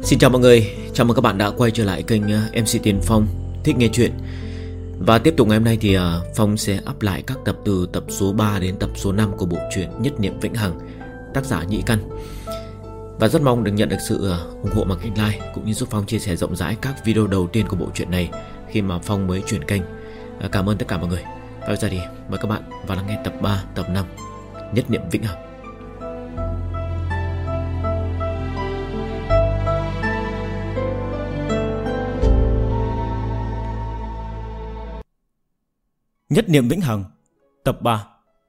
Xin chào mọi người, chào mừng các bạn đã quay trở lại kênh MC Tiền Phong thích nghe chuyện. Và tiếp tục ngày hôm nay thì Phong sẽ up lại các tập từ tập số 3 đến tập số 5 của bộ truyện Nhất Niệm Vĩnh Hằng, tác giả Nhĩ Căn. Và rất mong được nhận được sự ủng hộ bằng kênh like, cũng như giúp Phong chia sẻ rộng rãi các video đầu tiên của bộ truyện này khi mà Phong mới chuyển kênh. Cảm ơn tất cả mọi người. Và bây giờ thì mời các bạn vào lắng nghe tập 3, tập 5 Nhất Niệm Vĩnh Hằng. Nhất Niệm Vĩnh Hằng, tập 3.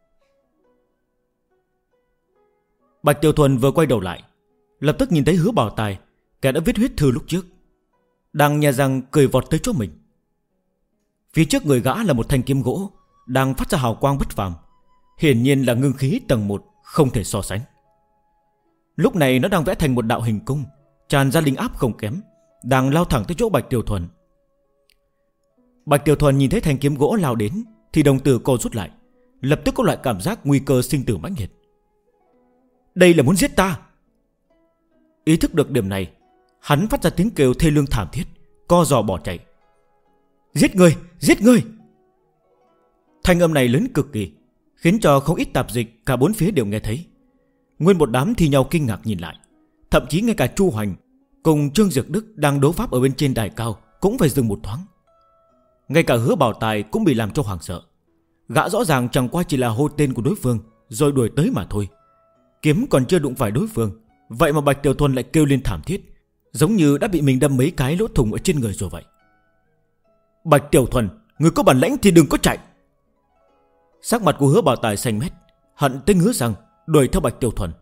Bạch Tiểu Thuần vừa quay đầu lại, lập tức nhìn thấy Hứa Bảo Tài, kẻ đã viết huyết thư lúc trước, đang nhè răng cười vọt tới chỗ mình. Phía trước người gã là một thanh kiếm gỗ đang phát ra hào quang bất phàm, hiển nhiên là ngưng khí tầng 1, không thể so sánh. Lúc này nó đang vẽ thành một đạo hình cung, tràn ra linh áp không kém, đang lao thẳng tới chỗ Bạch Tiểu Thuần. Bạch Tiểu Thuần nhìn thấy thanh kiếm gỗ lao đến thì đồng tử co rút lại, lập tức có loại cảm giác nguy cơ sinh tử mãnh liệt. Đây là muốn giết ta. Ý thức được điểm này, hắn phát ra tiếng kêu thê lương thảm thiết, co giò bỏ chạy. Giết người, giết người. Thanh âm này lớn cực kỳ, khiến cho không ít tạp dịch cả bốn phía đều nghe thấy. Nguyên một đám thì nhau kinh ngạc nhìn lại, thậm chí ngay cả Chu Hoành cùng Trương Dược Đức đang đấu pháp ở bên trên đài cao cũng phải dừng một thoáng. Ngay cả Hứa Bảo Tài cũng bị làm cho hoảng sợ. Gã rõ ràng chẳng qua chỉ là hô tên của đối phương rồi đuổi tới mà thôi. Kiếm còn chưa đụng phải đối phương, vậy mà Bạch Tiểu Thuần lại kêu lên thảm thiết, giống như đã bị mình đâm mấy cái lỗ thủng ở trên người rồi vậy. Bạch Tiểu Thuần, người có bản lãnh thì đừng có chạy. Sắc mặt của Hứa Bảo Tài xanh mét, hận tới ngứa răng, đuổi theo Bạch Tiểu Thuần.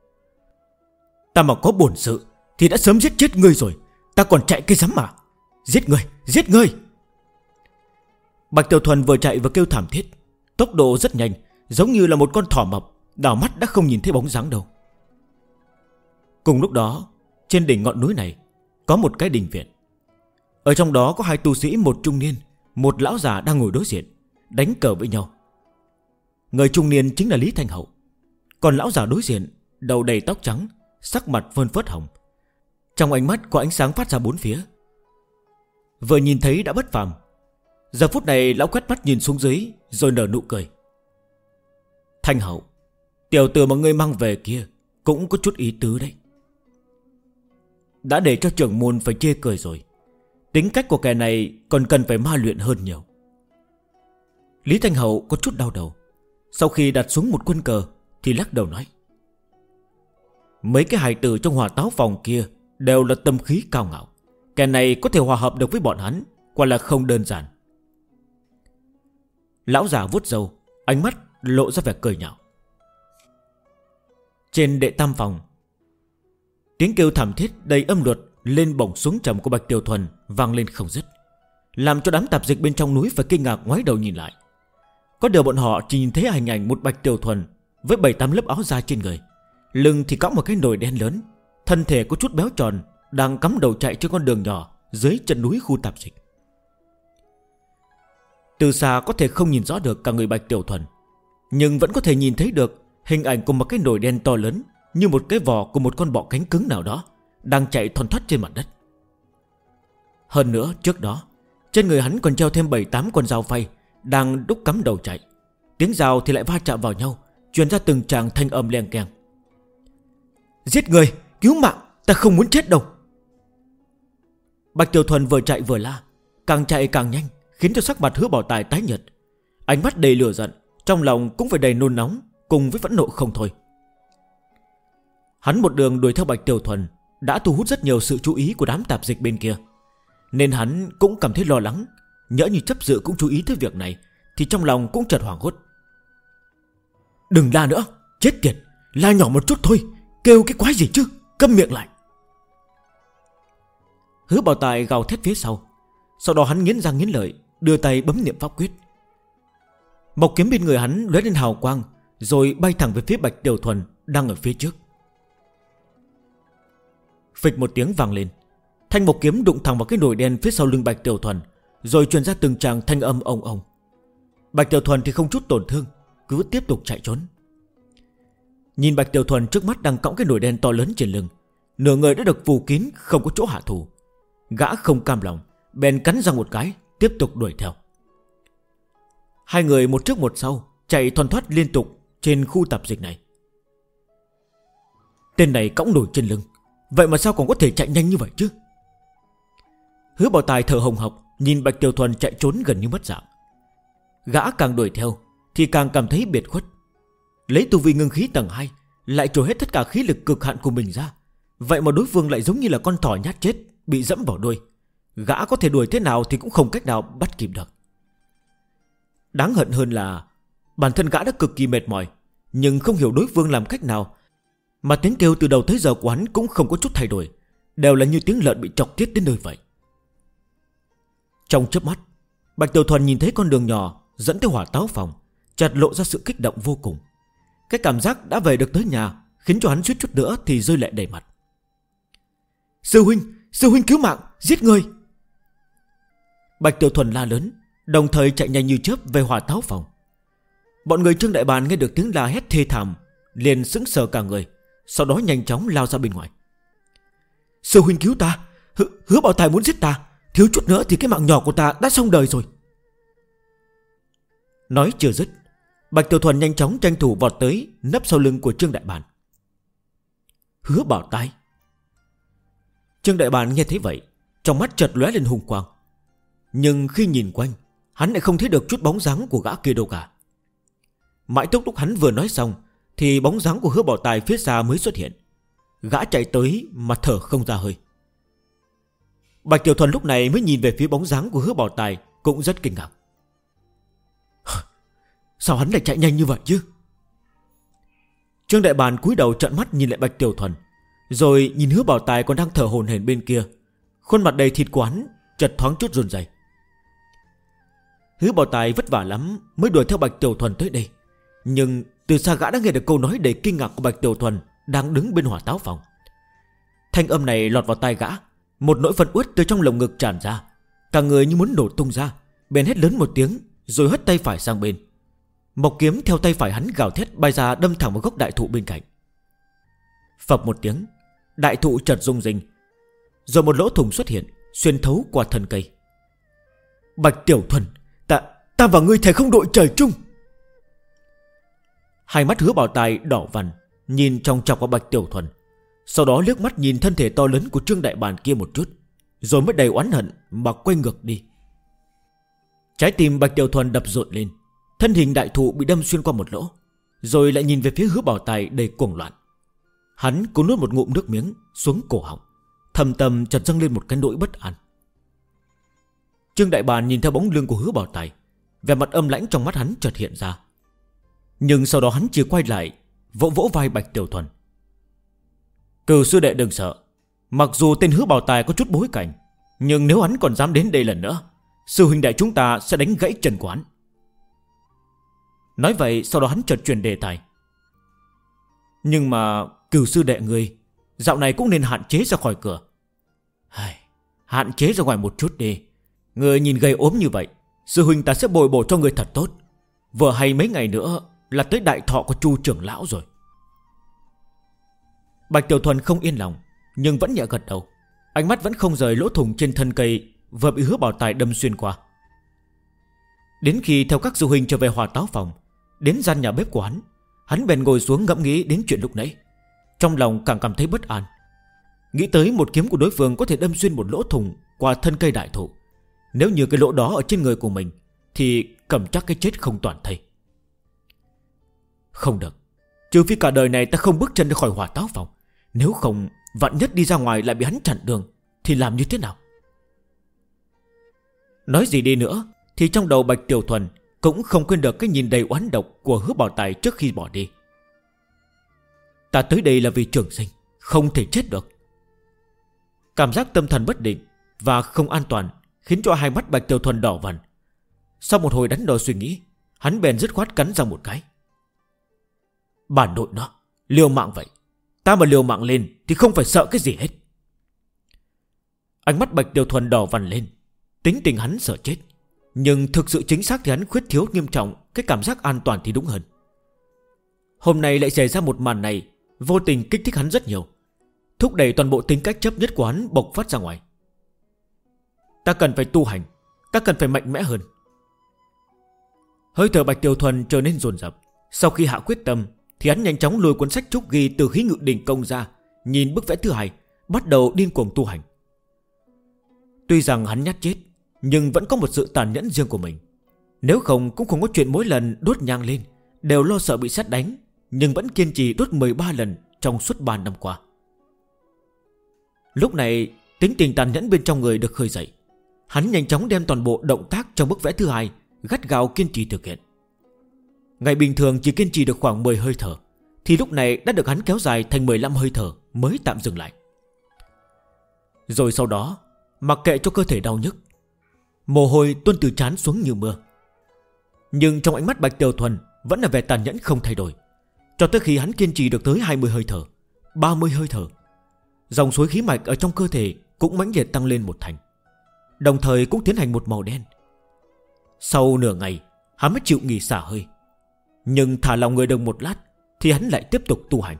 Ta mà có bổn sự thì đã sớm giết chết ngươi rồi, ta còn chạy cái rắm mà. Giết ngươi, giết ngươi. Bạch Tiểu Thuần vừa chạy vừa kêu thảm thiết, tốc độ rất nhanh, giống như là một con thỏ mập, đảo mắt đã không nhìn thấy bóng dáng đâu. Cùng lúc đó, trên đỉnh ngọn núi này có một cái đình viện. Ở trong đó có hai tu sĩ, một trung niên, một lão già đang ngồi đối diện, đánh cờ với nhau. Người trung niên chính là Lý Thanh Hậu, còn lão già đối diện đầu đầy tóc trắng, sắc mặt phơn phớt hồng, trong ánh mắt có ánh sáng phát ra bốn phía. Vừa nhìn thấy đã bất phàm. Giờ phút này lão quét mắt nhìn xuống dưới, rồi nở nụ cười. Thanh Hậu, tiểu tử mà ngươi mang về kia cũng có chút ý tứ đấy. Đã để cho trưởng môn phải chê cười rồi, tính cách của kẻ này còn cần phải ma luyện hơn nhiều. Lý Thanh Hậu có chút đau đầu, sau khi đặt xuống một quân cờ thì lắc đầu nói: mấy cái hài tử trong Hỏa Táo Phòng kia đều là tâm khí cao ngạo, kẻ này có thể hòa hợp được với bọn hắn, quả là không đơn giản. Lão già vuốt râu, ánh mắt lộ ra vẻ cười nhạo. Trên đệ tam phòng, tiếng kêu thảm thiết đầy âm luật lên bổng xuống trầm của Bạch Tiểu Thuần vang lên không dứt, làm cho đám tạp dịch bên trong núi phải kinh ngạc ngoái đầu nhìn lại. Có điều bọn họ chỉ nhìn thấy hình ảnh một Bạch Tiểu Thuần với 7-8 lớp áo da trên người, lưng thì cõng một cái nồi đen lớn, thân thể có chút béo tròn, đang cắm đầu chạy trên con đường nhỏ dưới chân núi khu tạp dịch. Từ xa có thể không nhìn rõ được cả người Bạch Tiểu Thuần, nhưng vẫn có thể nhìn thấy được hình ảnh của một cái nồi đen to lớn, như một cái vỏ của một con bọ cánh cứng nào đó đang chạy thoăn thoắt trên mặt đất. Hơn nữa, trước đó trên người hắn còn treo thêm 7-8 con dao phay đang đúc cắm đầu chạy. Tiếng dao thì lại va chạm vào nhau, truyền ra từng tràng thanh âm leng keng. Giết người, cứu mạng, ta không muốn chết đâu. Bạch Tiểu Thuần vừa chạy vừa la, càng chạy càng nhanh, khiến cho sắc mặt Hứa Bảo Tài tái nhợt, ánh mắt đầy lửa giận, trong lòng cũng phải đầy nôn nóng cùng với phẫn nộ không thôi. Hắn một đường đuổi theo Bạch Tiểu Thuần đã thu hút rất nhiều sự chú ý của đám tạp dịch bên kia, nên hắn cũng cảm thấy lo lắng. Nhỡ như chấp sự cũng chú ý tới việc này thì trong lòng cũng chợt hoảng hốt. Đừng la nữa, chết tiệt, la nhỏ một chút thôi, kêu cái quái gì chứ, câm miệng lại. Hứa Bảo Tài gào thét phía sau. Sau đó hắn nghiến răng nghiến lợi, đưa tay bấm niệm pháp quyết. Mộc kiếm bên người hắn lóe lên hào quang, rồi bay thẳng về phía Bạch Tiểu Thuần đang ở phía trước. Phịch một tiếng vang lên, thanh mộc kiếm đụng thẳng vào cái nồi đen phía sau lưng Bạch Tiểu Thuần, rồi truyền ra từng tràng thanh âm ong ong. Bạch Tiểu Thuần thì không chút tổn thương, cứ tiếp tục chạy trốn. Nhìn Bạch Tiểu Thuần trước mắt đang cõng cái nồi đen to lớn trên lưng, nửa người đã được phủ kín, không có chỗ hạ thủ. Gã không cam lòng, bèn cắn răng một cái, tiếp tục đuổi theo. Hai người một trước một sau chạy thoăn thoắt liên tục trên khu tạp dịch này. Tên này cõng nổi trên lưng, vậy mà sao còn có thể chạy nhanh như vậy chứ? Hứa Bảo Tài thở hồng hộc, nhìn Bạch Tiểu Thuần chạy trốn gần như mất dạng. Gã càng đuổi theo thì càng cảm thấy biệt khuất. Lấy tu vi ngưng khí tầng 2, lại trổ hết tất cả khí lực cực hạn của mình ra, vậy mà đối phương lại giống như là con thỏ nhát chết bị dẫm vào đuôi. Gã có thể đuổi thế nào thì cũng không cách nào bắt kịp được. Đáng hận hơn là bản thân gã đã cực kỳ mệt mỏi, nhưng không hiểu đối phương làm cách nào mà tiếng kêu từ đầu tới giờ của hắn cũng không có chút thay đổi, đều là như tiếng lợn bị chọc tiết đến nơi vậy. Trong chớp mắt, Bạch Tiểu Thuần nhìn thấy con đường nhỏ dẫn tới hỏa táo phòng, chợt lộ ra sự kích động vô cùng. Cái cảm giác đã về được tới nhà khiến cho hắn suýt chút nữa thì rơi lệ đầy mặt. Sư huynh cứu mạng, giết người! Bạch Tiểu Thuần la lớn, đồng thời chạy nhanh như chớp về hỏa táo phòng. Bọn người Trương Đại Bàn nghe được tiếng la hét thê thảm, liền sững sờ cả người, sau đó nhanh chóng lao ra bên ngoài. Sư huynh cứu ta, Hứa Bảo Tài muốn giết ta, thiếu chút nữa thì cái mạng nhỏ của ta đã xong đời rồi. Nói chưa dứt, Bạch Tiểu Thuần nhanh chóng tranh thủ vọt tới, nấp sau lưng của Trương Đại Bàn. Hứa Bảo Tài. Trương Đại Bàn nghe thấy vậy, trong mắt chợt lóe lên hung quang. Nhưng khi nhìn quanh, hắn lại không thấy được chút bóng dáng của gã kia đâu cả. Mãi tới lúc hắn vừa nói xong thì bóng dáng của Hứa Bảo Tài phía xa mới xuất hiện. Gã chạy tới mà thở không ra hơi. Bạch Tiểu Thuần lúc này mới nhìn về phía bóng dáng của Hứa Bảo Tài, cũng rất kinh ngạc. Sao hắn lại chạy nhanh như vậy chứ? Trương Đại Bàn cúi đầu trợn mắt nhìn lại Bạch Tiểu Thuần, rồi nhìn Hứa Bảo Tài còn đang thở hổn hển bên kia. Khuôn mặt đầy thịt của hắn chợt thoáng chút run rẩy. Hứa Bảo Tài vất vả lắm mới đuổi theo Bạch Tiểu Thuần tới đây, nhưng từ xa gã đã nghe được câu nói đầy kinh ngạc của Bạch Tiểu Thuần đang đứng bên hỏa táo phòng. Thanh âm này lọt vào tai gã, một nỗi phẫn uất từ trong lồng ngực tràn ra, cả người như muốn nổ tung ra, bèn hét lớn một tiếng rồi hất tay phải sang bên. Mộc kiếm theo tay phải hắn gào thét bay ra, đâm thẳng vào gốc đại thụ bên cạnh. Phập một tiếng, đại thụ chợt rung rinh, rồi một lỗ thủng xuất hiện, xuyên thấu qua thân cây. Bạch Tiểu Thuần, ta và ngươi thề không đội trời chung. Hai mắt Hứa Bảo Tài đỏ vằn, nhìn trong chọc vào Bạch Tiểu Thuần, sau đó liếc mắt nhìn thân thể to lớn của Trương Đại Bàn kia một chút, rồi mới đầy oán hận mà quay ngược đi. Trái tim Bạch Tiểu Thuần đập rộn lên, thân hình đại thụ bị đâm xuyên qua một lỗ, rồi lại nhìn về phía Hứa Bảo Tài đầy cuồng loạn. Hắn cố nuốt một ngụm nước miếng xuống cổ họng, thầm thầm chợt dâng lên một cái nỗi bất an. Trương Đại Bàn nhìn theo bóng lưng của Hứa Bảo Tài, vẻ mặt âm lãnh trong mắt hắn chợt hiện ra. Nhưng sau đó hắn chỉ quay lại, vỗ vỗ vai Bạch Tiểu Thuần. Cửu sư đệ đừng sợ, mặc dù tên Hứa Bảo Tài có chút bối cảnh, nhưng nếu hắn còn dám đến đây lần nữa, sư huynh đệ chúng ta sẽ đánh gãy chân của hắn. Nói vậy sau đó hắn chợt chuyển đề tài. Nhưng mà Cửu sư đệ ngươi dạo này cũng nên hạn chế ra khỏi cửa. Hạn chế ra ngoài một chút đi. Ngươi nhìn gầy ốm như vậy, sư huynh ta sẽ bồi bổ cho ngươi thật tốt. Vừa hay mấy ngày nữa là tới đại thọ của Chu trưởng lão rồi. Bạch Tiểu Thuần không yên lòng, nhưng vẫn nhẹ gật đầu, ánh mắt vẫn không rời lỗ thủng trên thân cây vừa bị Hứa Bảo Tài đâm xuyên qua. Đến khi theo các sư huynh trở về hỏa táo phòng, đến gian nhà bếp của hắn bèn ngồi xuống ngẫm nghĩ đến chuyện lúc nãy. Trong lòng càng cảm thấy bất an. Nghĩ tới một kiếm của đối phương có thể đâm xuyên một lỗ thủng qua thân cây đại thụ, nếu như cái lỗ đó ở trên người của mình thì cầm chắc cái chết không toàn thây. Không được, trừ phi cả đời này ta không bước chân ra khỏi hỏa táo phòng, nếu không vạn nhất đi ra ngoài lại bị hắn chặn đường thì làm như thế nào? Nói gì đi nữa thì trong đầu Bạch Tiểu Thuần cũng không quên được cái nhìn đầy oán độc của Hứa Bảo Tài trước khi bỏ đi. Ta tới đây là vì trường sinh, không thể chết được. Cảm giác tâm thần bất định và không an toàn khiến cho hai mắt Bạch Tiểu Thuần đỏ vằn. Sau một hồi đắn đo suy nghĩ, hắn bèn dứt khoát cắn răng một cái. Bản nội nó liều mạng vậy, ta mà liều mạng lên thì không phải sợ cái gì hết. Ánh mắt Bạch Tiểu Thuần đỏ vằn lên. Tính tình hắn sợ chết, nhưng thực sự chính xác thì hắn khuyết thiếu nghiêm trọng cái cảm giác an toàn thì đúng hơn. Hôm nay lại xảy ra một màn này, vô tình kích thích hắn rất nhiều. thúc đẩy toàn bộ tính cách chấp nhất của hắn bộc phát ra ngoài. Ta cần phải tu hành, ta cần phải mạnh mẽ hơn. Hơi thở Bạch Tiểu Thuần trở nên dồn dập. Sau khi hạ quyết tâm thì hắn nhanh chóng lôi cuốn sách trúc ghi từ khí ngự đỉnh công ra, nhìn bức vẽ thứ hai, bắt đầu điên cuồng tu hành. Tuy rằng hắn nhát chết, nhưng vẫn có một sự tàn nhẫn riêng của mình. Nếu không cũng không có chuyện mỗi lần đốt nhang lên đều lo sợ bị sét đánh, nhưng vẫn kiên trì đốt 13 lần trong suốt 3 năm qua. Lúc này tính tình tàn nhẫn bên trong người được khơi dậy. Hắn nhanh chóng đem toàn bộ động tác trong bức vẽ thứ hai gắt gao kiên trì thực hiện. Ngày bình thường chỉ kiên trì được khoảng 10 hơi thở, thì lúc này đã được hắn kéo dài thành 15 hơi thở mới tạm dừng lại. Rồi sau đó mặc kệ cho cơ thể đau nhức, mồ hôi tuôn từ trán xuống như mưa. Nhưng trong ánh mắt Bạch Tiểu Thuần vẫn là vẻ tàn nhẫn không thay đổi. Cho tới khi hắn kiên trì được tới 20 hơi thở, 30 hơi thở, dòng suối khí mạch ở trong cơ thể cũng mãnh liệt tăng lên một thành, đồng thời cũng tiến hành một màu đen. Sau nửa ngày hắn mới chịu nghỉ xả hơi. Nhưng thả lòng người được một lát thì hắn lại tiếp tục tu hành.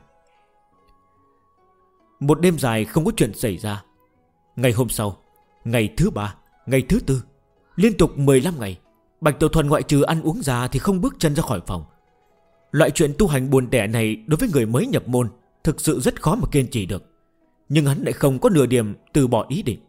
Một đêm dài không có chuyện xảy ra. Ngày hôm sau, ngày thứ 3, ngày thứ 4, liên tục 15 ngày, Bạch Tiểu Thuần ngoại trừ ăn uống ra thì không bước chân ra khỏi phòng. Loại chuyện tu hành buồn tẻ này đối với người mới nhập môn thực sự rất khó mà kiên trì được. Nhưng hắn lại không có nửa điểm từ bỏ ý định.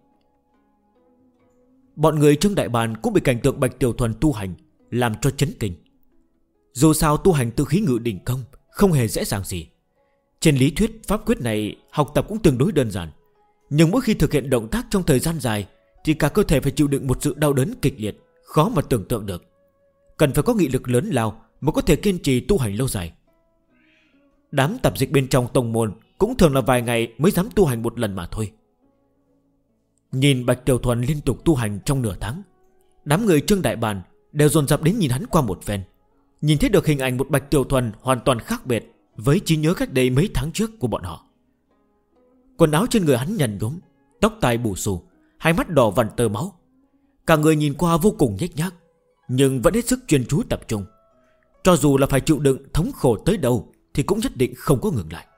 Bọn người Trương Đại Bàn cũng bị cảnh tượng Bạch Tiểu Thuần tu hành làm cho chấn kinh. Dù sao tu hành từ khí ngự đỉnh công không hề dễ dàng gì. Trên lý thuyết pháp quyết này học tập cũng tương đối đơn giản, nhưng mỗi khi thực hiện động tác trong thời gian dài thì cả cơ thể phải chịu đựng một sự đau đớn kịch liệt, khó mà tưởng tượng được. Cần phải có nghị lực lớn lao mới có thể kiên trì tu hành lâu dài. Đám tạp dịch bên trong tông môn cũng thường là vài ngày mới dám tu hành một lần mà thôi. Nhìn Bạch Tiểu Thuần liên tục tu hành trong nửa tháng, đám người Trương Đại Bàn đều dồn dập đến nhìn hắn qua một phen. Nhìn thấy được hình ảnh một Bạch Tiểu Thuần hoàn toàn khác biệt với trí nhớ cách đây mấy tháng trước của bọn họ. Quần áo trên người hắn nhăn nhúm, tóc tai bù xù, hai mắt đỏ vằn tơ máu. Cả người nhìn qua vô cùng nhếch nhác, nhưng vẫn hết sức chuyên chú tập trung. Cho dù là phải chịu đựng thống khổ tới đâu thì cũng nhất định không có ngừng lại.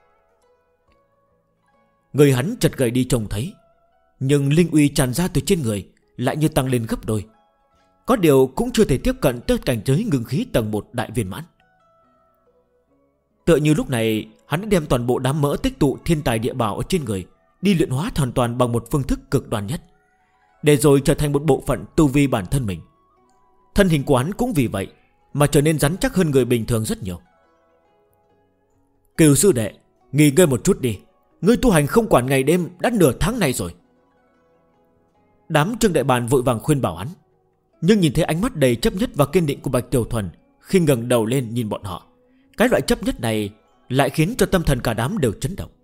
Người hắn chật gầy đi trông thấy, nhưng linh uy tràn ra từ trên người lại như tăng lên gấp đôi. Có điều cũng chưa thể tiếp cận tới cảnh giới ngưng khí tầng 1 đại viên mãn. Tựa như lúc này hắn đã đem toàn bộ đám mỡ tích tụ thiên tài địa bảo ở trên người đi luyện hóa hoàn toàn bằng một phương thức cực đoan nhất, để rồi trở thành một bộ phận tu vi bản thân mình. Thân hình của hắn cũng vì vậy mà trở nên rắn chắc hơn người bình thường rất nhiều. Cửu sư đệ, nghỉ ngơi một chút đi. Ngươi tu hành không quản ngày đêm đã nửa tháng này rồi. Đám Trương Đại Bàn vội vàng khuyên bảo hắn, nhưng nhìn thấy ánh mắt đầy chấp nhất và kiên định của Bạch Tiểu Thuần khi ngẩng đầu lên nhìn bọn họ, cái loại chấp nhất này lại khiến cho tâm thần cả đám đều chấn động.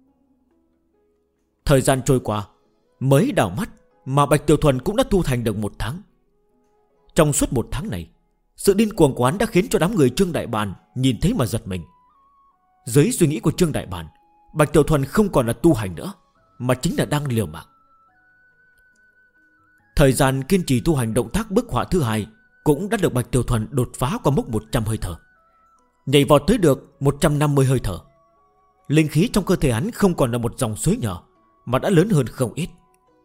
Thời gian trôi qua, mới đảo mắt mà Bạch Tiểu Thuần cũng đã tu thành được 1 tháng. Trong suốt 1 tháng này, sự điên cuồng của hắn đã khiến cho đám người Trương Đại Bàn nhìn thấy mà giật mình. Dưới suy nghĩ của Trương Đại Bàn, Bạch Tiểu Thuần không còn là tu hành nữa, mà chính là đang liều mạng. Thời gian kiên trì tu hành động tác bức họa thứ 2 cũng đã được Bạch Tiểu Thuần đột phá qua mốc 100 hơi thở, nhảy vọt tới được 150 hơi thở. Linh khí trong cơ thể hắn không còn là một dòng suối nhỏ, mà đã lớn hơn không ít.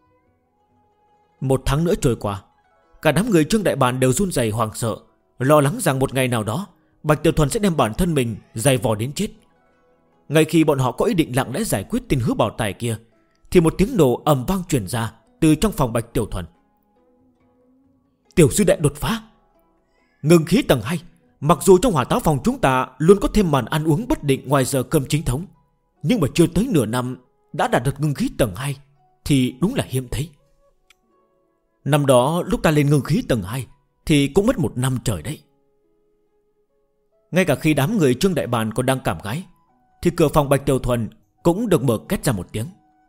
1 tháng nữa trôi qua, cả đám người Trương Đại Bàn đều run rẩy hoảng sợ, lo lắng rằng một ngày nào đó Bạch Tiểu Thuần sẽ đem bản thân mình dày vò đến chết. Ngay khi bọn họ có ý định lặng lẽ giải quyết tên hứa bảo tài kia, thì một tiếng nổ ầm vang truyền ra từ trong phòng Bạch Tiểu Thuần. Tiểu sư đệ đột phá, ngưng khí tầng 2. Mặc dù trong hỏa táo phòng chúng ta luôn có thêm màn ăn uống bất định ngoài giờ cơm chính thống, nhưng mà chưa tới nửa năm đã đạt được ngưng khí tầng 2 thì đúng là hiếm thấy. Năm đó lúc ta lên ngưng khí tầng 2 thì cũng mất 1 năm trời đấy. Ngay cả khi đám người Trương Đại Bàn còn đang cảm khái, thì cửa phòng Bạch Tiểu Thuần cũng được mở két ra một tiếng.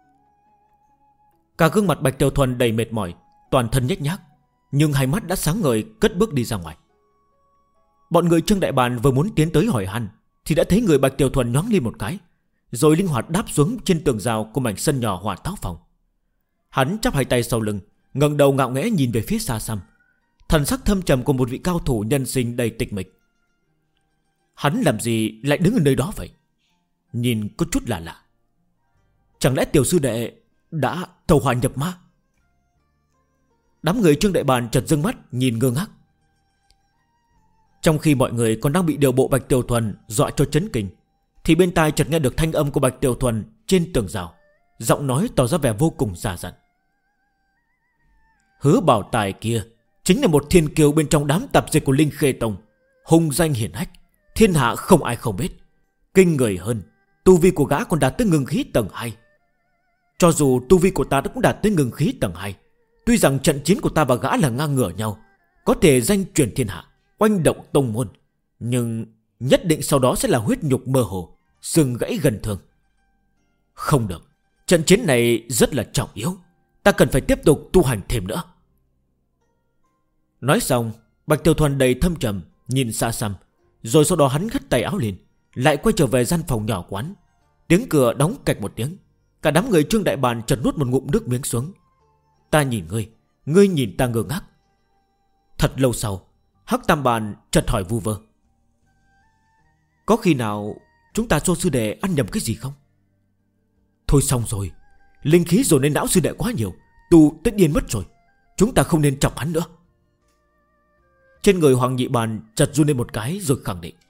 Cả gương mặt Bạch Tiểu Thuần đầy mệt mỏi, toàn thân nhếch nhác, nhưng hai mắt đã sáng ngời cất bước đi ra ngoài. Bọn người Trương Đại Bàn vừa muốn tiến tới hỏi han thì đã thấy người Bạch Tiểu Thuần nhoáng lên một cái, rồi linh hoạt đáp xuống trên tường rào của mảnh sân nhỏ hỏa táo phòng. Hắn chắp hai tay sau lưng, ngẩng đầu ngạo nghễ nhìn về phía xa xăm, thần sắc thâm trầm của một vị cao thủ nhân sinh đầy tịch mịch. Hắn làm gì lại đứng ở nơi đó vậy? Nhìn có chút lạ lạ. Chẳng lẽ tiểu sư đệ đã tàu hỏa nhập ma? Đám người Trương Đại Bàn chợt dưng mắt nhìn ngơ ngác. Trong khi mọi người còn đang bị điều bộ Bạch Tiểu Thuần dọa cho chấn kinh, thì bên tai chợt nghe được thanh âm của Bạch Tiểu Thuần trên tường rào, giọng nói tỏ ra vẻ vô cùng già dặn. Hứa Bảo Tài kia chính là một thiên kiêu bên trong đám tạp dịch của Linh Khê Tông, hung danh hiển hách, thiên hạ không ai không biết. Kinh người hơn, tu vi của gã còn đạt tới ngưng khí tầng 2. Cho dù tu vi của ta đã cũng đạt tới ngưng khí tầng 2, tuy rằng trận chiến của ta và gã là ngang ngửa nhau, có thể danh truyền thiên hạ, oanh động tông môn, nhưng nhất định sau đó sẽ là huyết nhục mơ hồ, xương gãy gần thương. Không được, trận chiến này rất là trọng yếu, ta cần phải tiếp tục tu hành thêm nữa. Nói xong, Bạch Tiểu Thuần đầy thâm trầm nhìn xa xăm, rồi sau đó hắn hất tay áo lên, lại quay trở về gian phòng nhỏ quán. Tiếng cửa đóng cạch một tiếng, cả đám người Trương Đại Bàn chợt nuốt một ngụm nước miếng xuống. Ta nhìn ngươi, ngươi nhìn ta ngơ ngác. Thật lâu sau, Hắc Tam Bàn chợt hỏi vu vơ: có khi nào chúng ta cho sư đệ ăn nhầm cái gì không? Thôi xong rồi, linh khí dồn lên não sư đệ quá nhiều, tu tất nhiên mất rồi, chúng ta không nên chọc hắn nữa. Trên người Hoàng Nhị Bàn chợt run lên một cái rồi khẳng định.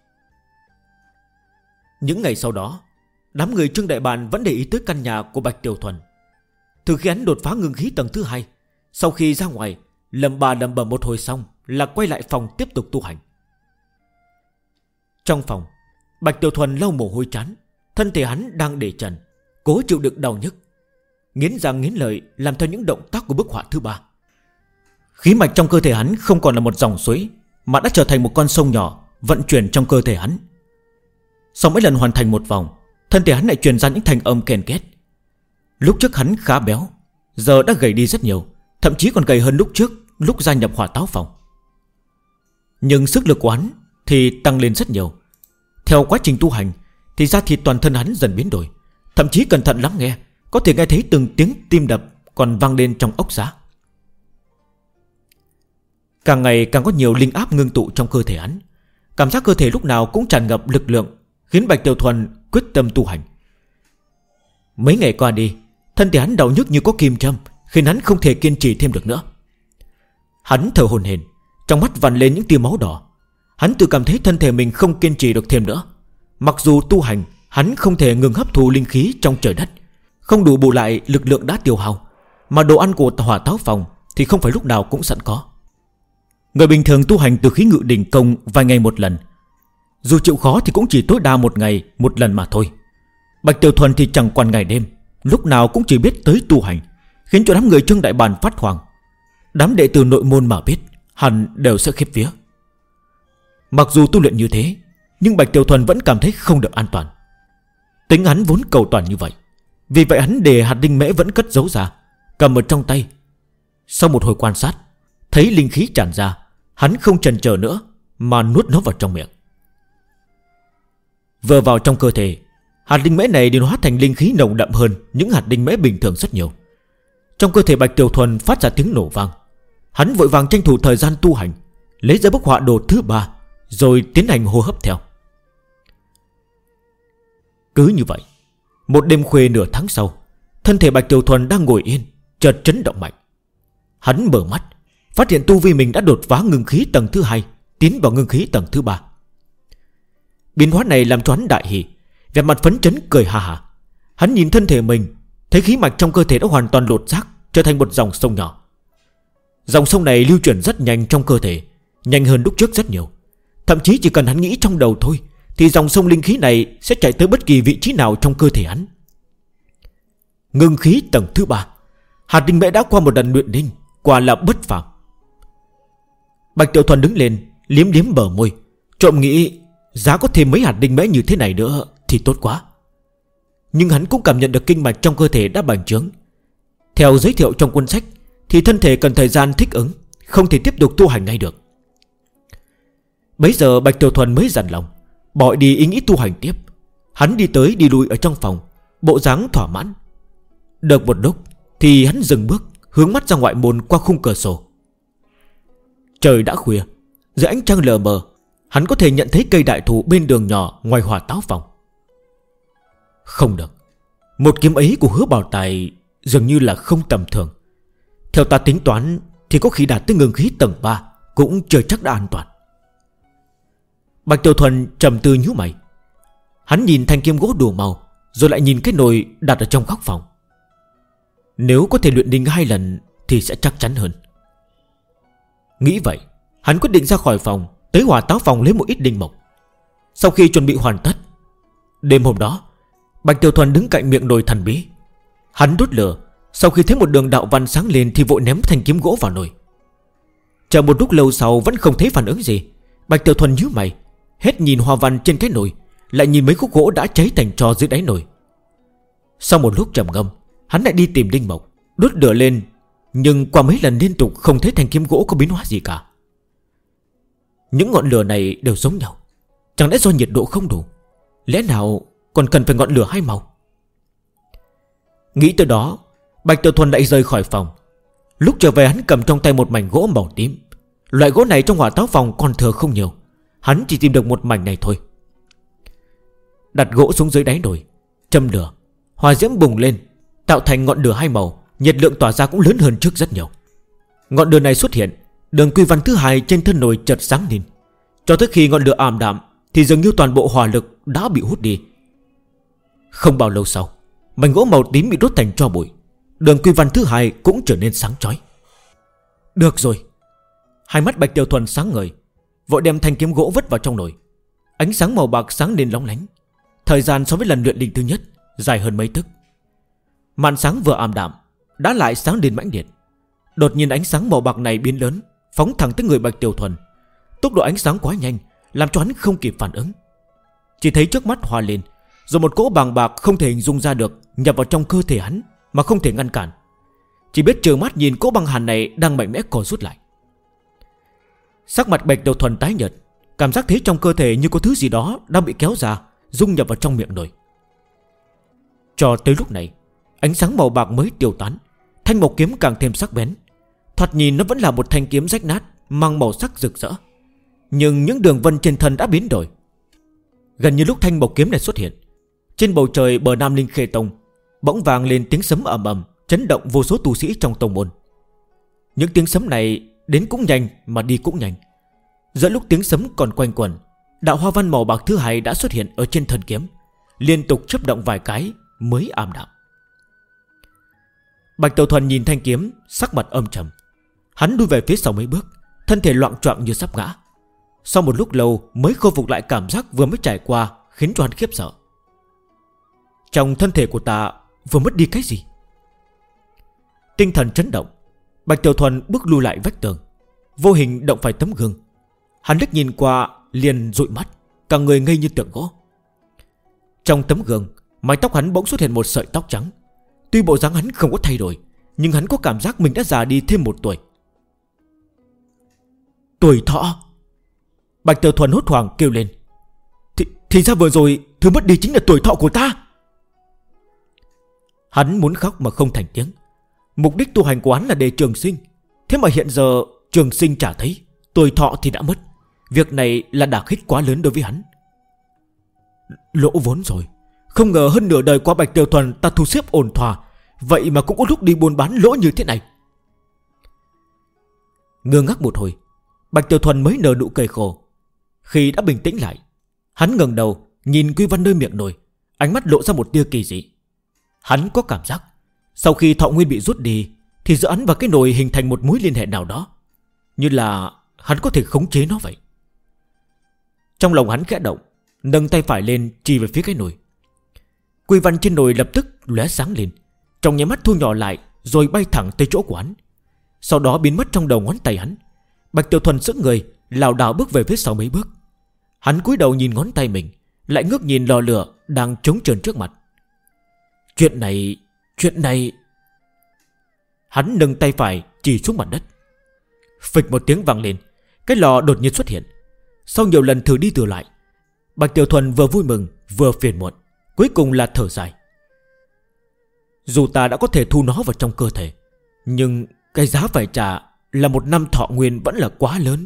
Những ngày sau đó, đám người Trương Đại Bàn vẫn để ý tới căn nhà của Bạch Tiểu Thuần. Từ khi hắn đột phá ngưng khí tầng thứ 2, sau khi ra ngoài lầm bầm một hồi xong là quay lại phòng tiếp tục tu hành. Trong phòng, Bạch Tiểu Thuần lau mồ hôi trán, thân thể hắn đang để trần, cố chịu đựng đau nhức, nghiến răng nghiến lợi làm theo những động tác của bức họa thứ 3. Khí mạch trong cơ thể hắn không còn là một dòng suối, mà đã trở thành một con sông nhỏ vận chuyển trong cơ thể hắn. Sau mấy lần hoàn thành một vòng, thân thể hắn lại truyền ra những thanh âm ken két. Lúc trước hắn khá béo, giờ đã gầy đi rất nhiều, thậm chí còn gầy hơn lúc trước lúc gia nhập Hỏa Táo Phòng. Nhưng sức lực của hắn thì tăng lên rất nhiều. Theo quá trình tu hành thì da thịt toàn thân hắn dần biến đổi, thậm chí cẩn thận lắng nghe, có thể nghe thấy từng tiếng tim đập còn vang lên trong ốc xá. Càng ngày càng có nhiều linh áp ngưng tụ trong cơ thể hắn, cảm giác cơ thể lúc nào cũng tràn ngập lực lượng, khiến Bạch Tiểu Thuần quyết tâm tu hành. Mấy ngày qua đi, thân thể hắn đau nhức như có kim châm, khiến hắn không thể kiên trì thêm được nữa. Hắn thở hổn hển, trong mắt vằn lên những tia máu đỏ. Hắn tự cảm thấy thân thể mình không kiên trì được thêm nữa. Mặc dù tu hành, hắn không thể ngừng hấp thụ linh khí trong trời đất, không đủ bù lại lực lượng đã tiêu hao, mà đồ ăn của Hỏa Táo Phòng thì không phải lúc nào cũng sẵn có. Người bình thường tu hành từ khí ngự đỉnh công vài ngày một lần, dù chịu khó thì cũng chỉ tối đa một ngày một lần mà thôi. Bạch Tiểu Thuần thì chẳng quản ngày đêm, lúc nào cũng chỉ biết tới tu hành, khiến cho đám người Trương Đại Bàn phát hoảng. Đám đệ tử nội môn mà biết, hẳn đều sẽ khiếp vía. Mặc dù tu luyện như thế, nhưng Bạch Tiểu Thuần vẫn cảm thấy không được an toàn. Tính hắn vốn cầu toàn như vậy, vì vậy hắn để hạt đinh mễ vẫn cất giấu ra, cầm ở trong tay. Sau một hồi quan sát, thấy linh khí tràn ra, hắn không chần chờ nữa mà nuốt nó vào trong miệng. Vừa vào trong cơ thể, hạt đinh mễ này đều hóa thành linh khí nồng đậm hơn những hạt đinh mễ bình thường rất nhiều. Trong cơ thể Bạch Tiểu Thuần phát ra tiếng nổ vang. Hắn vội vàng tranh thủ thời gian tu hành, lấy ra bức họa đồ thứ 3, rồi tiến hành hô hấp theo. Cứ như vậy, một đêm khuya nửa tháng sau, thân thể Bạch Tiểu Thuần đang ngồi yên, chợt chấn động mạnh. Hắn mở mắt, phát hiện tu vi mình đã đột phá ngưng khí tầng thứ 2, tiến vào ngưng khí tầng thứ 3. Biến hóa này làm cho hắn đại hỉ, vẻ mặt phấn chấn cười hà hà. Hắn nhìn thân thể mình, thấy khí mạch trong cơ thể đã hoàn toàn lột xác, trở thành một dòng sông nhỏ. Dòng sông này lưu chuyển rất nhanh trong cơ thể, nhanh hơn lúc trước rất nhiều. Thậm chí chỉ cần hắn nghĩ trong đầu thôi, thì dòng sông linh khí này sẽ chạy tới bất kỳ vị trí nào trong cơ thể hắn. Ngưng khí tầng thứ 3, hạt đinh mễ đã qua một lần luyện linh, quả là bất phàm. Bạch Tiểu Thuần đứng lên, liếm liếm bờ môi, trộm nghĩ giá có thêm mấy hạt đinh mễ như thế này nữa thì tốt quá. Nhưng hắn cũng cảm nhận được kinh mạch trong cơ thể đã bành trướng. Theo giới thiệu trong cuốn sách thì thân thể cần thời gian thích ứng, không thể tiếp tục tu hành ngay được. Bấy giờ Bạch Tiểu Thuần mới dằn lòng, bỏ đi ý nghĩ tu hành tiếp. Hắn đi tới đi lui ở trong phòng, bộ dáng thỏa mãn. Được một lúc thì hắn dừng bước, hướng mắt ra ngoại môn qua khung cửa sổ. Trời đã khuya, dưới ánh trăng lờ mờ, hắn có thể nhận thấy cây đại thụ bên đường nhỏ ngoài Hỏa Táo Phòng. Không được, Một kiếm ấy của Hứa Bảo Tài dường như là không tầm thường. Theo ta tính toán thì có khi đạt tới ngưng khí tầng 3 cũng chưa chắc đã an toàn. Bạch Tiểu Thuần trầm tư nhíu mày. Hắn nhìn thanh kiếm gỗ đủ màu, rồi lại nhìn cái nồi đặt ở trong góc phòng. Nếu có thể luyện đinh 2 lần thì sẽ chắc chắn hơn. Nghĩ vậy, hắn quyết định ra khỏi phòng, tới hỏa táo phòng lấy một ít đinh mộc. Sau khi chuẩn bị hoàn tất, đêm hôm đó, Bạch Tiểu Thuần đứng cạnh miệng nồi thần bí. Hắn đốt lửa, sau khi thấy một đường đạo văn sáng lên thì vội ném thanh kiếm gỗ vào nồi. Chờ một lúc lâu sau vẫn không thấy phản ứng gì. Bạch Tiểu Thuần nhíu mày, hết nhìn hoa văn trên cái nồi, lại nhìn mấy khúc gỗ đã cháy thành tro dưới đáy nồi. Sau một lúc trầm ngâm, hắn lại đi tìm đinh mộc, đốt lửa lên. Nhưng qua mấy lần liên tục không thấy thanh kiếm gỗ có biến hóa gì cả. Những ngọn lửa này đều giống nhau. Chẳng lẽ do nhiệt độ không đủ? Lẽ nào còn cần phải ngọn lửa 2 màu? Nghĩ tới đó, Bạch Tiểu Thuần lại rời khỏi phòng. Lúc trở về hắn cầm trong tay một mảnh gỗ màu tím. Loại gỗ này trong hỏa táo phòng còn thừa không nhiều. Hắn chỉ tìm được một mảnh này thôi. Đặt gỗ xuống dưới đáy nồi, châm lửa, hỏa diễm bùng lên, tạo thành ngọn lửa 2 màu. Nhiệt lượng tỏa ra cũng lớn hơn trước rất nhiều. Ngọn lửa này xuất hiện, đường quy văn thứ 2 trên thân nồi chợt sáng lên. Cho tới khi ngọn lửa ảm đạm thì dường như toàn bộ hỏa lực đã bị hút đi. Không bao lâu sau, mảnh gỗ màu tím bị đốt thành tro bụi. Đường quy văn thứ 2 cũng trở nên sáng chói. Được rồi. Hai mắt Bạch Tiểu Thuần sáng ngời, vội đem thanh kiếm gỗ vứt vào trong nồi. Ánh sáng màu bạc sáng lên lóng lánh. Thời gian so với lần luyện đinh thứ nhất dài hơn mấy tức. Màn sáng vừa ảm đạm đã lại sáng lên mãnh liệt. Đột nhiên ánh sáng màu bạc này biến lớn, phóng thẳng tới người Bạch Tiểu Thuần. Tốc độ ánh sáng quá nhanh, làm cho hắn không kịp phản ứng. Chỉ thấy trước mắt hòa lên, rồi một cỗ bàng bạc không thể hình dung ra được nhập vào trong cơ thể hắn mà không thể ngăn cản. Chỉ biết trợn mắt nhìn cỗ băng hàn này đang mạnh mẽ co rút lại. Sắc mặt Bạch Tiểu Thuần tái nhợt, cảm giác thấy trong cơ thể như có thứ gì đó đang bị kéo ra, dung nhập vào trong miệng nồi. Cho tới lúc này, ánh sáng màu bạc mới tiêu tán, thanh mộc kiếm càng thêm sắc bén. Thoạt nhìn nó vẫn là một thanh kiếm rách nát, mang màu sắc rực rỡ, nhưng những đường vân trên thân đã biến đổi. Gần như lúc thanh mộc kiếm này xuất hiện, trên bầu trời bờ Nam Linh Khê Tông bỗng vang lên tiếng sấm ầm ầm, chấn động vô số tu sĩ trong tông môn. Những tiếng sấm này đến cũng nhanh mà đi cũng nhanh. Giữa lúc tiếng sấm còn quanh quẩn, đạo hoa văn màu bạc thứ 2 đã xuất hiện ở trên thân kiếm, liên tục chớp động vài cái mới ảm đạm. Bạch Tiểu Thuần nhìn thanh kiếm, sắc mặt âm trầm. Hắn lui về phía sau mấy bước, thân thể loạng choạng như sắp ngã. Sau một lúc lâu mới khôi phục lại cảm giác vừa mới trải qua, khiến cho hắn khiếp sợ. Trong thân thể của ta vừa mất đi cái gì? Tinh thần chấn động, Bạch Tiểu Thuần bước lui lại vách tường, vô hình động phải tấm gương. Hắn liếc nhìn qua liền dụi mắt, cả người ngây như tượng gỗ. Trong tấm gương, mái tóc hắn bỗng xuất hiện một sợi tóc trắng. Tuy bộ dáng hắn không có thay đổi, nhưng hắn có cảm giác mình đã già đi thêm 1 tuổi. Tuổi thọ! Bạch Tiểu Thuần hốt hoảng kêu lên. Thì ra vừa rồi thứ mất đi chính là tuổi thọ của ta. Hắn muốn khóc mà không thành tiếng. Mục đích tu hành của hắn là để trường sinh. Thế mà hiện giờ trường sinh chả thấy, tuổi thọ thì đã mất. Việc này là đả kích quá lớn đối với hắn. Lỗ vốn rồi. Không ngờ hơn nửa đời qua Bạch Tiểu Thuần ta thu xếp ổn thỏa, vậy mà cũng có lúc đi buôn bán lỗ như thế này. Ngơ ngác một hồi, Bạch Tiểu Thuần mới nở nụ cười khổ. Khi đã bình tĩnh lại, hắn ngẩng đầu nhìn Quy Văn nơi miệng nồi, ánh mắt lộ ra một tia kỳ dị. Hắn có cảm giác sau khi thọ nguyên bị rút đi thì giữa hắn và cái nồi hình thành một mối liên hệ nào đó, như là hắn có thể khống chế nó vậy. Trong lòng hắn khẽ động, nâng tay phải lên chỉ về phía cái nồi. Quy văn trên nồi lập tức lóe sáng lên, trong nháy mắt thu nhỏ lại rồi bay thẳng tới chỗ của hắn, sau đó biến mất trong đầu ngón tay hắn. Bạch Tiểu Thuần sững người, lảo đảo bước về phía sau mấy bước. Hắn cúi đầu nhìn ngón tay mình, lại ngước nhìn lò lửa đang trống trơn trước mặt. Chuyện này... Hắn nâng tay phải chỉ xuống mặt đất. Phịch một tiếng vang lên, cái lò đột nhiên xuất hiện. Sau nhiều lần thử đi thử lại, Bạch Tiểu Thuần vừa vui mừng vừa phiền muộn, cuối cùng là thở dài. Dù ta đã có thể thu nó vào trong cơ thể, nhưng cái giá phải trả là 1 năm thọ nguyên vẫn là quá lớn.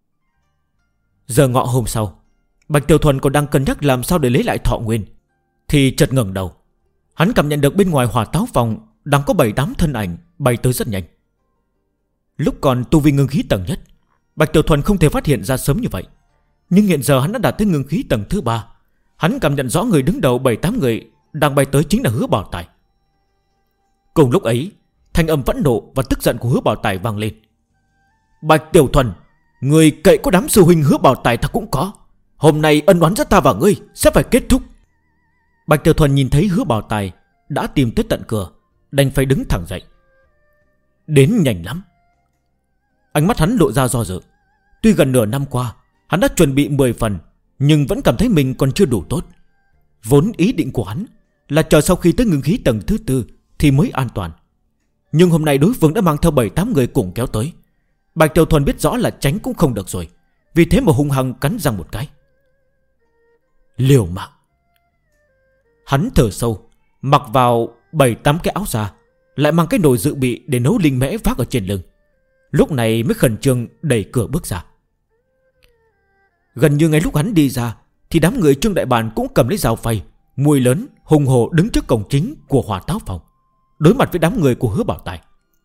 Giờ ngọ hôm sau, Bạch Tiểu Thuần còn đang cân nhắc làm sao để lấy lại thọ nguyên, thì chợt ngẩng đầu. Hắn cảm nhận được bên ngoài hỏa táo phòng đang có 7-8 thân ảnh bay tới rất nhanh. Lúc còn tu vi ngưng khí tầng nhất, Bạch Tiểu Thuần không thể phát hiện ra sớm như vậy. Nhưng hiện giờ hắn đã đạt tới ngưng khí tầng thứ 3. Hắn cảm nhận rõ người đứng đầu 7-8 người đang bay tới chính là Hứa Bảo Tài. Cùng lúc ấy, thanh âm phẫn nộ và tức giận của Hứa Bảo Tài vang lên. Bạch Tiểu Thuần, người cậy có đám sư huynh Hứa Bảo Tài ta cũng có. Hôm nay ân oán giữa ta và ngươi sẽ phải kết thúc. Bạch Tiểu Thuần nhìn thấy Hứa Bảo Tài đã tìm tới tận cửa, đành phải đứng thẳng dậy. Đến nhanh lắm. Ánh mắt hắn lộ ra do dự. Tuy gần nửa năm qua hắn đã chuẩn bị 10 phần, nhưng vẫn cảm thấy mình còn chưa đủ tốt. Vốn ý định của hắn là chờ sau khi tới ngưng khí tầng thứ 4 thì mới an toàn. Nhưng hôm nay đối phương đã mang theo 7-8 người cùng kéo tới. Bạch Tiểu Thuần biết rõ là tránh cũng không được rồi, vì thế mà hung hăng cắn răng một cái. Liều mạng. Hắn thở sâu, mặc vào 7-8 cái áo da, lại mang cái nồi dự bị để nấu linh mễ vác ở trên lưng. Lúc này mới khẩn trương đẩy cửa bước ra. Gần như ngay lúc hắn đi ra thì đám người Trương Đại Bản cũng cầm lấy dao phay, mùi lớn, hùng hổ đứng trước cổng chính của hỏa táo phòng, đối mặt với đám người của Hứa Bảo Tài.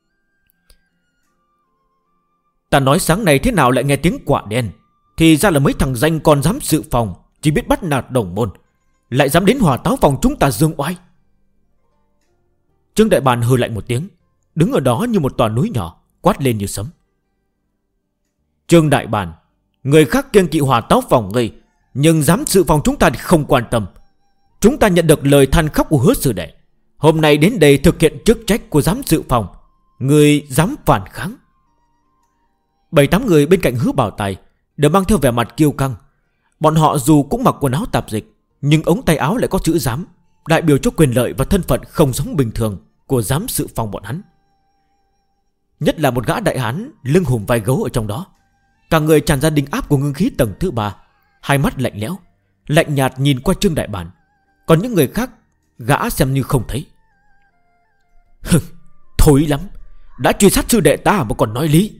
Ta nói sáng nay thế nào lại nghe tiếng quạ đen, thì ra là mấy thằng danh còn dám dự phòng, chỉ biết bắt nạt đồng môn, lại dám đến hỏa táo phòng chúng ta dương oai. Trương Đại Bản hừ lạnh một tiếng, đứng ở đó như một tòa núi nhỏ, quát lên như sấm. Trương Đại Bản, người khác kiêng kỵ hỏa táo phòng ngươi, nhưng dám dự phòng chúng ta thì không quan tâm. Chúng ta nhận được lời than khóc của Hứa sư đệ, hôm nay đến đây thực hiện chức trách của giám dự phòng, người dám phản kháng. 7-8 người bên cạnh Hứa Bảo Tài đều mang theo vẻ mặt kiêu căng. Bọn họ dù cũng mặc quần áo tạp dịch, nhưng ống tay áo lại có chữ giám, đại biểu cho quyền lợi và thân phận không giống bình thường của giám sự phòng bọn hắn. Nhất là một gã đại hán lưng hùm vai gấu ở trong đó, cả người tràn ra đinh áp của ngưng khí tầng thứ 3, hai mắt lạnh lẽo, lạnh nhạt nhìn qua Trương Đại Bản. Còn những người khác gã xem như không thấy. Thối lắm, đã truy sát sư đệ ta mà còn nói lý.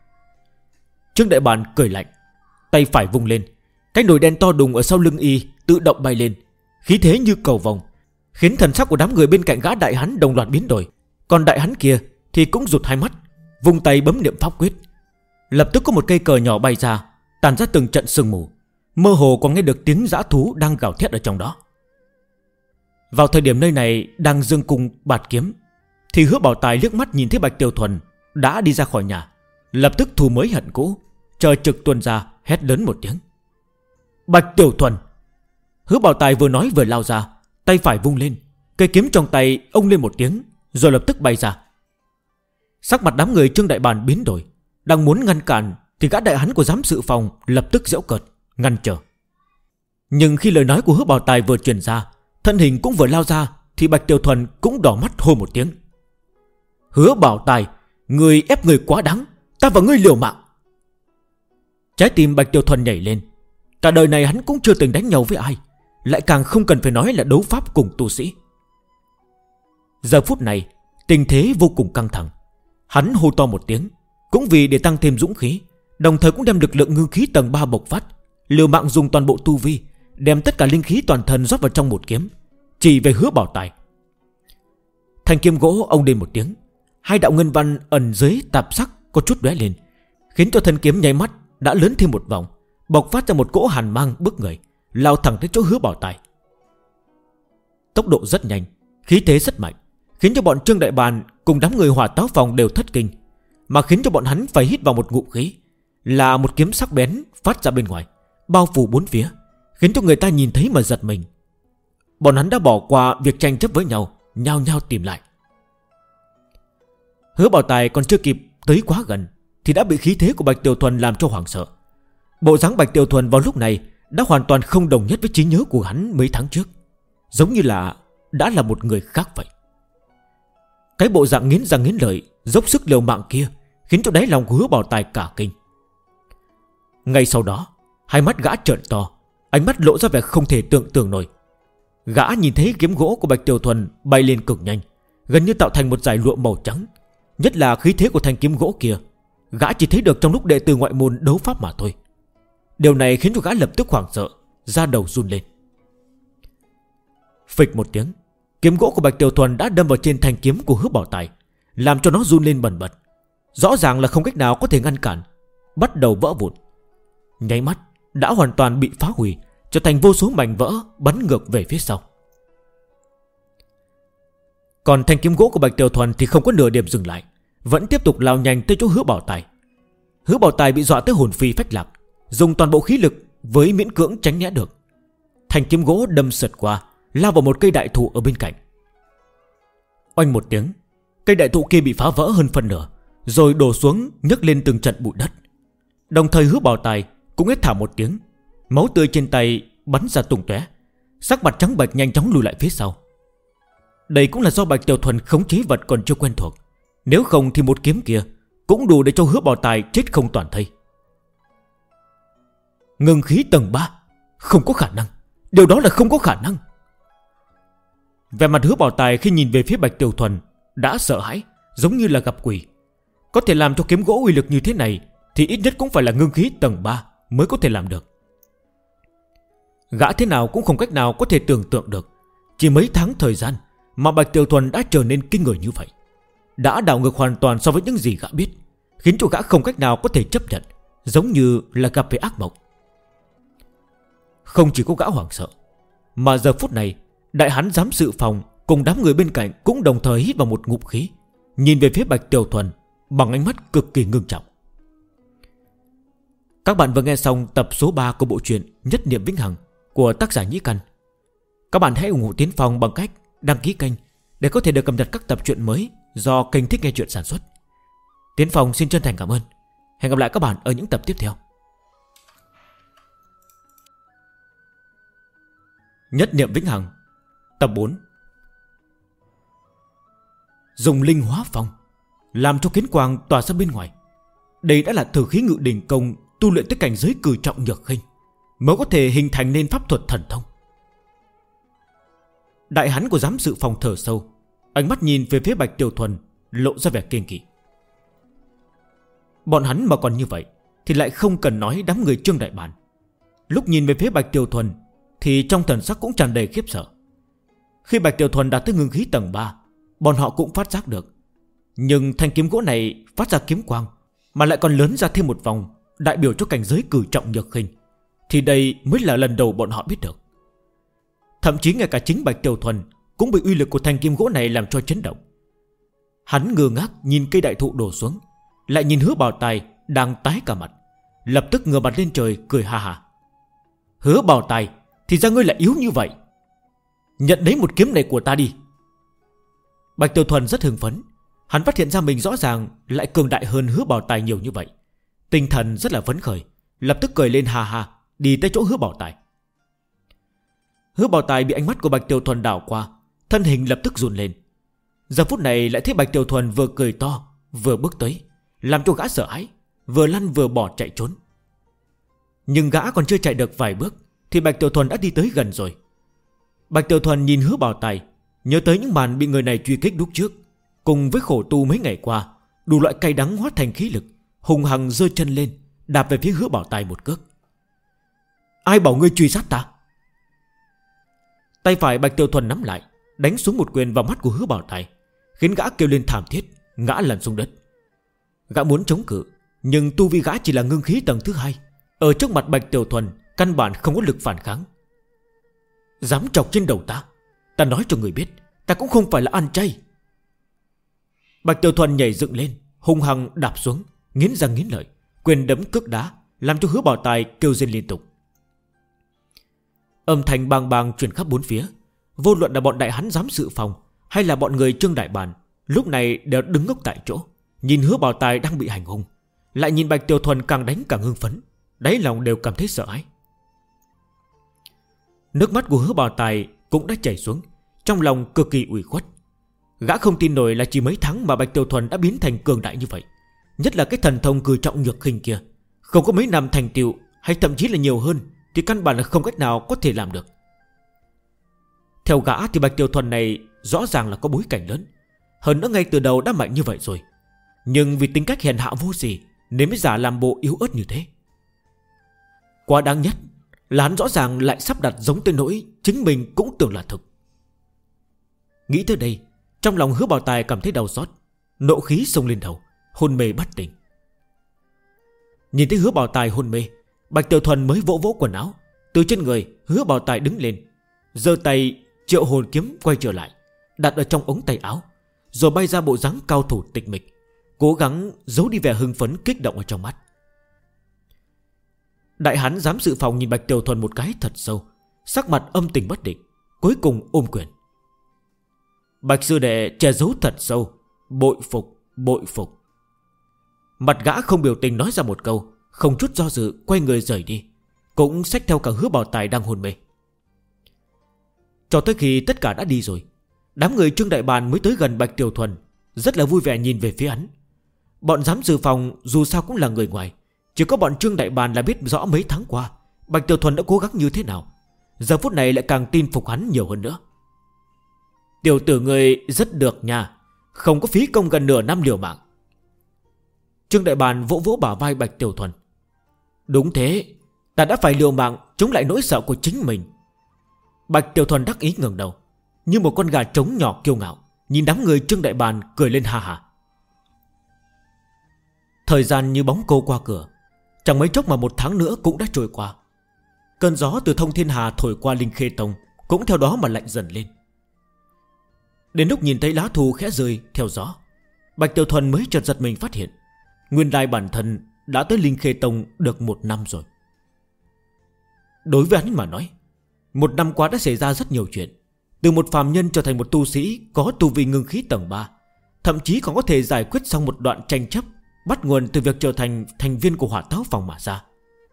Trương Đại Bản cười lạnh, tay phải vung lên, cái nồi đen to đùng ở sau lưng y tự động bay lên, khí thế như cầu vồng, khiến thần sắc của đám người bên cạnh gã đại hán đồng loạt biến đổi. Còn đại hán kia thì cũng rụt hai mắt, vung tay bấm niệm pháp quyết. Lập tức có một cây cờ nhỏ bay ra, tàn ra từng trận sương mù, mơ hồ còn nghe được tiếng dã thú đang gào thét ở trong đó. Vào thời điểm nơi này đang dương cung bạt kiếm, thì Hứa Bảo Tài liếc mắt nhìn thấy Bạch Tiểu Thuần đã đi ra khỏi nhà, lập tức thù mới hận cũ, trời trực tuôn ra, hét lớn một tiếng. Bạch Tiểu Thuần! Hứa Bảo Tài vừa nói vừa lao ra, tay phải vung lên, cây kiếm trong tay ông lên một tiếng, rồi lập tức bay ra. Sắc mặt đám người Trương Đại Bản biến đổi, đang muốn ngăn cản thì gã đại hán của giám sự phòng lập tức giễu cợt ngăn trở. Nhưng khi lời nói của Hứa Bảo Tài vừa truyền ra, thân hình cũng vừa lao ra, thì Bạch Tiểu Thuần cũng đỏ mắt hô một tiếng. Hứa Bảo Tài, người ép người quá đáng, ta và ngươi liều mạng. Trái tim Bạch Tiểu Thuần nhảy lên. Cả đời này hắn cũng chưa từng đánh nhau với ai, lại càng không cần phải nói là đấu pháp cùng tu sĩ. Giờ phút này tình thế vô cùng căng thẳng. Hắn hô to một tiếng, cũng vì để tăng thêm dũng khí, đồng thời cũng đem lực lượng ngưng khí tầng 3 bộc phát, liều mạng dùng toàn bộ tu vi, đem tất cả linh khí toàn thân rót vào trong một kiếm, chỉ về Hứa Bảo Tài. Thanh kiếm gỗ ông lên một tiếng, hai đạo ngân văn ẩn dưới tạp sắc có chút lóe lên, khiến cho thân kiếm nháy mắt đã lớn thêm một vòng, bộc phát ra một cỗ hàn mang bức người, lao thẳng tới chỗ Hứa Bảo Tài. Tốc độ rất nhanh, khí thế rất mạnh, khiến cho bọn Trương Đại Bản cùng đám người hỏa táo phòng đều thất kinh, mà khiến cho bọn hắn phải hít vào một ngụm khí, là một kiếm sắc bén phát ra bên ngoài, bao phủ bốn phía, khiến cho người ta nhìn thấy mà giật mình. Bọn hắn đã bỏ qua việc tranh chấp với nhau, nhao nhao tìm lại. Hứa Bảo Tài còn chưa kịp tới quá gần thì đã bị khí thế của Bạch Tiểu Thuần làm cho hoảng sợ. Bộ dáng Bạch Tiểu Thuần vào lúc này đã hoàn toàn không đồng nhất với trí nhớ của hắn mấy tháng trước, giống như là đã là một người khác vậy. Cái bộ dạng nghiến răng nghiến lợi, dốc sức liều mạng kia khiến cho đáy lòng của Hứa Bảo Tài cả kinh. Ngay sau đó, hai mắt gã trợn to, ánh mắt lộ ra vẻ không thể tưởng tượng nổi. Gã nhìn thấy kiếm gỗ của Bạch Tiểu Thuần bay lên cực nhanh, gần như tạo thành một dải lụa màu trắng. Nhất là khí thế của thanh kiếm gỗ kia, gã chỉ thấy được trong lúc đệ tử ngoại môn đấu pháp mà thôi. Điều này khiến cho gã lập tức hoảng sợ, da đầu run lên. Phịch một tiếng, kiếm gỗ của Bạch Tiểu Thuần đã đâm vào trên thanh kiếm của Hứa Bảo Tài, làm cho nó run lên bần bật. Rõ ràng là không cách nào có thể ngăn cản, bắt đầu vỡ vụn. Nháy mắt đã hoàn toàn bị phá hủy, trở thành vô số mảnh vỡ bắn ngược về phía sau. Còn thanh kiếm gỗ của Bạch Tiểu Thuần thì không có nửa điểm dừng lại, vẫn tiếp tục lao nhanh tới chỗ Hứa Bảo Tài. Hứa Bảo Tài bị dọa tới hồn phi phách lạc, dùng toàn bộ khí lực với miễn cưỡng tránh né được. Thanh kiếm gỗ đâm sượt qua, lao vào một cây đại thụ ở bên cạnh. Oanh một tiếng, cây đại thụ kia bị phá vỡ hơn phần nửa, rồi đổ xuống nhấc lên từng trận bụi đất. Đồng thời Hứa Bảo Tài cũng hét thảm một tiếng, máu tươi trên tay bắn ra tung tóe, sắc mặt trắng bệch nhanh chóng lùi lại phía sau. Đây cũng là do Bạch Tiểu Thuần khống chế vật còn chưa quen thuộc, nếu không thì một kiếm kia cũng đủ để cho Hứa Bảo Tài chết không toàn thây. Ngưng khí tầng 3, không có khả năng, điều đó là không có khả năng. Vẻ mặt Hứa Bảo Tài khi nhìn về phía Bạch Tiểu Thuần đã sợ hãi, giống như là gặp quỷ. Có thể làm cho kiếm gỗ uy lực như thế này thì ít nhất cũng phải là ngưng khí tầng 3 mới có thể làm được. Gã thế nào cũng không cách nào có thể tưởng tượng được, chỉ mấy tháng thời gian mà Bạch Tiểu Thuần đã trở nên kinh người như vậy, đã đảo ngược hoàn toàn so với những gì gã biết, khiến cho gã không cách nào có thể chấp nhận, giống như là gặp phải ác mộng. Không chỉ có gã hoảng sợ, mà giờ phút này đại hán giám sự phòng cùng đám người bên cạnh cũng đồng thời hít vào một ngụm khí, nhìn về phía Bạch Tiểu Thuần bằng ánh mắt cực kỳ ngưng trọng. Các bạn vừa nghe xong tập số 3 của bộ truyện Nhất Niệm Vĩnh Hằng của tác giả Nhĩ Căn. Các bạn hãy ủng hộ Tiến Phong bằng cách đăng ký kênh để có thể được cập nhật các tập truyện mới do kênh Thích Nghe Truyện sản xuất. Tiến Phong xin chân thành cảm ơn. Hẹn gặp lại các bạn ở những tập tiếp theo. Nhất Niệm Vĩnh Hằng tập 4. Dùng linh hóa phong làm cho kiến quang tỏa ra bên ngoài. Đây đã là thử khí ngự đỉnh công tu luyện tới cảnh giới cử trọng nhược khinh mới có thể hình thành nên pháp thuật thần thông. Đại hán của giám sự phòng thở sâu, ánh mắt nhìn về phía Bạch Tiểu Thuần lộ ra vẻ kiêng kỵ. Bọn hắn mà còn như vậy thì lại không cần nói đám người Trương Đại Bản. Lúc nhìn về phía Bạch Tiểu Thuần thì trong thần sắc cũng tràn đầy khiếp sợ. Khi Bạch Tiểu Thuần đạt tới ngưng khí tầng 3, bọn họ cũng phát giác được, nhưng thanh kiếm gỗ này phát ra kiếm quang mà lại còn lớn ra thêm một vòng, đại biểu cho cảnh giới cử trọng nhược khinh, thì đây mới là lần đầu bọn họ biết được. Thậm chí ngay cả chính Bạch Tiểu Thuần cũng bị uy lực của thanh kiếm gỗ này làm cho chấn động. Hắn ngơ ngác nhìn cây đại thụ đổ xuống, lại nhìn Hứa Bảo Tài đang tái cả mặt, lập tức ngửa mặt lên trời cười ha ha. Hứa Bảo Tài, thì ra ngươi lại yếu như vậy, nhận lấy một kiếm này của ta đi. Bạch Tiểu Thuần rất hưng phấn, hắn phát hiện ra mình rõ ràng lại cường đại hơn Hứa Bảo Tài nhiều như vậy, tinh thần rất là phấn khởi, lập tức cười lên ha ha, đi tới chỗ Hứa Bảo Tài. Hứa Bảo Tài bị ánh mắt của Bạch Tiểu Thuần đảo qua, thân hình lập tức run lên. Giờ phút này lại thấy Bạch Tiểu Thuần vừa cười to vừa bước tới, làm cho gã sợ hãi, vừa lăn vừa bỏ chạy trốn. Nhưng gã còn chưa chạy được vài bước thì Bạch Tiểu Thuần đã đi tới gần rồi. Bạch Tiểu Thuần nhìn Hứa Bảo Tài, nhớ tới những màn bị người này truy kích lúc trước, cùng với khổ tu mấy ngày qua, đủ loại cay đắng hóa thành khí lực, hùng hằng giơ chân lên, đạp về phía Hứa Bảo Tài một cước. Ai bảo ngươi truy sát ta? Tay phải Bạch Tiểu Thuần nắm lại, đánh xuống một quyền vào mắt của Hứa Bảo Tài, khiến gã kêu lên thảm thiết, ngã lăn xuống đất. Gã muốn chống cự, nhưng tu vi gã chỉ là ngưng khí tầng thứ 2, ở trước mặt Bạch Tiểu Thuần căn bản không có lực phản kháng. Dám chọc trên đầu ta, ta nói cho người biết, ta cũng không phải là ăn chay. Bạch Tiểu Thuần nhảy dựng lên, hung hăng đạp xuống, nghiến răng nghiến lợi, quyền đấm cước đá, làm cho Hứa Bảo Tài kêu rên liên tục. Âm thanh bang bang truyền khắp bốn phía. Vô luận là bọn đại hán giám sự phòng hay là bọn người Trương Đại Bản, lúc này đều đứng ngốc tại chỗ, nhìn Hứa Bảo Tài đang bị hành hung, lại nhìn Bạch Tiểu Thuần càng đánh càng hưng phấn, đáy lòng đều cảm thấy sợ hãi. Nước mắt của Hứa Bảo Tài cũng đã chảy xuống, trong lòng cực kỳ ủy khuất. Gã không tin nổi là chỉ mấy tháng mà Bạch Tiểu Thuần đã biến thành cường đại như vậy, nhất là cái thần thông cử trọng nhược khinh kia, không có mấy năm thành tựu hay thậm chí là nhiều hơn thì căn bản là không cách nào có thể làm được. Theo gã thì Bạch Tiểu Thuần này rõ ràng là có bối cảnh lớn, hơn nữa ngay từ đầu đã mạnh như vậy rồi, nhưng vì tính cách hèn hạ vô sỉ nên mới giả làm bộ yếu ớt như thế. Quá đáng nhất là hắn rõ ràng lại sắp đặt giống tới nỗi chính mình cũng tưởng là thực. Nghĩ tới đây, trong lòng Hứa Bảo Tài cảm thấy đau xót, nộ khí xông lên đầu, hôn mê bất tỉnh. Nhìn thấy Hứa Bảo Tài hôn mê, Bạch Tiểu Thuần mới vỗ vỗ quần áo. Từ trên người Hứa Bảo Tài đứng lên, giơ tay triệu hồn kiếm quay trở lại, đặt ở trong ống tay áo, rồi bay ra bộ dáng cao thủ tịch mịch, cố gắng giấu đi vẻ hưng phấn kích động ở trong mắt. Đại hán giám sự phòng nhìn Bạch Tiểu Thuần một cái thật sâu, sắc mặt âm tình bất định, cuối cùng ôm quyền. Bạch sư đệ che giấu thật sâu, bội phục, bội phục. Mặt gã không biểu tình nói ra một câu, không chút do dự quay người rời đi, cũng xách theo cả Hứa Bảo Tài đang hôn mê. Cho tới khi tất cả đã đi rồi, đám người Trương Đại Bàn mới tới gần Bạch Tiểu Thuần, rất là vui vẻ nhìn về phía hắn. Bọn giám sự phòng dù sao cũng là người ngoài, chỉ có bọn Trương Đại Bàn là biết rõ mấy tháng qua Bạch Tiểu Thuần đã cố gắng như thế nào, giờ phút này lại càng tin phục hắn nhiều hơn nữa. Tiểu tử người rất được nha, không có phí công gần nửa năm liều mạng. Trương Đại Bàn vỗ vỗ bả vai Bạch Tiểu Thuần. Đúng thế, ta đã phải liều mạng chống lại nỗi sợ của chính mình. Bạch Tiểu Thuần đắc ý ngẩng đầu, như một con gà trống nhỏ kiêu ngạo, nhìn đám người Trương Đại Bàn cười lên ha ha. Thời gian như bóng cô qua cửa, chẳng mấy chốc mà một tháng nữa cũng đã trôi qua. Cơn gió từ Thông Thiên Hà thổi qua Linh Khê Tông cũng theo đó mà lạnh dần lên. Đến lúc nhìn thấy lá thu khẽ rơi theo gió, Bạch Tiểu Thuần mới chợt giật mình phát hiện nguyên lai bản thân đã tới Linh Khê Tông được 1 năm rồi. Đối với hắn mà nói, 1 năm qua đã xảy ra rất nhiều chuyện. Từ một phàm nhân trở thành một tu sĩ có tu vi ngưng khí tầng 3, thậm chí còn có thể giải quyết xong một đoạn tranh chấp bắt nguồn từ việc trở thành thành viên của Hỏa Táo Phòng mà ra.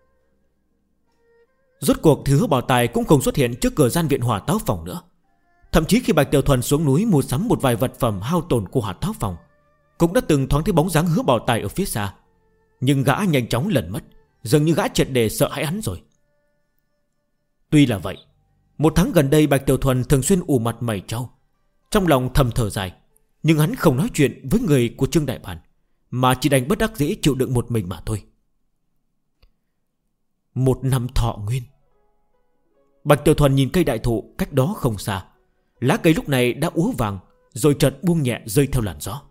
Rốt cuộc thì Hứa Bảo Tài cũng không xuất hiện trước cửa gian viện Hỏa Táo Phòng nữa. Thậm chí khi Bạch Tiểu Thuần xuống núi mua sắm một vài vật phẩm hao tổn của Hỏa Táo Phòng, cũng đã từng thoáng thấy bóng dáng Hứa Bảo Tài ở phía xa. Nhưng gã nhanh chóng lẩn mất, dường như gã triệt để sợ hãi hắn rồi. Tuy là vậy, 1 tháng gần đây Bạch Tiểu Thuần thường xuyên ủ mặt mày trao, trong lòng thầm thở dài. Nhưng hắn không nói chuyện với người của Trương Đại Bàn, mà chỉ đành bất đắc dĩ chịu đựng một mình mà thôi. 1 năm thọ nguyên. Bạch Tiểu Thuần nhìn cây đại thụ cách đó không xa, lá cây lúc này đã úa vàng, rồi chợt buông nhẹ rơi theo làn gió.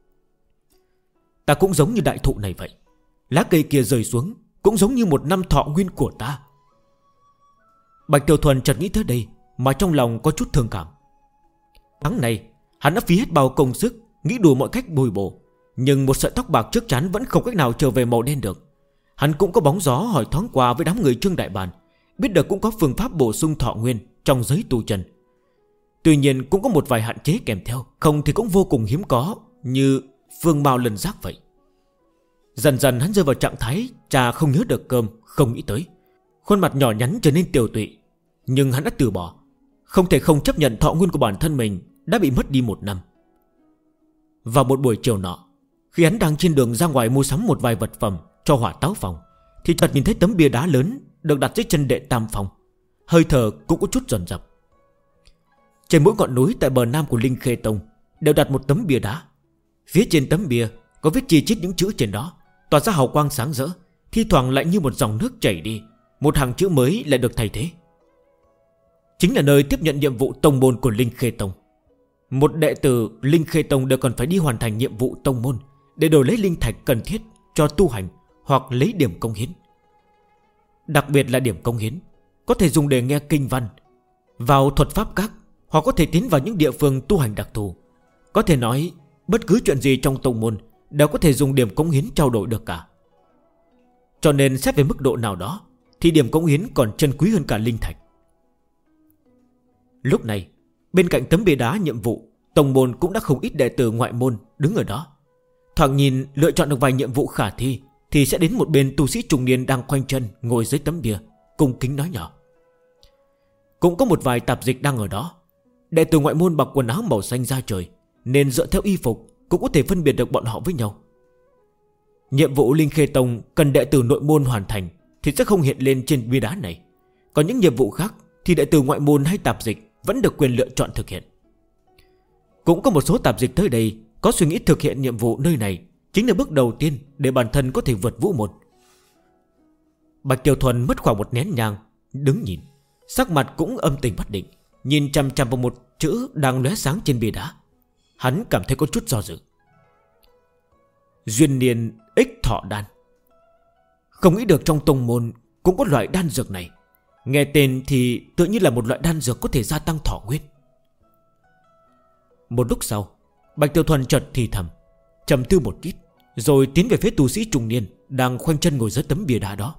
Ta cũng giống như đại thụ này vậy, lá cây kia rơi xuống cũng giống như 1 năm thọ nguyên của ta. Bạch Tiểu Thuần chợt nghĩ tới đây, mà trong lòng có chút thương cảm. Tháng này hắn đã phí hết bao công sức, nghĩ đủ mọi cách bồi bổ, nhưng một sợi tóc bạc trước trán vẫn không cách nào trở về màu đen được. Hắn cũng có bóng gió hỏi thoáng qua với đám người Trương Đại Bàn, biết được cũng có phương pháp bổ sung thọ nguyên trong giới tu chân. Tuy nhiên cũng có một vài hạn chế kèm theo, không thì cũng vô cùng hiếm có, như phương mao lần giác vậy. Dần dần hắn rơi vào trạng thái cha không nhớ được cơm, không nghĩ tới. Khuôn mặt nhỏ nhắn trở nên tiều tụy, nhưng hắn đã từ bỏ, không thể không chấp nhận thọ nguyên của bản thân mình đã bị mất đi 1 năm. Vào một buổi chiều nọ, khi hắn đang trên đường ra ngoài mua sắm một vài vật phẩm cho Hỏa Táo Phòng, thì chợt nhìn thấy tấm bia đá lớn được đặt dưới chân Đệ Tam Phong, hơi thở cũng có chút dồn dập. Trên mỗi ngọn núi tại bờ nam của Linh Khê Tông đều đặt một tấm bia đá. Phía trên tấm bia có viết chi chít những chữ trên đó, tỏa ra hào quang sáng rỡ, thi thoảng lại như một dòng nước chảy đi, một hàng chữ mới lại được thay thế. Chính là nơi tiếp nhận nhiệm vụ tông môn của Linh Khê Tông. Một đệ tử Linh Khê Tông đều còn phải đi hoàn thành nhiệm vụ tông môn để đổi lấy linh thạch cần thiết cho tu hành, hoặc lấy điểm công hiến. Đặc biệt là điểm công hiến có thể dùng để nghe kinh văn, vào thuật pháp các, hoặc có thể tiến vào những địa phương tu hành đặc thù. Có thể nói bất cứ chuyện gì trong tông môn đều có thể dùng điểm công hiến trao đổi được cả. Cho nên xét về mức độ nào đó thì điểm công hiến còn chân quý hơn cả linh thạch. Lúc này bên cạnh tấm bia đá nhiệm vụ, tông môn cũng đã không ít đệ tử ngoại môn đứng ở đó. Thoảng nhìn lựa chọn được vài nhiệm vụ khả thi, thì sẽ đến một bên tu sĩ trung niên đang khoanh chân ngồi dưới tấm bia, cung kính nói nhỏ. Cũng có một vài tạp dịch đang ở đó. Đệ tử ngoại môn mặc quần áo màu xanh da trời, nên dựa theo y phục cũng có thể phân biệt được bọn họ với nhau. Nhiệm vụ Linh Khê Tông cần đệ tử nội môn hoàn thành thì sẽ không hiện lên trên bia đá này. Còn những nhiệm vụ khác thì đệ tử ngoại môn hay tạp dịch vẫn được quyền lựa chọn thực hiện. Cũng có một số tạp dịch tới đây có suy nghĩ thực hiện nhiệm vụ nơi này chính là bước đầu tiên để bản thân có thể vượt vũ môn. Bạch Tiểu Thuần mất khoảng một nén nhang đứng nhìn, sắc mặt cũng âm tình bất định, nhìn chằm chằm vào một chữ đang lóe sáng trên bia đá. Hắn cảm thấy có chút do dự. Duyên niên ích thọ đan. Không nghĩ được trong tông môn cũng có loại đan dược này. Nghe tên thì tự nhiên là một loại đan dược có thể gia tăng thọ nguyên. Một lúc sau, Bạch Tiểu Thuần chợt thì thầm, trầm tư một ít, rồi tiến về phía tu sĩ trung niên đang khoanh chân ngồi dưới tấm bia đá đó.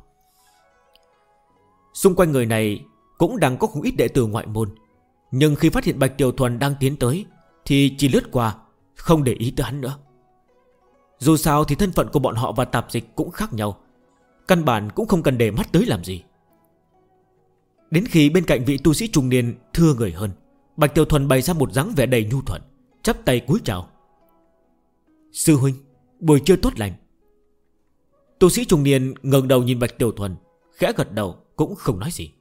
Xung quanh người này cũng đang có không ít đệ tử ngoại môn, nhưng khi phát hiện Bạch Tiểu Thuần đang tiến tới thì chỉ lướt qua, không để ý tới hắn nữa. Dù sao thì thân phận của bọn họ và tạp dịch cũng khác nhau, căn bản cũng không cần để mắt tới làm gì. Đến khi bên cạnh vị tu sĩ trung niên thưa người hơn, Bạch Tiểu Thuần bày ra một dáng vẻ đầy nhu thuận, chắp tay cúi chào. Sư huynh, buổi trưa tốt lành. Tu sĩ trung niên ngẩng đầu nhìn Bạch Tiểu Thuần, khẽ gật đầu cũng không nói gì.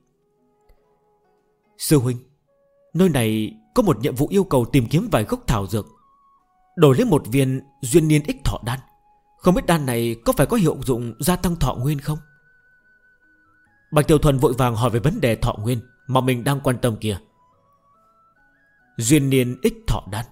Sư huynh, nơi này có một nhiệm vụ yêu cầu tìm kiếm vài gốc thảo dược, đổi lấy một viên duyên niên ích thọ đan. Không biết đan này có phải có hiệu dụng gia tăng thọ nguyên không? Bạch Tiểu Thuần vội vàng hỏi về vấn đề thọ nguyên mà mình đang quan tâm kia. Duyên niên ích thọ đan.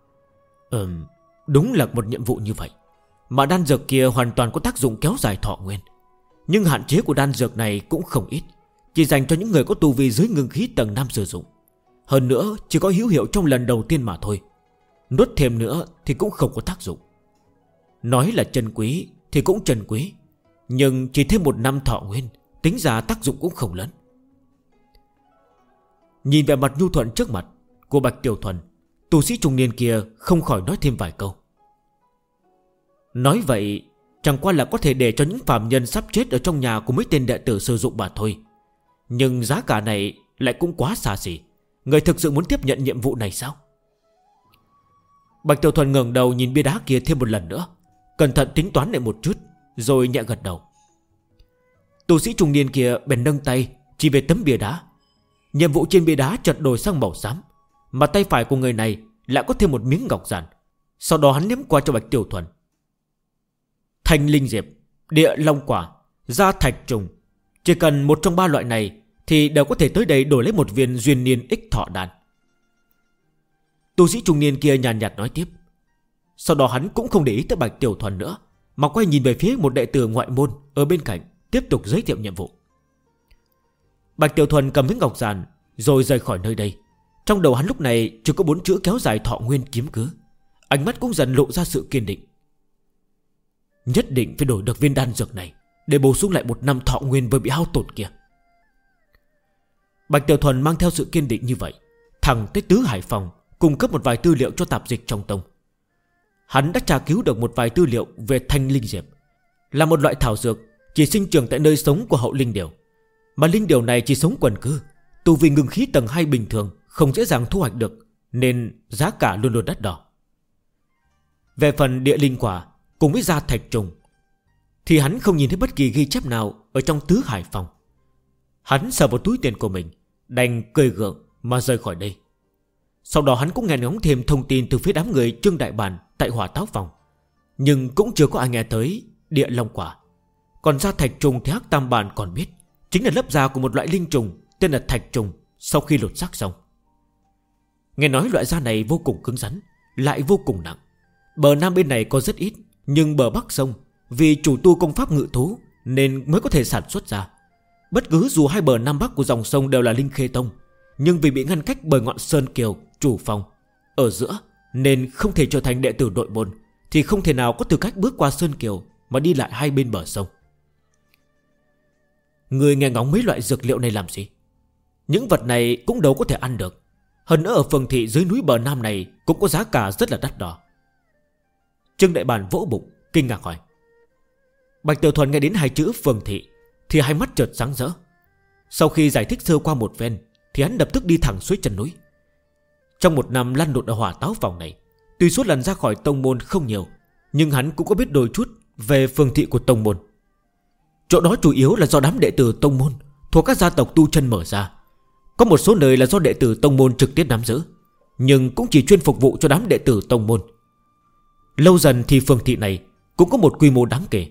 Đúng là một nhiệm vụ như vậy. Mà đan dược kia hoàn toàn có tác dụng kéo dài thọ nguyên. Nhưng hạn chế của đan dược này cũng không ít, chỉ dành cho những người có tu vi dưới ngưng khí tầng 5 sử dụng. Hơn nữa chỉ có hữu hiệu trong lần đầu tiên mà thôi. Nuốt thêm nữa thì cũng không có tác dụng. Nói là chân quý thì cũng chân quý, nhưng chỉ thêm 1 năm thọ nguyên, tính ra tác dụng cũng không lớn. Nhìn về mặt nhu thuận trước mặt của Bạch Tiểu Thuần, tu sĩ trung niên kia không khỏi nói thêm vài câu. Nói vậy chẳng qua là có thể để cho những phàm nhân sắp chết ở trong nhà của mấy tên đệ tử sử dụng mà thôi. Nhưng giá cả này lại cũng quá xa xỉ. Người thực sự muốn tiếp nhận nhiệm vụ này sao? Bạch Tiểu Thuần ngẩng đầu nhìn bia đá kia thêm một lần nữa, cẩn thận tính toán lại một chút, rồi nhẹ gật đầu. Tu sĩ trung niên kia bèn nâng tay chỉ về tấm bia đá. Nhiệm vụ trên bia đá chợt đổi sang màu xám, mà tay phải của người này lại có thêm một miếng ngọc giản. Sau đó hắn ném qua cho Bạch Tiểu Thuần. Thanh linh diệp, địa long quả, gia thạch trùng, chỉ cần một trong 3 loại này thì đều có thể tới đây đổi lấy một viên duyên niên ích thọ đan. Tu sĩ trung niên kia nhàn nhạt nói tiếp. Sau đó hắn cũng không để ý tới Bạch Tiểu Thuần nữa, mà quay nhìn về phía một đệ tử ngoại môn ở bên cạnh, tiếp tục giới thiệu nhiệm vụ. Bạch Tiểu Thuần cầm miếng ngọc giản rồi rời khỏi nơi đây. Trong đầu hắn lúc này chỉ có 4 chữ kéo dài thọ nguyên kiếm cứ. Ánh mắt cũng dần lộ ra sự kiên định. Nhất định phải đổi được viên đan dược này để bổ sung lại 1 năm thọ nguyên vừa bị hao tổn kia. Bạch Tiểu Thuần mang theo sự kiên định như vậy thẳng tới Tứ Hải Phòng, cung cấp một vài tư liệu cho tạp dịch trong tông. Hắn đã tra cứu được một vài tư liệu về thanh linh diệp, là một loại thảo dược chỉ sinh trưởng tại nơi sống của hậu linh điểu. Mà linh điểu này chỉ sống quần cư, tu vi ngưng khí tầng 2 bình thường không dễ dàng thu hoạch được, nên giá cả luôn luôn đắt đỏ. Về phần địa linh quả cùng với gia thạch trùng thì hắn không nhìn thấy bất kỳ ghi chép nào ở trong Tứ Hải Phòng. Hắn sờ vào túi tiền của mình, đành cười gượng mà rời khỏi đây. Sau đó hắn cũng nghe ngóng thêm thông tin từ phía đám người Trương Đại Bản tại Hỏa Táo Phòng, nhưng cũng chưa có ai nghe tới địa long quả. Còn gia thạch trùng thì Hắc Tam Bản còn biết, chính là lớp da của một loại linh trùng tên là thạch trùng sau khi lột xác xong. Nghe nói loại da này vô cùng cứng rắn, lại vô cùng nặng. Bờ nam bên này có rất ít, nhưng bờ bắc sông vì chủ tu công pháp ngự thú nên mới có thể sản xuất ra. Bất cứ dù hai bờ nam bắc của dòng sông đều là linh khê tông, nhưng vì bị ngăn cách bởi ngọn sơn kiều chủ phòng ở giữa nên không thể trở thành đệ tử nội môn, thì không thể nào có tư cách bước qua sơn kiều mà đi lại hai bên bờ sông. Người nghe ngóng mấy loại dược liệu này làm gì? Những vật này cũng đâu có thể ăn được. Hơn nữa ở phường thị dưới núi bờ nam này cũng có giá cả rất là đắt đỏ. Trương Đại Bản vỗ bụng kinh ngạc hỏi. Bạch Tiểu Thuần nghe đến 2 chữ phường thị thì hai mắt chợt sáng rỡ. Sau khi giải thích sơ qua một ven thì hắn lập tức đi thẳng xuống chân núi. Trong 1 năm lăn lộn ở Hỏa Táo Phòng này, tuy số lần ra khỏi tông môn không nhiều, nhưng hắn cũng có biết đôi chút về phường thị của tông môn. Chỗ đó chủ yếu là do đám đệ tử tông môn thuộc các gia tộc tu chân mở ra. Có một số nơi là do đệ tử tông môn trực tiếp nắm giữ, nhưng cũng chỉ chuyên phục vụ cho đám đệ tử tông môn. Lâu dần thì phường thị này cũng có một quy mô đáng kể.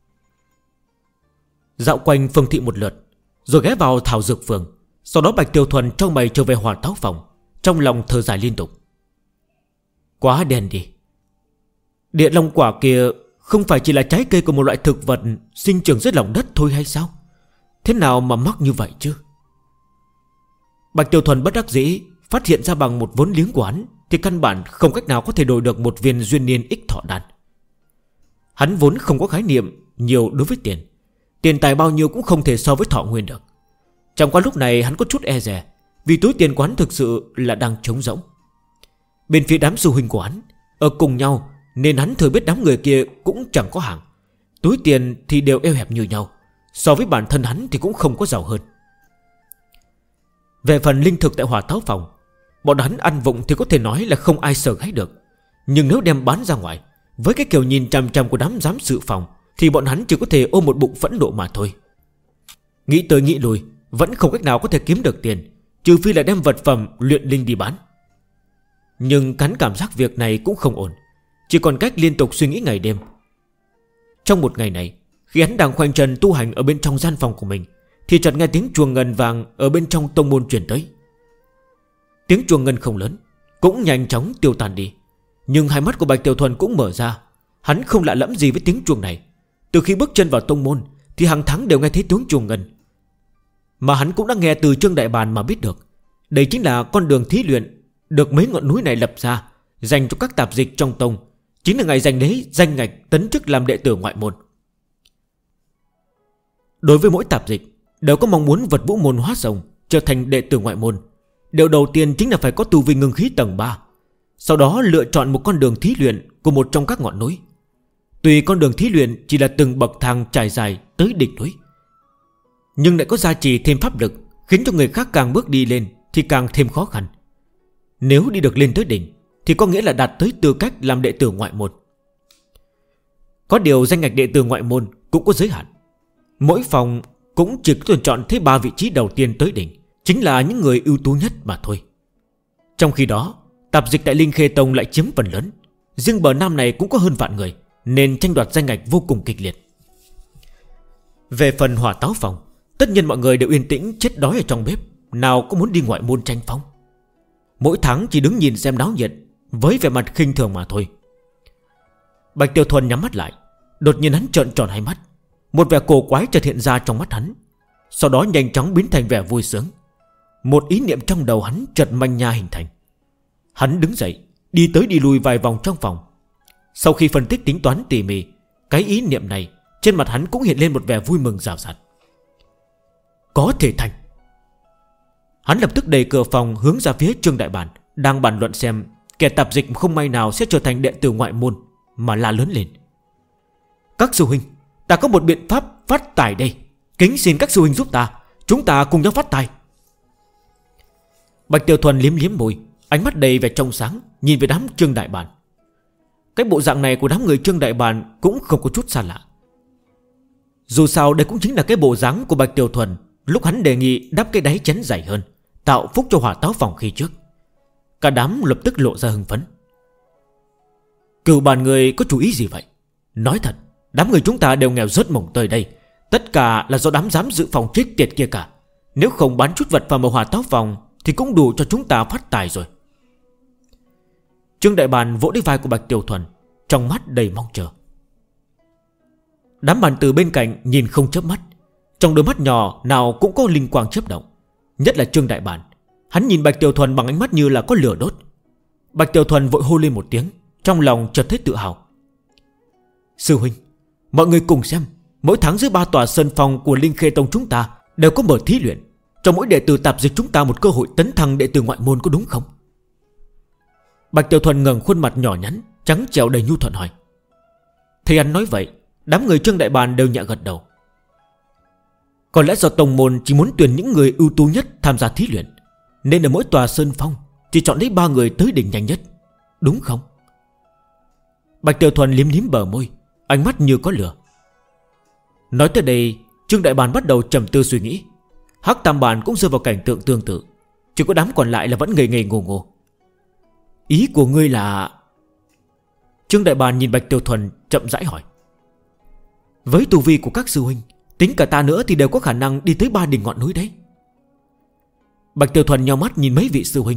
Dạo quanh phường thị một lượt, rồi ghé vào thảo dược phường. Sau đó Bạch Tiểu Thuần trong mày trở về Hỏa Táo Phòng, trong lòng thở dài liên tục. Quá đen đi. Địa long quả kia không phải chỉ là trái cây của một loại thực vật sinh trưởng dưới lòng đất thôi hay sao? Thế nào mà mắc như vậy chứ? Bạch Tiểu Thuần bất đắc dĩ phát hiện ra bằng một vốn liếng của hắn thì căn bản không cách nào có thể đổi được một viên duyên niên ích thọ đan. Hắn vốn không có khái niệm nhiều đối với tiền. Tiền tài bao nhiêu cũng không thể so với thọ nguyên được. Chẳng qua lúc này hắn có chút e dè, vì túi tiền của hắn thực sự là đang trống rỗng. Bên phía đám sư huynh của hắn ở cùng nhau, nên hắn thừa biết đám người kia cũng chẳng có hàng. Túi tiền thì đều eo hẹp như nhau, so với bản thân hắn thì cũng không có giàu hơn. Về phần linh thực tại Hỏa Táo Phòng, bọn hắn ăn vụng thì có thể nói là không ai sợ gáy được. Nhưng nếu đem bán ra ngoài, với cái kiểu nhìn chằm chằm của đám giám sự phòng, thì bọn hắn chỉ có thể ôm một bụng phẫn nộ mà thôi. Nghĩ tới nghĩ lui, vẫn không cách nào có thể kiếm được tiền, trừ phi là đem vật phẩm luyện linh đi bán. Nhưng hắn cảm giác việc này cũng không ổn, chỉ còn cách liên tục suy nghĩ ngày đêm. Trong một ngày này, khi hắn đang khoanh chân tu hành ở bên trong gian phòng của mình, thì chợt nghe tiếng chuông ngân vàng ở bên trong tông môn truyền tới. Tiếng chuông ngân không lớn, cũng nhanh chóng tiêu tan đi. Nhưng hai mắt của Bạch Tiểu Thuần cũng mở ra. Hắn không lạ lẫm gì với tiếng chuông này. Từ khi bước chân vào tông môn thì hàng tháng đều nghe thấy tiếng chuông ngân. Mà hắn cũng đã nghe từ Trương Đại Bàn mà biết được, đây chính là con đường thí luyện được mấy ngọn núi này lập ra, dành cho các tạp dịch trong tông. Chính là ngày giành lấy danh ngạch tấn chức làm đệ tử ngoại môn. Đối với mỗi tạp dịch đều có mong muốn vượt vũ môn hóa rồng, trở thành đệ tử ngoại môn. Điều đầu tiên chính là phải có tu vi ngưng khí tầng 3. Sau đó lựa chọn một con đường thí luyện của một trong các ngọn núi. Tùy con đường thí luyện chỉ là từng bậc thang trải dài tới đỉnh núi, nhưng lại có gia trì thêm pháp lực, khiến cho người khác càng bước đi lên thì càng thêm khó khăn. Nếu đi được lên tới đỉnh thì có nghĩa là đạt tới tư cách làm đệ tử ngoại môn. Có điều danh ngạch đệ tử ngoại môn cũng có giới hạn. Mỗi phòng cũng chỉ có tuyển chọn thấy 3 vị trí đầu tiên tới đỉnh, chính là những người ưu tú nhất mà thôi. Trong khi đó, tạp dịch tại Linh Khê Tông lại chiếm phần lớn. Riêng bờ nam này cũng có hơn vạn người, nên tranh đoạt danh ngạch vô cùng kịch liệt. Về phần Hỏa Táo Phòng, tất nhiên mọi người đều yên tĩnh chết đói ở trong bếp, nào có muốn đi ngoại môn tranh phong. Mỗi tháng chỉ đứng nhìn xem náo nhiệt, với vẻ mặt khinh thường mà thôi. Bạch Tiểu Thuần nhắm mắt lại, đột nhiên hắn trợn tròn hai mắt. Một vẻ cổ quái chợt hiện ra trong mắt hắn, sau đó nhanh chóng biến thành vẻ vui sướng. Một ý niệm trong đầu hắn chợt manh nha hình thành. Hắn đứng dậy, đi tới đi lui vài vòng trong phòng. Sau khi phân tích tính toán tỉ mỉ cái ý niệm này, trên mặt hắn cũng hiện lên một vẻ vui mừng rào rạt. Có thể thành. Hắn lập tức đẩy cửa phòng hướng ra phía Trương Đại Bản đang bàn luận xem kẻ tạp dịch không may nào sẽ trở thành đệ tử ngoại môn, mà la lớn lên: Các sư huynh, ta có một biện pháp phát tài đây, kính xin các sư huynh giúp ta, chúng ta cùng nhau phát tài. Bạch Tiểu Thuần liếm liếm môi, ánh mắt đầy vẻ trong sáng, nhìn về đám Trương Đại Bản. Cái bộ dạng này của đám người Trương Đại Bản cũng không có chút xa lạ. Dù sao đây cũng chính là cái bộ dáng của Bạch Tiểu Thuần lúc hắn đề nghị đắp cái đáy chén dày hơn, tạo phúc cho Hỏa Táo Phòng khi trước. Cả đám lập tức lộ ra hưng phấn. Cửu bàn người có chú ý gì vậy? Nói thật, đám người chúng ta đều nghèo rớt mồng tơi đây, tất cả là do đám giám dự phòng chết tiệt kia cả. Nếu không bán chút vật phẩm ở Hỏa Táo Phòng thì cũng đủ cho chúng ta phát tài rồi. Trương Đại Bàn vỗ lấy vai của Bạch Tiểu Thuần, trong mắt đầy mong chờ. Đám bàn từ bên cạnh nhìn không chớp mắt, trong đôi mắt nhỏ nào cũng có linh quang chớp động. Nhất là Trương Đại Bàn, hắn nhìn Bạch Tiểu Thuần bằng ánh mắt như là có lửa đốt. Bạch Tiểu Thuần vội hô lên một tiếng, trong lòng chợt thấy tự hào. Sư huynh, mọi người cùng xem, mỗi tháng dưới 3 tòa sơn phong của Linh Khê Tông chúng ta đều có mở thí luyện, cho mỗi đệ tử tạp dịch chúng ta một cơ hội tấn thăng đệ tử ngoại môn, có đúng không? Bạch Tiểu Thuần ngẩng khuôn mặt nhỏ nhắn trắng trẻo đầy nhu thuận hỏi. Thấy anh nói vậy, đám người Trương Đại Bàn đều nhẹ gật đầu. Có lẽ do tông môn chỉ muốn tuyển những người ưu tú nhất tham gia thí luyện, nên ở mỗi tòa sơn phong chỉ chọn lấy 3 người tới đỉnh nhanh nhất, đúng không? Bạch Tiểu Thuần liếm liếm bờ môi, ánh mắt như có lửa. Nói tới đây, Trương Đại Bàn bắt đầu trầm tư suy nghĩ. Hắc Tam Bàn cũng rơi vào cảnh tượng tương tự, chỉ có đám còn lại là vẫn ngây ngây ngô ngô. Ý của ngươi là... Trương Đại Bàn nhìn Bạch Tiểu Thuần chậm rãi hỏi. Với tu vi của các sư huynh, tính cả ta nữa thì đều có khả năng đi tới 3 đỉnh ngọn núi đấy. Bạch Tiểu Thuần nheo mắt nhìn mấy vị sư huynh,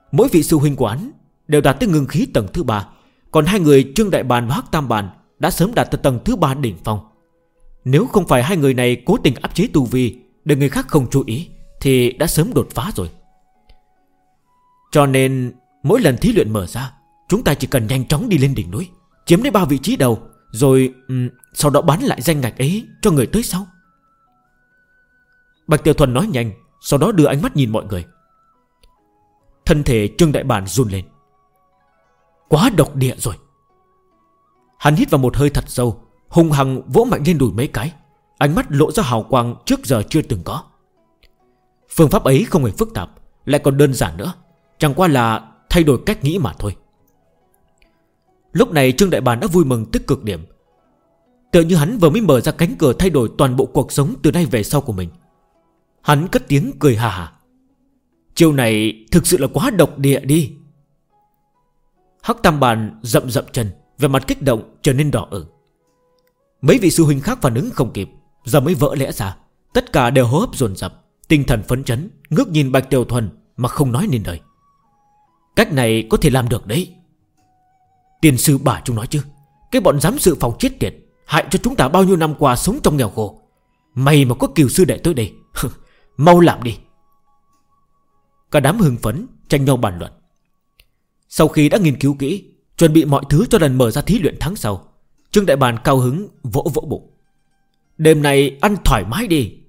Mỗi vị sư huynh của hắn đều đạt tới ngưng khí tầng thứ 3, còn hai người Trương Đại Bàn và Hắc Tam Bàn đã sớm đạt tới tầng thứ 3 đỉnh phong. Nếu không phải hai người này cố tình áp chế tu vi để người khác không chú ý thì đã sớm đột phá rồi. Cho nên mỗi lần thí luyện mở ra, chúng ta chỉ cần nhanh chóng đi lên đỉnh núi, chiếm lấy 3 vị trí đầu, rồi sau đó bán lại danh ngạch ấy cho người tới sau. Bạch Tiểu Thuần nói nhanh, sau đó đưa ánh mắt nhìn mọi người. Thân thể Trương Đại Bản run lên. Quá độc địa rồi. Hắn hít vào một hơi thật sâu, hung hăng vỗ mạnh lên đùi mấy cái, ánh mắt lộ ra hào quang trước giờ chưa từng có. Phương pháp ấy không hề phức tạp, lại còn đơn giản nữa, chẳng qua là thay đổi cách nghĩ mà thôi. Lúc này Trương Đại Bản đã vui mừng tới cực điểm, tựa như hắn vừa mới mở ra cánh cửa thay đổi toàn bộ cuộc sống từ nay về sau của mình. Hắn cất tiếng cười hà hà. Chiêu này thực sự là quá độc địa đi. Hắc Tam Bàn rậm rậm chân, về mặt kích động trở nên đỏ ửng. Mấy vị sư huynh khác phản ứng không kịp, giờ mới vỡ lẽ ra. Tất cả đều hô hấp dồn dập, tinh thần phấn chấn, ngước nhìn Bạch Tiểu Thuần mà không nói nên lời. Cách này có thể làm được đấy. Tiền sư bà chúng nói chứ, cái bọn giám sự phòng chết tiệt, hại cho chúng ta bao nhiêu năm qua sống trong nghèo khổ. Mày mà có Kiều sư đệ tới đây, mau làm đi. Cả đám hưng phấn tranh nhau bàn luận. Sau khi đã nghiên cứu kỹ, chuẩn bị mọi thứ cho lần mở ra thí luyện tháng sau, Trương Đại Bàn cao hứng vỗ vỗ bụng. Đêm này ăn thoải mái đi.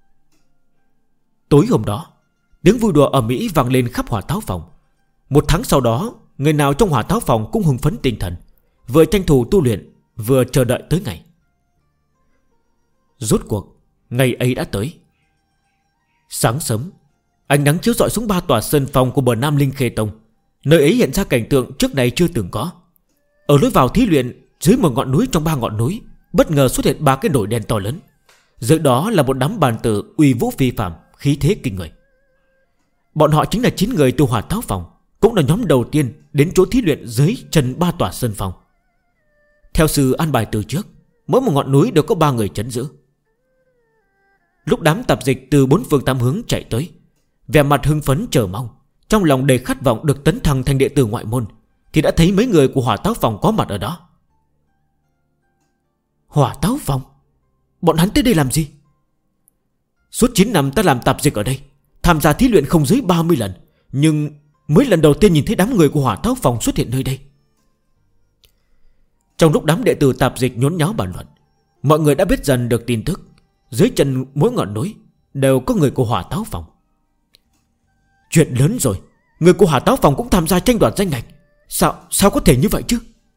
Tối hôm đó, tiếng vui đùa ầm ĩ vang lên khắp Hỏa Táo Phòng. Một tháng sau đó, người nào trong Hỏa Táo Phòng cũng hưng phấn tinh thần, vừa tranh thủ tu luyện, vừa chờ đợi tới ngày. Rốt cuộc, ngày ấy đã tới. Sáng sớm, ánh nắng chiếu rọi xuống 3 tòa sơn phòng của bờ Nam Linh Khê Tông. Nơi ấy hiện ra cảnh tượng trước này chưa từng có. Ở lối vào thí luyện, dưới một ngọn núi trong 3 ngọn núi, bất ngờ xuất hiện 3 cái nồi đen to lớn. Dưới đó là một đám bàn tử uy vũ phi phàm, khí thế kinh người. Bọn họ chính là 9 người từ Hỏa Táo Phòng, cũng là nhóm đầu tiên đến chỗ thí luyện dưới chân 3 tòa sơn phòng. Theo sự an bài từ trước, mỗi một ngọn núi đều có 3 người trấn giữ. Lúc đám tạp dịch từ 4 phương 8 hướng chạy tới, vẻ mặt hưng phấn chờ mong, trong lòng đầy khát vọng được tấn thăng thành đệ tử ngoại môn, thì đã thấy mấy người của Hỏa Táo Phòng có mặt ở đó. Hỏa Táo Phòng? Bọn hắn tới đây làm gì? Suốt 9 năm ta làm tạp dịch ở đây, tham gia thí luyện không dưới 30 lần, nhưng mới lần đầu tiên nhìn thấy đám người của Hỏa Táo Phòng xuất hiện nơi đây. Trong lúc đám đệ tử tạp dịch nhốn nháo bàn luận, mọi người đã biết dần được tin tức, dưới chân mỗi ngọn núi đều có người của Hỏa Táo Phòng. Chuyện lớn rồi, người của Hỏa Táo Phòng cũng tham gia tranh đoạt danh ngạch. Sao có thể như vậy chứ?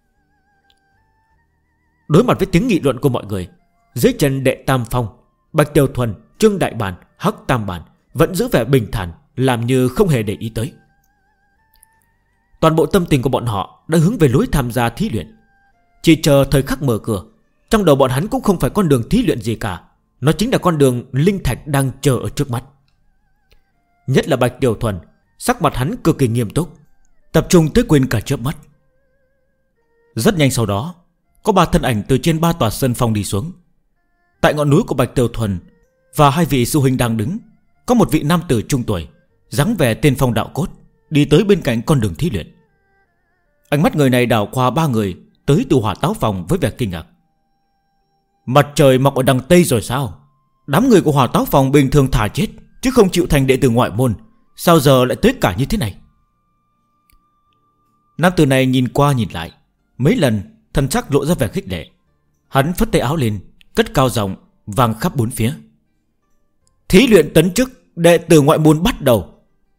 Đối mặt với tiếng nghị luận của mọi người, dưới chân đệ Tam Phong, Bạch Tiểu Thuần, Trương Đại Bàn, Hắc Tam Bàn vẫn giữ vẻ bình thản, làm như không hề để ý tới. Toàn bộ tâm tình của bọn họ đã hướng về lối tham gia thí luyện, chỉ chờ thời khắc mở cửa. Trong đầu bọn hắn cũng không phải con đường thí luyện gì cả, nó chính là con đường linh thạch đang chờ ở trước mắt. Nhất là Bạch Tiểu Thuần, sắc mặt hắn cực kỳ nghiêm túc, tập trung tới quên cả chớp mắt. Rất nhanh sau đó, có 3 thân ảnh từ trên 3 tòa sân phong đi xuống. Tại ngọn núi của Bạch Tiểu Thuần và 2 vị sư huynh đang đứng, có một vị nam tử trung tuổi, dáng vẻ tiên phong đạo cốt, đi tới bên cạnh con đường thí luyện. Ánh mắt người này đảo qua 3 người tới từ Hỏa Táo Phòng với vẻ kinh ngạc. Mặt trời mọc ở đằng Tây rồi sao? Đám người của Hỏa Táo Phòng bình thường thả chết, chứ không chịu thành đệ tử ngoại môn, sao giờ lại tới cả như thế này? Nam tử này nhìn qua nhìn lại, mấy lần thân sắc lộ ra vẻ khích lệ. Hắn phất tay áo lên, cất cao giọng vang khắp 4 phía. Thí luyện tấn chức đệ tử ngoại môn bắt đầu.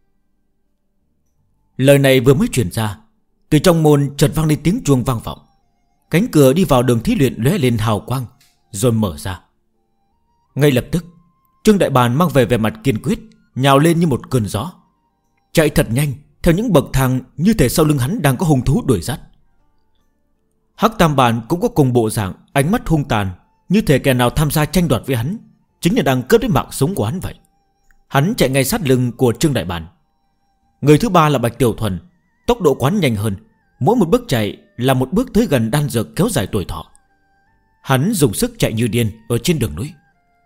Lời này vừa mới truyền ra, từ trong môn chợt vang lên tiếng chuông vang vọng. Cánh cửa đi vào đường thí luyện lóe lên hào quang, rồi mở ra. Ngay lập tức, Trương Đại Bàn mang về vẻ mặt kiên quyết, nhào lên như một cơn gió, chạy thật nhanh theo những bậc thang, như thể sau lưng hắn đang có hung thú đuổi dắt. Hắc Tam Bàn cũng có cùng bộ dạng, ánh mắt hung tàn, như thể kẻ nào tham gia tranh đoạt với hắn chính là đang cướp lấy mạng sống của hắn vậy. Hắn chạy ngay sát lưng của Trương Đại Bàn. Người thứ 3 là Bạch Tiểu Thuần, tốc độ quán nhanh hơn, mỗi một bước chạy là một bước tới gần đan dược kéo dài tuổi thọ. Hắn dùng sức chạy như điên ở trên đường núi.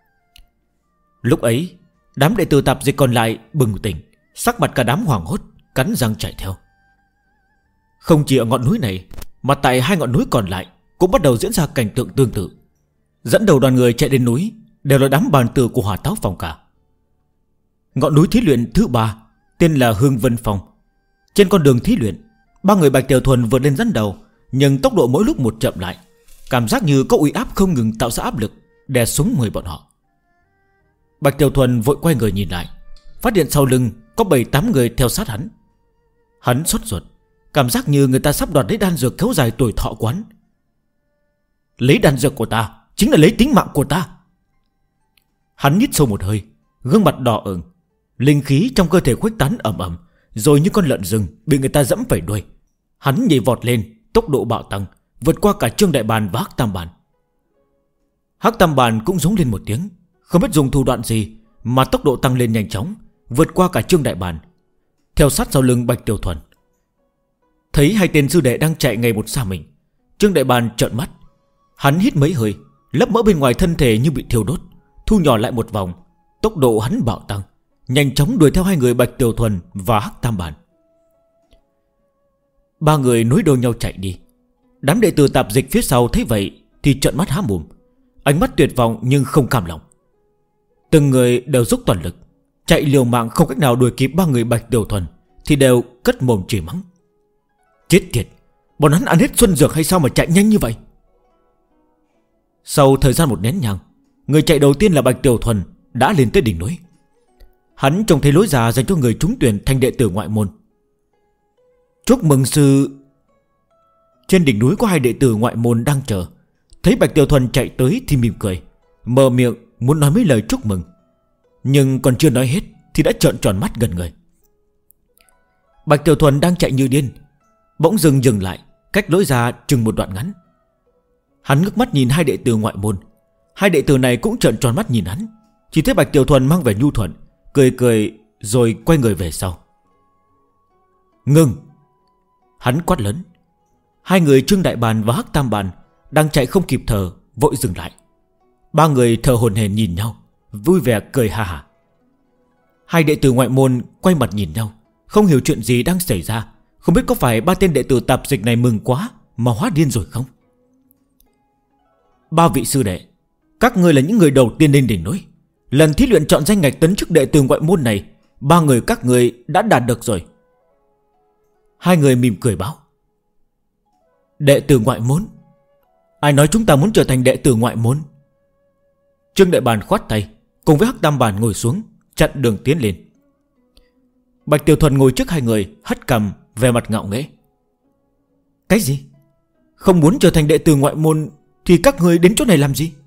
Lúc ấy, đám đệ tử tạp dịch còn lại bừng tỉnh, sắc mặt cả đám hoảng hốt, cắn răng chạy theo. Không chỉ ở ngọn núi này, mà tại hai ngọn núi còn lại cũng bắt đầu diễn ra cảnh tượng tương tự. Dẫn đầu đoàn người chạy đến núi đều là đám bàn tử của Hỏa Táo Phòng cả. Ngọn núi thí luyện thứ 3 tên là Hương Vân Phòng. Trên con đường thí luyện, ba người Bạch Tiểu Thuần vượt lên dẫn đầu, nhưng tốc độ mỗi lúc một chậm lại, cảm giác như có uy áp không ngừng tạo ra áp lực đè xuống người bọn họ. Bạch Tiểu Thuần vội quay người nhìn lại, phát hiện sau lưng có 7-8 người theo sát hắn. Hắn sốt ruột, cảm giác như người ta sắp đoạt lấy đan dược kéo dài tuổi thọ quán. Lấy đan dược của ta chính là lấy tính mạng của ta. Hắn hít sâu một hơi, gương mặt đỏ ửng, linh khí trong cơ thể khuếch tán ầm ầm, rồi như con lợn rừng bị người ta dẫm phải đuôi. Hắn nhảy vọt lên, tốc độ bạo tăng, vượt qua cả Trương Đại Bàn và Hắc Tam Bàn. Hắc Tam Bàn cũng giống lên một tiếng, không biết dùng thủ đoạn gì mà tốc độ tăng lên nhanh chóng, vượt qua cả Trương Đại Bàn, theo sát sau lưng Bạch Tiểu Thuần. Thấy hai tên sư đệ đang chạy ngày một xa mình, Trương Đại Bàn trợn mắt. Hắn hít mấy hơi, lớp mỡ bên ngoài thân thể như bị thiêu đốt, thu nhỏ lại một vòng. Tốc độ hắn bạo tăng, nhanh chóng đuổi theo hai người Bạch Tiểu Thuần và Hắc Tam Bàn. Ba người nối đuôi nhau chạy đi. Đám đệ tử tạp dịch phía sau thấy vậy thì trợn mắt há mồm, ánh mắt tuyệt vọng nhưng không cam lòng. Từng người đều dốc toàn lực, chạy liều mạng không cách nào đuổi kịp ba người Bạch Tiểu Thuần thì đều cất mồm chửi mắng. Chết tiệt, bọn hắn ăn hết xuân dược hay sao mà chạy nhanh như vậy? Sau thời gian một nén nhang, người chạy đầu tiên là Bạch Tiểu Thuần đã lên tới đỉnh núi. Hắn trông thấy lối ra dành cho người trúng tuyển thành đệ tử ngoại môn. Chúc mừng sư. Trên đỉnh núi có hai đệ tử ngoại môn đang chờ, thấy Bạch Tiểu Thuần chạy tới thì mỉm cười, mở miệng muốn nói mấy lời chúc mừng, nhưng còn chưa nói hết thì đã trợn tròn mắt gần người. Bạch Tiểu Thuần đang chạy như điên, bỗng dừng lại cách lối ra chừng một đoạn ngắn. Hắn ngước mắt nhìn hai đệ tử ngoại môn. Hai đệ tử này cũng trợn tròn mắt nhìn hắn. Chỉ thấy Bạch Tiểu Thuần mang vẻ nhu thuận, cười rồi quay người về sau. Ngừng! Hắn quát lớn. Hai người Trương Đại Bàn và Hắc Tam Bàn đang chạy không kịp thở, vội dừng lại. Ba người thở hổn hển nhìn nhau, vui vẻ cười ha hả. Hai đệ tử ngoại môn quay mặt nhìn nhau, không hiểu chuyện gì đang xảy ra. Không biết có phải ba tên đệ tử tạp dịch này mừng quá mà hóa điên rồi không? Ba vị sư đệ, các ngươi là những người đầu tiên lên đỉnh núi. Lần thí luyện chọn danh ngạch tấn chức đệ tử ngoại môn này, ba người các ngươi đã đạt được rồi. Hai người mỉm cười báo. Đệ tử ngoại môn? Ai nói chúng ta muốn trở thành đệ tử ngoại môn? Trương Đại Bàn khoát tay, cùng với Hắc Tam Bàn ngồi xuống, chặn đường tiến lên. Bạch Tiểu Thuần ngồi trước hai người, hất cằm, vẻ mặt ngạo nghễ. Cái gì? Không muốn trở thành đệ tử ngoại môn thì các ngươi đến chỗ này làm gì?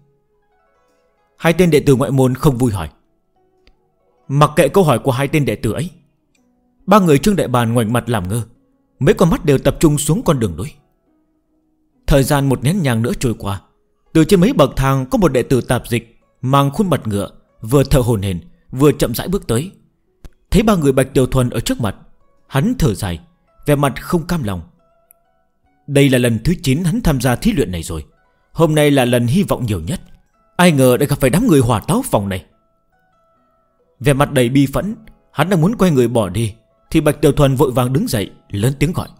Hai tên đệ tử ngoại môn không vui hỏi. Mặc kệ câu hỏi của hai tên đệ tử ấy, ba người Trương Đại Bàn ngoảnh mặt làm ngơ, mấy con mắt đều tập trung xuống con đường núi. Thời gian một nén nhang nữa trôi qua, từ trên mấy bậc thang có một đệ tử tạp dịch mang khuôn mặt ngựa, vừa thở hổn hển vừa chậm rãi bước tới. Thấy ba người Bạch Tiểu Thuần ở trước mặt, hắn thở dài, vẻ mặt không cam lòng. Đây là lần thứ 9 hắn tham gia thí luyện này rồi, hôm nay là lần hy vọng nhiều nhất. Ai ngờ đã gặp phải đám người Hỏa Táo Phòng này. Vẻ mặt đầy bi phẫn, hắn đang muốn quay người bỏ đi thì Bạch Tiểu Thuần vội vàng đứng dậy, lớn tiếng gọi.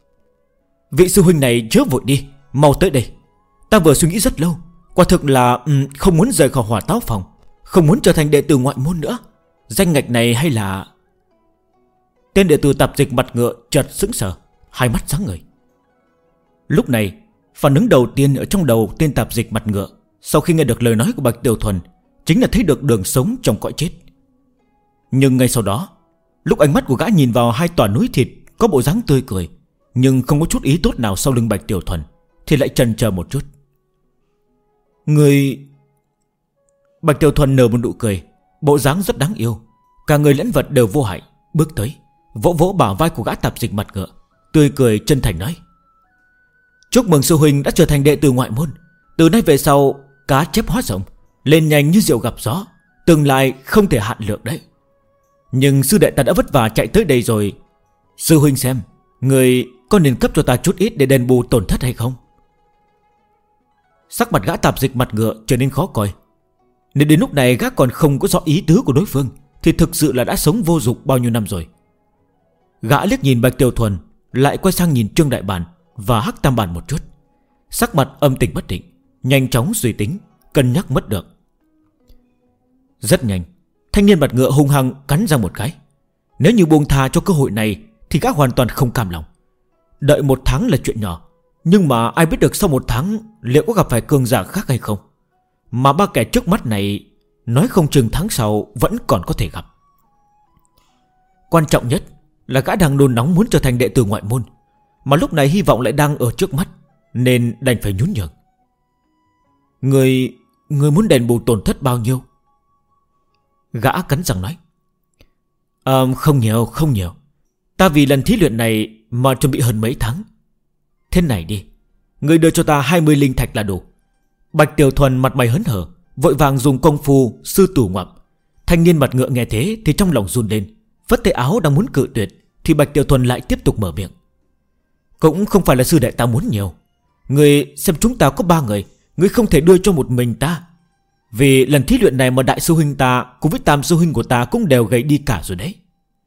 Vị sư huynh này chớ vội đi, mau tới đây. Ta vừa suy nghĩ rất lâu, quả thực là không muốn rời khỏi Hỏa Táo Phòng, không muốn trở thành đệ tử ngoại môn nữa. Danh ngạch này hay là... Tên đệ tử tạp dịch mặt ngựa chợt sững sờ, hai mắt sáng ngời. Lúc này, phản ứng đầu tiên ở trong đầu tên tạp dịch mặt ngựa sau khi nghe được lời nói của Bạch Tiểu Thuần chính là thấy được đường sống trong cõi chết. Nhưng ngay sau đó, lúc ánh mắt của gã nhìn vào hai tòa núi thịt có bộ dáng tươi cười nhưng không có chút ý tốt nào sau lưng Bạch Tiểu Thuần, thì lại chần chờ một chút. Người... Bạch Tiểu Thuần nở một nụ cười, bộ dáng rất đáng yêu, cả người lẫn vật đều vô hại, bước tới vỗ vỗ bả vai của gã tạp dịch mặt ngựa, tươi cười chân thành nói. Chúc mừng sư huynh đã trở thành đệ tử ngoại môn. Từ nay về sau, cá chép hóa rồng, lên nhanh như diều gặp gió, tương lai không thể hạn lượng đấy. Nhưng sư đệ ta đã vất vả chạy tới đây rồi, sư huynh xem, người có nên cấp cho ta chút ít để đền bù tổn thất hay không? Sắc mặt gã tạp dịch mặt ngựa trở nên khó coi. Nếu đến lúc này gã còn không có rõ ý tứ của đối phương thì thực sự là đã sống vô dụng bao nhiêu năm rồi. Gã liếc nhìn Bạch Tiểu Thuần, lại quay sang nhìn Trương Đại Bản và Hắc Tam Bản một chút, sắc mặt âm tình bất định, nhanh chóng suy tính, cân nhắc mất được. Rất nhanh, thanh niên mặt ngựa hung hăng cắn ra một cái. Nếu như buông tha cho cơ hội này thì gã hoàn toàn không cam lòng. Đợi 1 tháng là chuyện nhỏ, nhưng mà ai biết được sau 1 tháng liệu có gặp phải cường giả khác hay không. Mà 3 kẻ trước mắt này nói không chừng tháng sau vẫn còn có thể gặp. Quan trọng nhất là gã đang nôn nóng muốn trở thành đệ tử ngoại môn, mà lúc này hy vọng lại đang ở trước mắt, nên đành phải nhún nhường. Người muốn đền bù tổn thất bao nhiêu? Gã cắn răng nói. Không nhiều. Ta vì lần thí luyện này mà chuẩn bị hơn mấy tháng. Thế này đi, người đưa cho ta 20 linh thạch là đủ. Bạch Tiểu Thuần mặt mày hớn hở, vội vàng dùng công phu sư tử ngoạm. Thanh niên mặt ngựa nghe thế thì trong lòng run lên, phất tay áo đang muốn cự tuyệt, thì Bạch Tiểu Thuần lại tiếp tục mở miệng. Cũng không phải là sư đệ ta muốn nhiều. Người xem chúng ta có 3 người, người không thể đưa cho một mình ta. Vì lần thí luyện này mà đại sư huynh ta cùng với tam sư huynh của ta cũng đều gầy đi cả rồi đấy.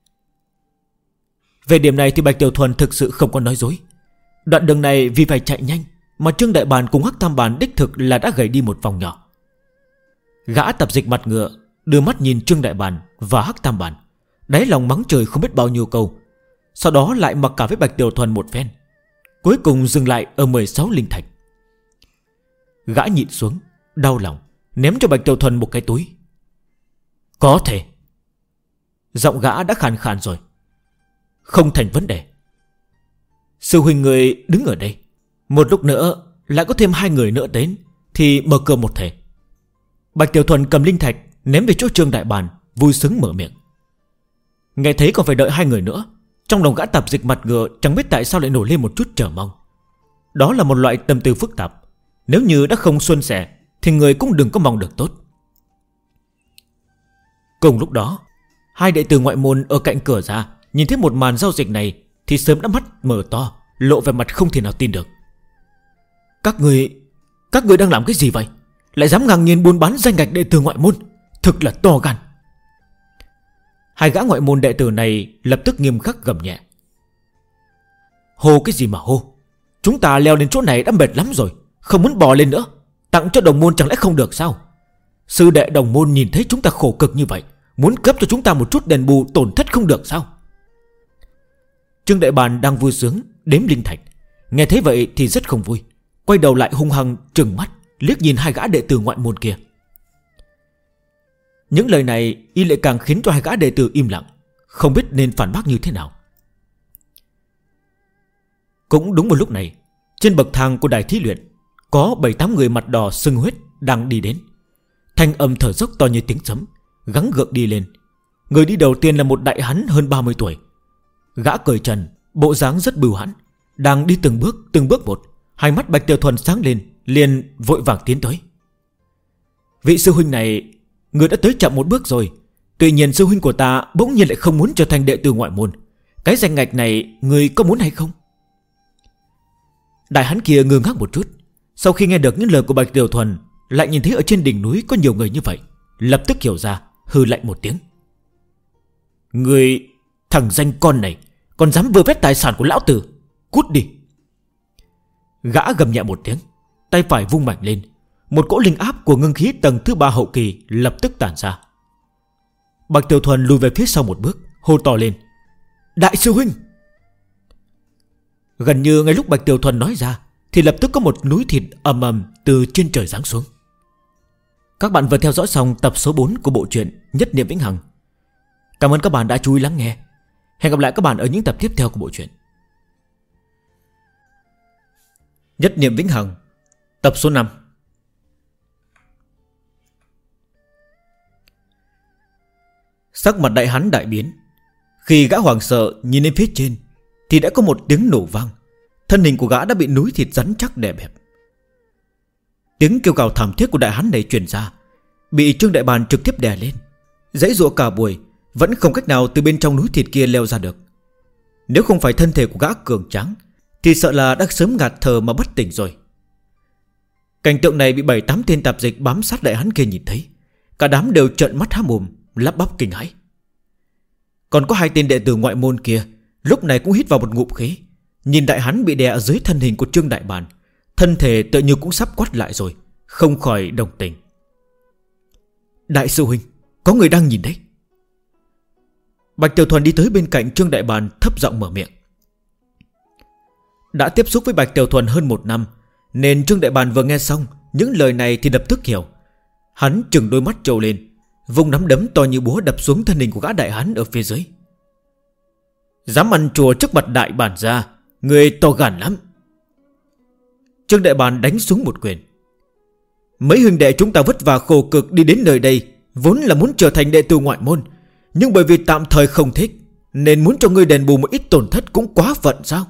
Về điểm này thì Bạch Tiểu Thuần thực sự không có nói dối. Đoạn đường này vì phải chạy nhanh mà Trương Đại Bàn cùng Hắc Tam Bàn đích thực là đã gầy đi một vòng nhỏ. Gã tập dịch mặt ngựa đưa mắt nhìn Trương Đại Bàn và Hắc Tam Bàn, đáy lòng mắng trời không biết bao nhiêu câu. Sau đó lại mặc cả với Bạch Tiểu Thuần một phen, cuối cùng dừng lại ở 16 linh thạch. Gã nhịn xuống, đau lòng, ném cho Bạch Tiểu Thuần một cái túi. Có thể. Giọng gã đã khàn khàn rồi. Không thành vấn đề. Sư huynh người đứng ở đây, một lúc nữa lại có thêm 2 người nữa đến thì mở cửa một thể. Bạch Tiểu Thuần cầm linh thạch ném về chỗ Trương Đại Bàn, vui sướng mở miệng. Nghe thấy còn phải đợi 2 người nữa, trong lòng gã tạp dịch mặt ngựa chẳng biết tại sao lại nổi lên một chút chờ mong. Đó là một loại tâm tư phức tạp. Nếu như đã không suôn sẻ thì người cũng đừng có mong được tốt. Cùng lúc đó, 2 đệ tử ngoại môn ở cạnh cửa ra nhìn thấy một màn giao dịch này thì sớm đã mắt mở to, lộ vẻ mặt không thể nào tin được. Các người đang làm cái gì vậy? Lại dám ngang nhiên buôn bán danh ngạch đệ tử ngoại môn, thực là to gan. 2 gã ngoại môn đệ tử này lập tức nghiêm khắc gầm nhẹ. Hô cái gì mà hô? Chúng ta leo lên chỗ này đã mệt lắm rồi, không muốn bò lên nữa. Tặng cho đồng môn chẳng lẽ không được sao? Sư đệ đồng môn nhìn thấy chúng ta khổ cực như vậy, muốn cấp cho chúng ta một chút đền bù tổn thất không được sao? Trương Đại Bàn đang vui sướng đếm linh thạch, nghe thấy vậy thì rất không vui, quay đầu lại hung hăng trừng mắt liếc nhìn 2 gã đệ tử ngoại môn kia. Những lời này y lại càng khiến cho 2 gã đệ tử im lặng, không biết nên phản bác như thế nào. Cũng đúng một lúc này, trên bậc thang của đài thí luyện có 7-8 người mặt đỏ sưng huyết đang đi đến. Thanh âm thở dốc to như tiếng sấm, gắng gượng đi lên. Người đi đầu tiên là một đại hán hơn 30 tuổi. Gã cởi trần, bộ dáng rất bưu hãn, đang đi từng bước một. Hai mắt Bạch Tiểu Thuần sáng lên, liền vội vàng tiến tới. Vị sư huynh này, người đã tới chậm một bước rồi. Tuy nhiên sư huynh của ta bỗng nhiên lại không muốn trở thành đệ tử ngoại môn. Cái danh ngạch này người có muốn hay không? Đại hán kia ngơ ngác một chút, sau khi nghe được những lời của Bạch Tiểu Thuần, lại nhìn thấy ở trên đỉnh núi có nhiều người như vậy, lập tức hiểu ra, hừ lạnh một tiếng. Người, thằng danh con này, còn dám vơ vét tài sản của lão tử, cút đi. Gã gầm nhẹ một tiếng, tay phải vung mạnh lên. Một cỗ linh áp của ngưng khí tầng thứ 3 hậu kỳ lập tức tản ra. Bạch Tiểu Thuần lùi về phía sau một bước, hô to lên. Đại sư huynh! Gần như ngay lúc Bạch Tiểu Thuần nói ra thì lập tức có một núi thịt ầm ầm từ trên trời giáng xuống. Các bạn vừa theo dõi xong tập số 4 của bộ truyện Nhất Niệm Vĩnh Hằng. Cảm ơn các bạn đã chú ý lắng nghe. Hẹn gặp lại các bạn ở những tập tiếp theo của bộ truyện. Nhất Niệm Vĩnh Hằng, tập số 5. Sắc mặt đại hán đại biến. Khi gã hoảng sợ nhìn lên phía trên thì đã có một tiếng nổ vang. Thân hình của gã đã bị núi thịt rắn chắc đè bẹp. Tiếng kêu gào thảm thiết của đại hán này truyền ra, bị Trương Đại Bàn trực tiếp đè lên. Giãy giụa cả buổi vẫn không cách nào từ bên trong núi thịt kia leo ra được. Nếu không phải thân thể của gã cường tráng thì sợ là đã sớm ngạt thở mà bất tỉnh rồi. Cảnh tượng này bị 7-8 tên tạp dịch bám sát đại hán kia nhìn thấy. Cả đám đều trợn mắt há mồm, lắp bắp kinh hãi. Còn có 2 tên đệ tử ngoại môn kia lúc này cũng hít vào một ngụm khí. Nhìn đại hán bị đè ở dưới thân hình của Trương Đại Bàn, thân thể tựa như cũng sắp quát lại rồi, không khỏi đồng tình. Đại sư huynh, có người đang nhìn đấy. Bạch Tiểu Thuần đi tới bên cạnh Trương Đại Bàn, thấp giọng mở miệng. Đã tiếp xúc với Bạch Tiểu Thuần hơn 1 năm, nên Trương Đại Bàn vừa nghe xong những lời này thì lập tức hiểu. Hắn trừng đôi mắt trâu lên, vung nắm đấm to như búa đập xuống thân hình của gã đại hán ở phía dưới. Dám ăn chùa trước mặt đại bản gia, người to gan lắm. Trương Đại Bàn đánh xuống một quyền. Mấy huynh đệ chúng ta vất vả khổ cực đi đến nơi đây, vốn là muốn trở thành đệ tử ngoại môn, nhưng bởi vì tạm thời không thích, nên muốn cho ngươi đền bù một ít tổn thất cũng quá phận sao?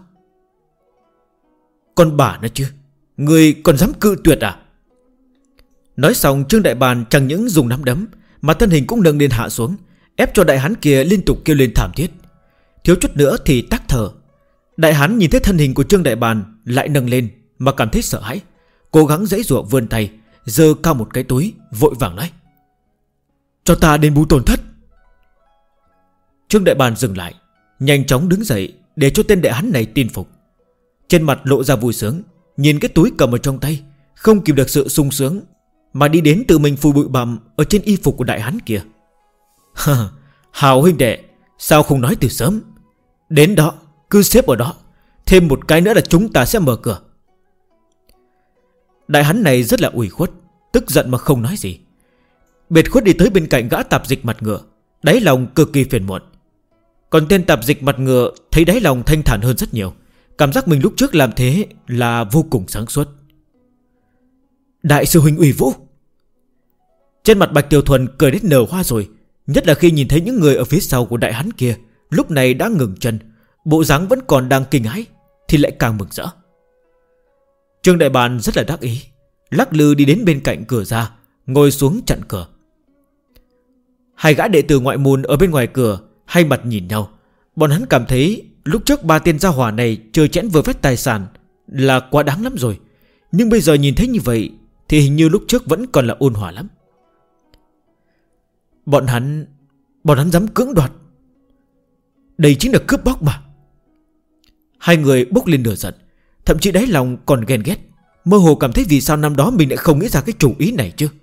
Con bà nó chứ, ngươi còn dám cự tuyệt à? Nói xong, Trương Đại Bàn chẳng những dùng nắm đấm, mà thân hình cũng nâng lên hạ xuống, ép cho đại hán kia liên tục kêu lên thảm thiết. Thiếu chút nữa thì tắc thở. Đại hán nhìn thấy thân hình của Trương Đại Bàn lại nâng lên mà cảm thấy sợ hãi, cố gắng giãy giụa vươn tay, giơ cao một cái túi, vội vàng nói: cho ta đền bù tổn thất. Trương Đại Bàn dừng lại, nhanh chóng đứng dậy để cho tên đại hán này tin phục. Trên mặt lộ ra vui sướng, nhìn cái túi cầm ở trong tay, không kìm được sự sung sướng, mà đi đến tự mình phủi bụi bặm ở trên y phục của đại hán kia. Hào huynh đệ, sao không nói từ sớm? Đến đó, cứ xếp ở đó, thêm một cái nữa là chúng ta sẽ mở cửa. Đại hán này rất là ủy khuất, tức giận mà không nói gì. Biệt khuất đi tới bên cạnh gã tạp dịch mặt ngựa, đáy lòng cực kỳ phiền muộn. Còn tên tạp dịch mặt ngựa thấy đáy lòng thanh thản hơn rất nhiều, cảm giác mình lúc trước làm thế là vô cùng sáng suốt. Đại sư huynh uy vũ. Trên mặt Bạch Tiểu Thuần cười đến nở hoa rồi, nhất là khi nhìn thấy những người ở phía sau của đại hán kia lúc này đã ngừng chân, bộ dáng vẫn còn đang kinh hãi, thì lại càng mừng rỡ. Trương Đại Bàn rất là đắc ý, lắc lư đi đến bên cạnh cửa ra, ngồi xuống chặn cửa. Hai gã đệ tử ngoại môn ở bên ngoài cửa hai mặt nhìn nhau. Bọn hắn cảm thấy lúc trước 3 tên gia hỏa này chơi chẽn vừa vét tài sản là quá đáng lắm rồi, nhưng bây giờ nhìn thấy như vậy thì hình như lúc trước vẫn còn là ôn hòa lắm. Bọn hắn dám cưỡng đoạt, đây chính là cướp bóc mà. Hai người bốc lên lửa giận, thậm chí đáy lòng còn ghen ghét, mơ hồ cảm thấy vì sao năm đó mình lại không nghĩ ra cái chủ ý này chứ.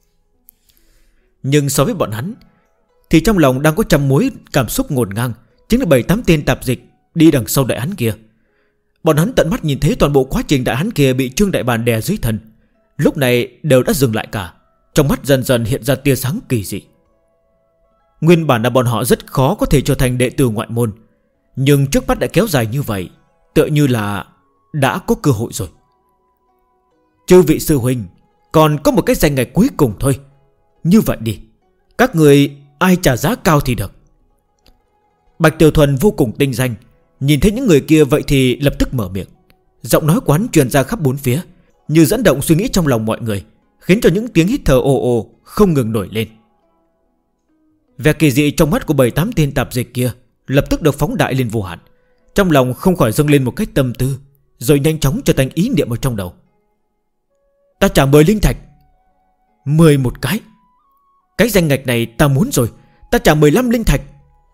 Nhưng so với bọn hắn thì trong lòng đang có trăm mối cảm xúc ngổn ngang, chính là 7-8 tên tạp dịch đi đằng sau đại hán kia. Bọn hắn tận mắt nhìn thấy toàn bộ quá trình đại hán kia bị Trương Đại Bàn đè dưới thân, lúc này đều đã dừng lại cả, trong mắt dần dần hiện ra tia sáng kỳ dị. Nguyên bản là bọn họ rất khó có thể trở thành đệ tử ngoại môn, nhưng trước mắt đã kéo dài như vậy, tựa như là đã có cơ hội rồi. Chư vị sư huynh, còn có một cái danh ngạch cuối cùng thôi. Như vậy đi, các người ai trả giá cao thì được. Bạch Tiểu Thuần vô cùng tinh danh, nhìn thấy những người kia vậy thì lập tức mở miệng. Giọng nói của hắn truyền ra khắp bốn phía, như dẫn động suy nghĩ trong lòng mọi người, khiến cho những tiếng hít thở ồ ồ không ngừng nổi lên. Vẻ kỳ dị trong mắt của 7-8 tên tạp dịch kia lập tức được phóng đại lên vô hạn. Trong lòng không khỏi dâng lên một cách tâm tư, rồi nhanh chóng trở thành ý niệm ở trong đầu. Ta trả 10 linh thạch. 11 cái. Cái danh ngạch này ta muốn rồi. Ta trả 15 linh thạch.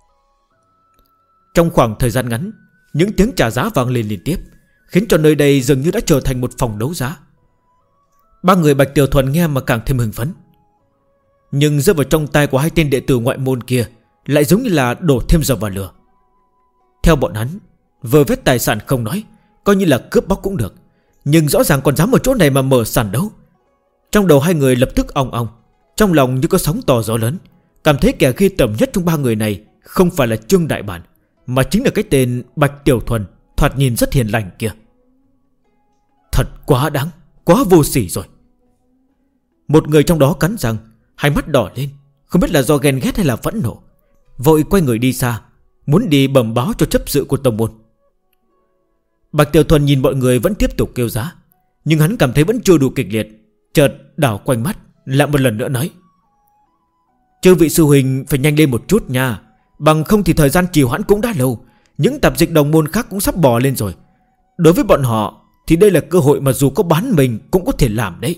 Trong khoảng thời gian ngắn, những tiếng trả giá vang lên liên tiếp, khiến cho nơi đây dường như đã trở thành một phòng đấu giá. Ba người Bạch Tiểu Thuần nghe mà càng thêm hưng phấn. Nhưng rơi vào trong tay của hai tên đệ tử ngoại môn kia lại giống như là đổ thêm dầu vào lửa. Theo bọn hắn, vơ vét tài sản không nói, coi như là cướp bóc cũng được, nhưng rõ ràng còn dám ở chỗ này mà mở sàn đấu. Trong đầu hai người lập tức ong ong, trong lòng như có sóng to gió lớn, cảm thấy kẻ ghê tởm nhất trong ba người này không phải là Trương Đại Bản, mà chính là cái tên Bạch Tiểu Thuần, thoạt nhìn rất hiền lành kia. Thật quá đáng, quá vô sỉ rồi. Một người trong đó cắn răng, hai mắt đỏ lên, không biết là do ghen ghét hay là phẫn nộ, vội quay người đi xa, muốn đi bẩm báo cho chấp sự của tông môn. Bạch Tiểu Thuần nhìn mọi người vẫn tiếp tục kêu giá, nhưng hắn cảm thấy vẫn chưa đủ kịch liệt, chợt đảo quanh mắt, lại một lần nữa nói: chư vị sư huynh phải nhanh lên một chút nha, bằng không thì thời gian trì hoãn cũng đã lâu. Những tạp dịch đồng môn khác cũng sắp bò lên rồi. Đối với bọn họ thì đây là cơ hội mà dù có bán mình cũng có thể làm đấy.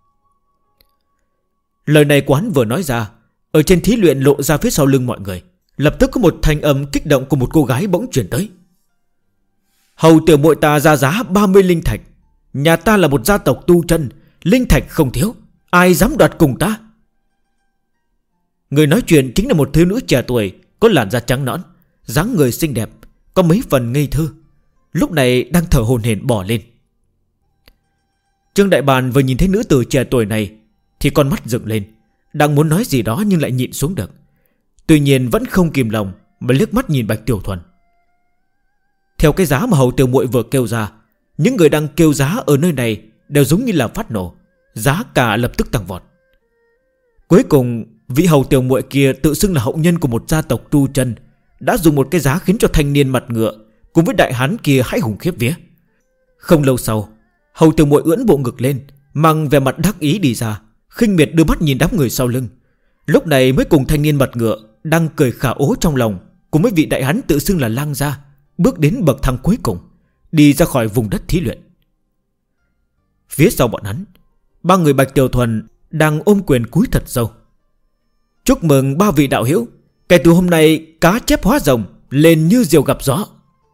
Lời này của hắn vừa nói ra, ở trên thí luyện lộ ra phía sau lưng mọi người, lập tức có một thanh âm kích động của một cô gái bỗng truyền tới. Hầu tiểu muội ta ra giá 30 linh thạch. Nhà ta là một gia tộc tu chân, linh thạch không thiếu, ai dám đoạt cùng ta? Người nói chuyện chính là một thiếu nữ trẻ tuổi, có làn da trắng nõn, dáng người xinh đẹp, có mấy phần ngây thơ, lúc này đang thở hổn hển bỏ lên. Trương Đại Bàn vừa nhìn thấy nữ tử trẻ tuổi này thì con mắt dựng lên, đang muốn nói gì đó nhưng lại nhịn xuống được. Tuy nhiên vẫn không kìm lòng mà liếc mắt nhìn Bạch Tiểu Thuần. Theo cái giá mà hầu tiểu muội vừa kêu ra, những người đang kêu giá ở nơi này đều giống như là phát nổ, giá cả lập tức tăng vọt. Cuối cùng vị hầu tiểu muội kia tự xưng là hậu nhân của một gia tộc tu chân, đã dùng một cái giá khiến cho thanh niên mặt ngựa cùng với đại hán kia hãi hùng khiếp vía. Không lâu sau, hầu tiểu muội ưỡn bộ ngực lên, mang vẻ mặt đắc ý đi ra, khinh miệt đưa mắt nhìn đám người sau lưng. Lúc này mới cùng thanh niên mặt ngựa đang cười khả ố trong lòng cùng với vị đại hán tự xưng là Lang gia bước đến bậc thang cuối cùng, đi ra khỏi vùng đất thí luyện. Phía sau bọn hắn, ba người Bạch Tiểu Thuần đang ôm quyền cúi thật sâu. Chúc mừng ba vị đạo hữu, kể từ hôm nay cá chép hóa rồng, lên như diều gặp gió.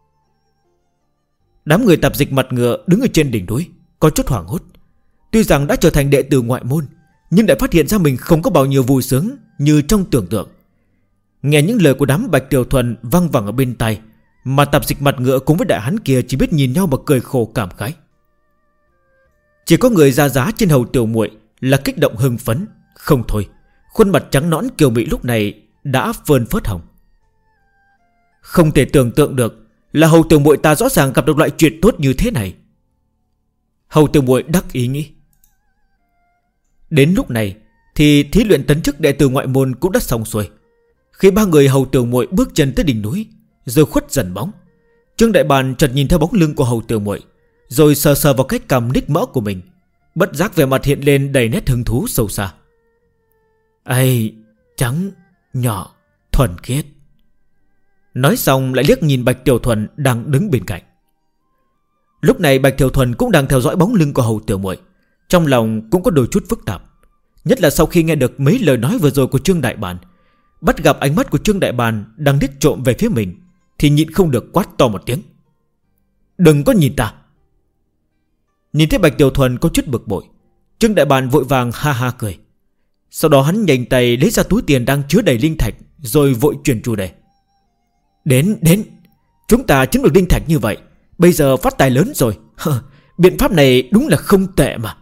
Đám người tạp dịch mặt ngựa đứng ở trên đỉnh núi có chút hoảng hốt. Tuy rằng đã trở thành đệ tử ngoại môn, nhưng lại phát hiện ra mình không có bao nhiêu vui sướng như trong tưởng tượng. Nghe những lời của đám Bạch Tiểu Thuần văng vẳng ở bên tai, mà tạp dịch mặt ngựa cùng với đại hán kia chỉ biết nhìn nhau mà cười khổ cảm khái. Chỉ có người ra giá trên hầu tiểu muội là kích động hưng phấn. Không thôi, khuôn mặt trắng nõn kiều mị lúc này đã phơn phớt hồng. Không thể tưởng tượng được là hầu tiểu muội ta rõ ràng gặp được loại chuyện tốt như thế này. Hầu tiểu muội đắc ý nghĩ. Đến lúc này thì thí luyện tấn chức đệ tử ngoại môn cũng đã xong xuôi. Khi ba người hầu tiểu muội bước chân tới đỉnh núi, rồi khuất dần bóng, Trương Đại Bàn chợt nhìn theo bóng lưng của hầu tiểu muội, rồi sờ sờ vào cái cằm ních mỡ của mình, bất giác vẻ mặt hiện lên đầy nét hứng thú sâu xa. Ây, trắng, nhỏ, thuần khiết. Nói xong lại liếc nhìn Bạch Tiểu Thuần đang đứng bên cạnh. Lúc này Bạch Tiểu Thuần cũng đang theo dõi bóng lưng của hầu tiểu muội, trong lòng cũng có đôi chút phức tạp. Nhất là sau khi nghe được mấy lời nói vừa rồi của Trương Đại Bàn, bắt gặp ánh mắt của Trương Đại Bàn đang liếc trộm về phía mình, thì nhịn không được quát to một tiếng. Đừng có nhìn ta. Nhìn thấy Bạch Tiểu Thuần có chút bực bội, Trương Đại Bàn vội vàng ha ha cười. Sau đó hắn nhanh tay lấy ra túi tiền đang chứa đầy linh thạch, rồi vội chuyển chủ đề. Đến, chúng ta chiếm được linh thạch như vậy, bây giờ phát tài lớn rồi. Biện pháp này đúng là không tệ mà.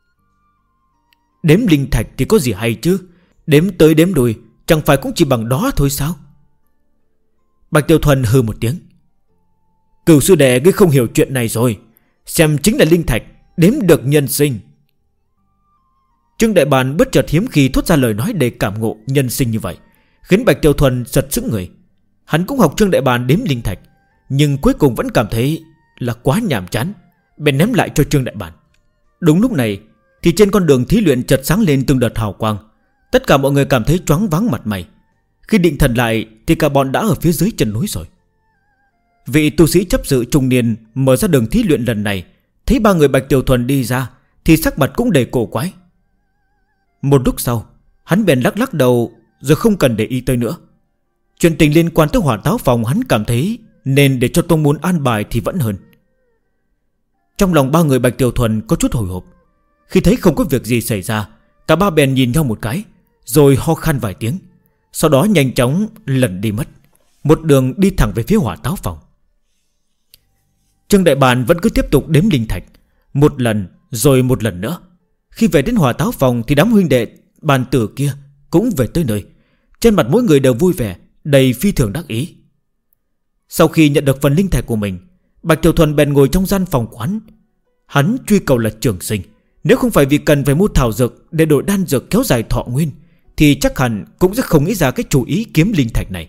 Đếm linh thạch thì có gì hay chứ, đếm tới đếm đuôi chẳng phải cũng chỉ bằng đó thôi sao? Bạch Tiểu Thuần hừ một tiếng. Cửu sư đệ ngươi không hiểu chuyện này rồi, xem chính là linh thạch, đếm được nhân sinh. Trương Đại Bàn bất chợt hiếm khi thốt ra lời nói đầy cảm ngộ nhân sinh như vậy, khiến Bạch Tiểu Thuần giật sững người. Hắn cũng học Trương Đại Bàn đếm linh thạch, nhưng cuối cùng vẫn cảm thấy là quá nhàm chán, bèn ném lại cho Trương Đại Bàn. Đúng lúc này thì trên con đường thí luyện chợt sáng lên từng đợt hào quang. Tất cả mọi người cảm thấy choáng váng mặt mày. Khi định thần lại thì cả bọn đã ở phía dưới chân núi rồi. Vị tu sĩ chấp sự trung niên mở ra đường thí luyện lần này, thấy ba người Bạch Tiểu Thuần đi ra thì sắc mặt cũng đầy cổ quái. Một lúc sau, hắn bèn lắc đầu rồi không cần để ý tới nữa. Chuyện tình liên quan tới Hỏa Táo Phòng hắn cảm thấy nên để cho tông môn an bài thì vẫn hơn. Trong lòng ba người Bạch Tiểu Thuần có chút hồi hộp. Khi thấy không có việc gì xảy ra, cả ba bèn nhìn nhau một cái, rồi ho khan vài tiếng, sau đó nhanh chóng lần đi mất, một đường đi thẳng về phía Hỏa Táo Phòng. Trương Đại Bàn vẫn cứ tiếp tục đếm linh thạch, một lần rồi một lần nữa. Khi về đến Hỏa Táo Phòng thì đám huynh đệ bàn tử kia cũng về tới nơi. Trên mặt mỗi người đều vui vẻ, đầy phi thường đắc ý. Sau khi nhận được phần linh thạch của mình, Bạch Tiểu Thuần bèn ngồi trong gian phòng quán. Hắn truy cầu là trường sinh, nếu không phải vì cần phải mua thảo dược để đổi đan dược kéo dài thọ nguyên, thì chắc hẳn cũng sẽ không nghĩ ra cái chủ ý kiếm linh thạch này.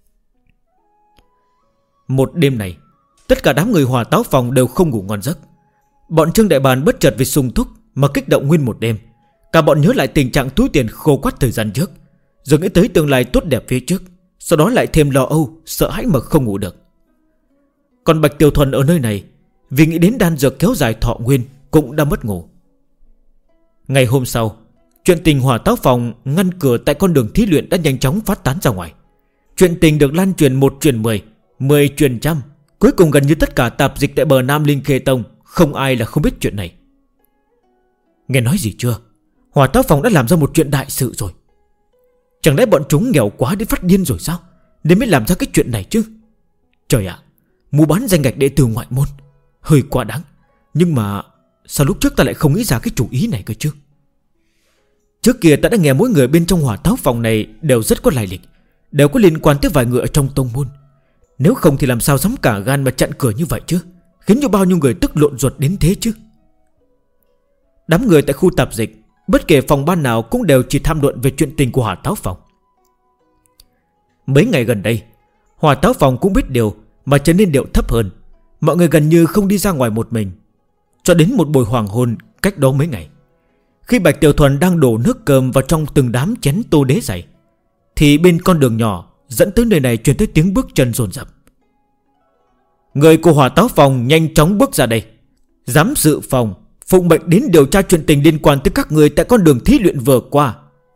Một đêm này, tất cả đám người Hỏa Táo Phòng đều không ngủ ngon giấc. Bọn Trương Đại Bàn bất chợt vì sung túc mà kích động nguyên một đêm. Cả bọn nhớ lại tình trạng túi tiền khô quắt thời gian trước, rồi nghĩ tới tương lai tốt đẹp phía trước, sau đó lại thêm lo âu, sợ hãi mà không ngủ được. Còn Bạch Tiểu Thuần ở nơi này, vì nghĩ đến đan dược kéo dài thọ nguyên cũng đã mất ngủ. Ngày hôm sau, chuyện tình Hỏa Táo Phòng ngăn cửa tại con đường thí luyện đã nhanh chóng phát tán ra ngoài. Chuyện tình được lan truyền 1 truyền 10, 10 truyền trăm. Cuối cùng gần như tất cả tạp dịch tại bờ Nam Linh Khê Tông không ai là không biết chuyện này. Nghe nói gì chưa? Hỏa Táo Phòng đã làm ra một chuyện đại sự rồi. Chẳng lẽ bọn chúng nghèo quá đến phát điên rồi sao, nên mới làm ra cái chuyện này chứ? Trời ạ, mua bán danh ngạch đệ tử ngoại môn hơi quá đáng. Nhưng mà sao lúc trước ta lại không nghĩ ra cái chủ ý này cơ chứ? Trước kia ta đã nghe mỗi người bên trong Hỏa Táo Phòng này đều rất có lai lịch, đều có liên quan tới vài người ở trong tông môn. Nếu không thì làm sao dám cả gan mà chặn cửa như vậy chứ, khiến cho bao nhiêu người tức lộn ruột đến thế chứ? Đám người tại khu tạp dịch, bất kể phòng ban nào cũng đều chỉ tham luận về chuyện tình của Hỏa Táo Phòng. Mấy ngày gần đây, Hỏa Táo Phòng cũng biết điều mà trở nên điệu thấp hơn. Mọi người gần như không đi ra ngoài một mình. Cho đến một buổi hoàng hôn cách đó mấy ngày, khi Bạch Tiểu Thuần đang đổ nước cơm vào trong từng đám chén tô đế dày, thì bên con đường nhỏ dẫn tới nơi này truyền tới tiếng bước chân dồn dập. Người của Hỏa Táo Phòng nhanh chóng bước ra đây. Giám sự phòng phụng mệnh đến điều tra chuyện tình liên quan tới các người tại con đường thí luyện vừa qua.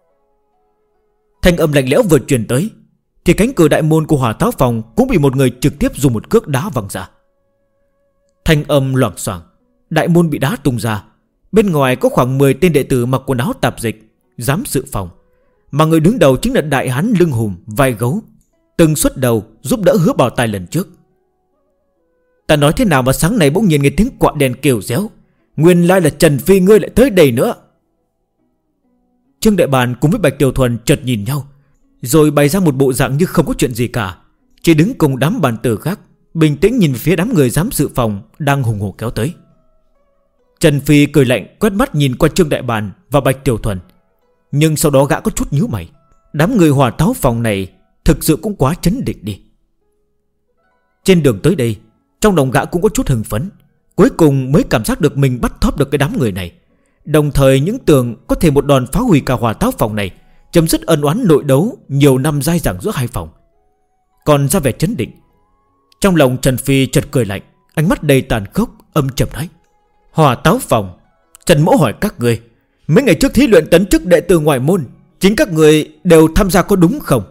Thanh âm lạnh lẽo vừa truyền tới, thì cánh cửa đại môn của Hỏa Táo Phòng cũng bị một người trực tiếp dùng một cước đá văng ra. Thanh âm loảng xoảng, đại môn bị đá tung ra. Bên ngoài có khoảng 10 tên đệ tử mặc quần áo tạp dịch, giám sự phòng, mà người đứng đầu chính là đại hán lưng hùm vai gấu, từng xuất đầu giúp đỡ Hứa Bảo Tài lần trước. Ta nói thế nào mà sáng nay bỗng nhiên nghe tiếng quạ đèn kêu réo, nguyên lai là Trần Phi ngươi lại tới đây nữa. Trương Đại Bàn cùng với Bạch Tiểu Thuần chợt nhìn nhau, rồi bày ra một bộ dạng như không có chuyện gì cả, chỉ đứng cùng đám bàn tử khác, bình tĩnh nhìn về phía đám người giám sự phòng đang hùng hổ kéo tới. Trần Phi cười lạnh quét mắt nhìn qua Trương Đại Bàn và Bạch Tiểu Thuần, nhưng sau đó gã có chút nhíu mày. Đám người Hỏa Táo Phòng này thực sự cũng quá chấn định đi. Trên đường tới đây, trong lòng gã cũng có chút hưng phấn. Cuối cùng mới cảm giác được mình bắt thóp được cái đám người này, đồng thời những tưởng có thể một đòn phá hủy cả Hỏa Táo Phòng này, chấm dứt ân oán nội đấu nhiều năm dai dẳng giữa hai phòng. Còn ra vẻ chấn định. Trong lòng Trần Phi chợt cười lạnh, ánh mắt đầy tàn khốc, âm trầm nói: Hỏa Táo Phòng, Trần Mỗ hỏi các người, mấy ngày trước thí luyện tấn chức đệ tử ngoại môn, chính các người đều tham gia có đúng không?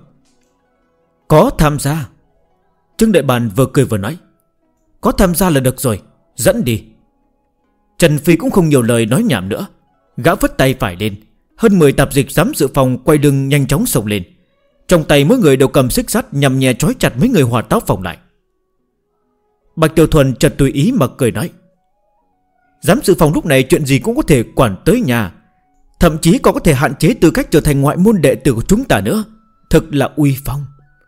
Có tham gia. Trương Đại Bàn vừa cười vừa nói: Có tham gia là được rồi, dẫn đi. Trần Phi cũng không nhiều lời nói nhảm nữa. Gã vứt tay phải lên. Hơn 10 tạp dịch giám sự phòng quay lưng nhanh chóng xông lên. Trong tay mỗi người đều cầm xích sắt nhằm nhẹ trói chặt mấy người Hỏa Táo Phòng lại. Bạch Tiểu Thuần chợt tùy ý mà cười nói: Giám sự phòng lúc này chuyện gì cũng có thể quản tới nhà, thậm chí còn có thể hạn chế tư cách trở thành ngoại môn đệ tử của chúng ta nữa. Thực là uy phong.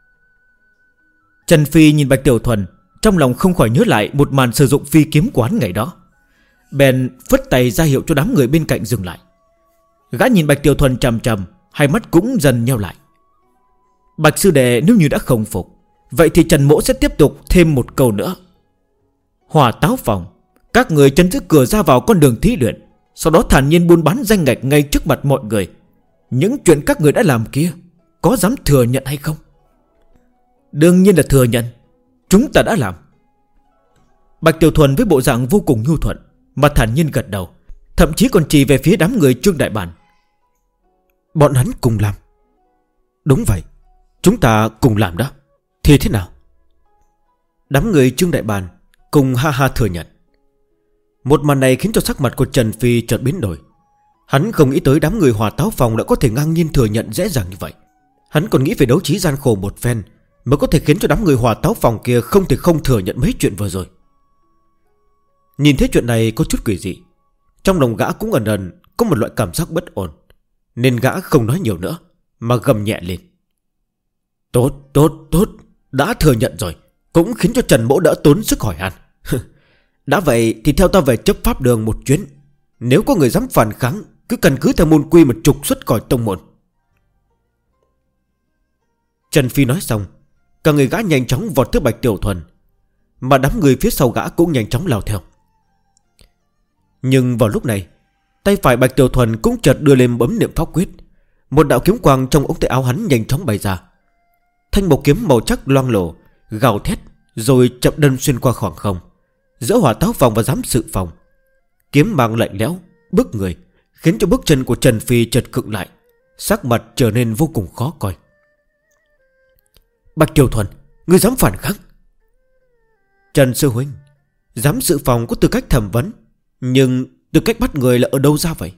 Trần Phi nhìn Bạch Tiểu Thuần, trong lòng không khỏi nhớ lại một màn sử dụng phi kiếm quán ngày đó. Bèn phất tay ra hiệu cho đám người bên cạnh dừng lại. Gã nhìn Bạch Tiểu Thuần chằm chằm, hai mắt cũng dần nheo lại. Bạch sư đệ nếu như đã không phục, vậy thì Trần Mỗ sẽ tiếp tục thêm một câu nữa. Hỏa Táo Phòng, các người trấn giữ cửa ra vào con đường thí luyện, sau đó thản nhiên buôn bán danh ngạch ngay trước mặt mọi người. Những chuyện các người đã làm kia, có dám thừa nhận hay không? Đương nhiên là thừa nhận, chúng ta đã làm. Bạch Tiểu Thuần với bộ dạng vô cùng nhu thuận mà thản nhiên gật đầu, thậm chí còn chỉ về phía đám người Trương Đại Bàn. Bọn hắn cùng làm. Đúng vậy, chúng ta cùng làm đó. Thì thế nào? Đám người Trương Đại Bàn cùng ha ha thừa nhận. Một màn này khiến cho sắc mặt của Trần Phi chợt biến đổi. Hắn không nghĩ tới đám người Hỏa Táo Phòng đã có thể ngang nhiên thừa nhận dễ dàng như vậy. Hắn còn nghĩ phải đấu trí gian khổ một phen mới có thể khiến cho đám người Hỏa Táo Phòng kia không thể không thừa nhận mấy chuyện vừa rồi. Nhìn thấy chuyện này có chút quỷ dị, trong lòng gã cũng ẩn ẩn có một loại cảm giác bất ổn, nên gã không nói nhiều nữa mà gầm nhẹ lên: Tốt, đã thừa nhận rồi, cũng khiến cho Trần Mỗ đỡ tốn sức hỏi han. Đã vậy thì theo ta về chấp pháp đường một chuyến. Nếu có người dám phản kháng, cứ căn cứ theo môn quy mà trục xuất khỏi tông môn. Trần Phi nói xong, cả người gã nhanh chóng vọt tới Bạch Tiểu Thuần, mà đám người phía sau gã cũng nhanh chóng lao theo. Nhưng vào lúc này, tay phải Bạch Tiểu Thuần cũng chợt đưa lên bấm niệm pháp quyết. Một đạo kiếm quang trong ống tay áo hắn nhanh chóng bay ra. Thanh bộc kiếm màu sắc loang lổ gào thét rồi chậm đâm xuyên qua khoảng không, giữa Hỏa Táo Phòng và giám sự phòng. Kiếm mang lạnh lẽo bức người, khiến cho bước chân của Trần Phi chợt khựng lại, sắc mặt trở nên vô cùng khó coi. Bạch Tiểu Thuần, ngươi dám phản kháng? Trần sư huynh, giám sự phòng có tư cách thẩm vấn, nhưng tư cách bắt người là ở đâu ra vậy?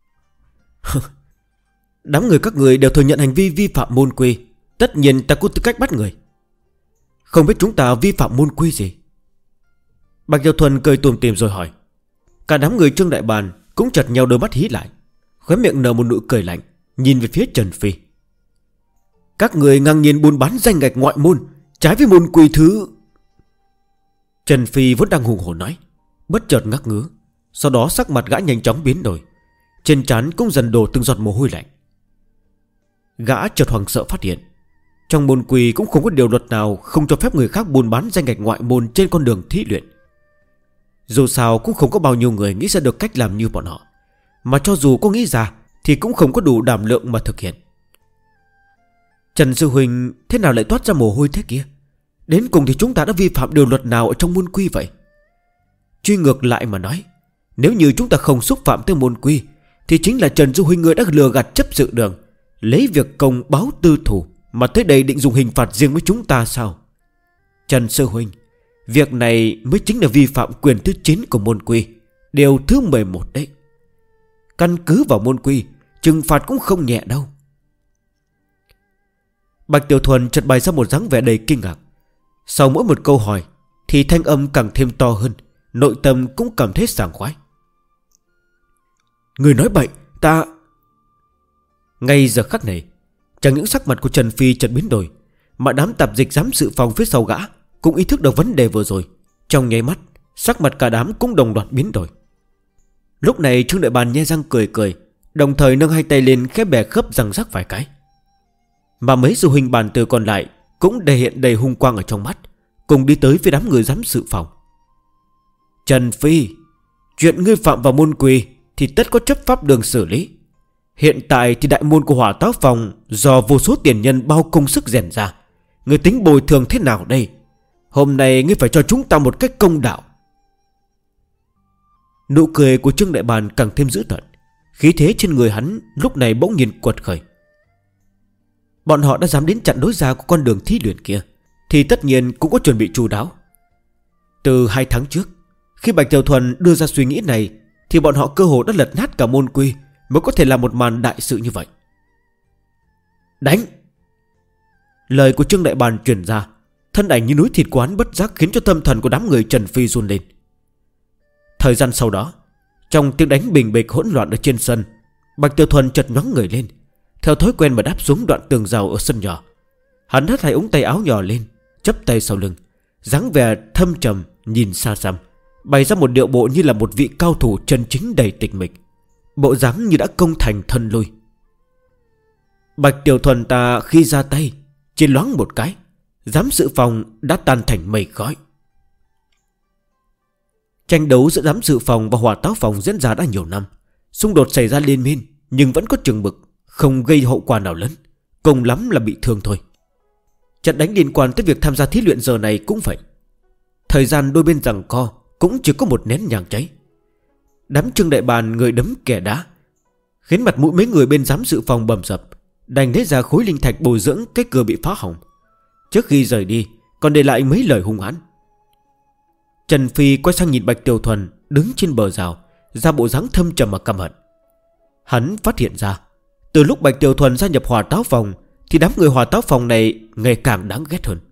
Đám người các người đều thừa nhận hành vi vi phạm môn quy, tất nhiên ta có tư cách bắt người. Không biết chúng ta vi phạm môn quy gì? Bạch Tiểu Thuần cười tủm tỉm rồi hỏi. Cả đám người Trương Đại Bàn cũng chật nhau đôi mắt hí lại, khóe miệng nở một nụ cười lạnh, nhìn về phía Trần Phi. Các người ngang nhiên buôn bán danh ngạch ngoại môn, trái với môn quy thứ... Trần Phi vẫn đang hùng hổ nói, bất chợt ngắc ngứ. Sau đó sắc mặt gã nhanh chóng biến đổi, trên trán cũng dần đổ từng giọt mồ hôi lạnh. Gã chợt hoảng sợ phát hiện trong môn quy cũng không có điều luật nào không cho phép người khác buôn bán danh ngạch ngoại môn trên con đường thí luyện. Dù sao cũng không có bao nhiêu người nghĩ ra được cách làm như bọn họ, mà cho dù có nghĩ ra thì cũng không có đủ đảm lượng mà thực hiện. Trần sư huynh, thế nào lại toát ra mồ hôi thế kia? Đến cùng thì chúng ta đã vi phạm điều luật nào ở trong môn quy vậy? Truy ngược lại mà nói, nếu như chúng ta không xúc phạm tới môn quy thì chính là Trần sư huynh người đã lừa gạt chấp sự đường, lấy việc công báo tư thủ, mà tới đây định dùng hình phạt riêng với chúng ta sao? Trần sư huynh, việc này mới chính là vi phạm quyền thứ 9 của môn quy, điều thứ 11 đấy. Căn cứ vào môn quy, trừng phạt cũng không nhẹ đâu. Bạch Tiểu Thuần chợt bày ra một dáng vẻ đầy kinh ngạc. Sau mỗi một câu hỏi thì thanh âm càng thêm to hơn, nội tâm cũng cảm thấy sảng khoái. Người nói bậy, ta... Ngay giờ khắc này, chẳng những sắc mặt của Trần Phi chợt biến đổi, mà đám tạp dịch giám sự phòng phía sau gã cũng ý thức được vấn đề vừa rồi. Trong nháy mắt, sắc mặt cả đám cũng đồng loạt biến đổi. Lúc này Trương Đại Bàn nhe răng cười cười, đồng thời nâng hai tay lên khẽ bẻ khớp răng rắc vài cái. Mà mấy sư huynh bàn từ còn lại cũng đề hiện đầy hung quang ở trong mắt, cùng đi tới với đám người giám sự phòng. Trần Phi, chuyện ngươi phạm vào môn quy thì tất có chấp pháp đường xử lý. Hiện tại thì đại môn của Hỏa Táo Phòng do vô số tiền nhân bao công sức rèn ra, ngươi tính bồi thường thế nào đây? Hôm nay ngươi phải cho chúng ta một cách công đạo. Nụ cười của Trương Đại Bàn càng thêm dữ tợn, khí thế trên người hắn lúc này bỗng nhiên quật khởi. Bọn họ đã dám đến chặn đối ra của con đường thí luyện kia thì tất nhiên cũng có chuẩn bị chu đáo. Từ 2 tháng trước, khi Bạch Tiểu Thuần đưa ra suy nghĩ này thì bọn họ cơ hồ đã lật nát cả môn quy mới có thể làm một màn đại sự như vậy. Đánh! Lời của Trương Đại Bàn truyền ra, thân ảnh như núi thịt quán bất giác khiến cho tâm thần của đám người Trần Phi run lên. Thời gian sau đó, trong tiếng đánh bình bịch hỗn loạn ở trên sân, Bạch Tiểu Thuần chợt nhoáng người lên, theo thói quen mà đáp xuống đoạn tường rào ở sân nhỏ. Hắn hất hai ống tay áo nhỏ lên, chắp tay sau lưng, dáng vẻ thâm trầm nhìn xa xăm, bày ra một điệu bộ như là một vị cao thủ chân chính đầy tịch mịch, bộ dáng như đã công thành thân lui. Bạch Tiểu Thuần ta khi ra tay chỉ loáng một cái, giám sự phòng đã tan thành mây khói. Tranh đấu giữa giám sự phòng và Hỏa Táo Phòng diễn ra đã nhiều năm, xung đột xảy ra liên miên nhưng vẫn có chừng mực, không gây hậu quả nào lớn, cùng lắm là bị thương thôi. Trận đánh liên quan tới việc tham gia thí luyện giờ này cũng vậy. Thời gian đôi bên giằng co cũng chỉ có một nén nhang cháy. Đám Trương Đại Bàn người đấm kẻ đá, khiến mặt mũi mấy người bên giám sự phòng bầm dập, đành lấy ra khối linh thạch bồi dưỡng cái cửa bị phá hỏng. Trước khi rời đi còn để lại mấy lời hung hãn. Trần Phi quay sang nhìn Bạch Tiểu Thuần đứng trên bờ rào, ra bộ dáng thâm trầm mà căm hận. Hắn phát hiện ra từ lúc Bạch Tiểu Thuần gia nhập Hỏa Táo Phòng thì đám người Hỏa Táo Phòng này ngày càng đáng ghét hơn.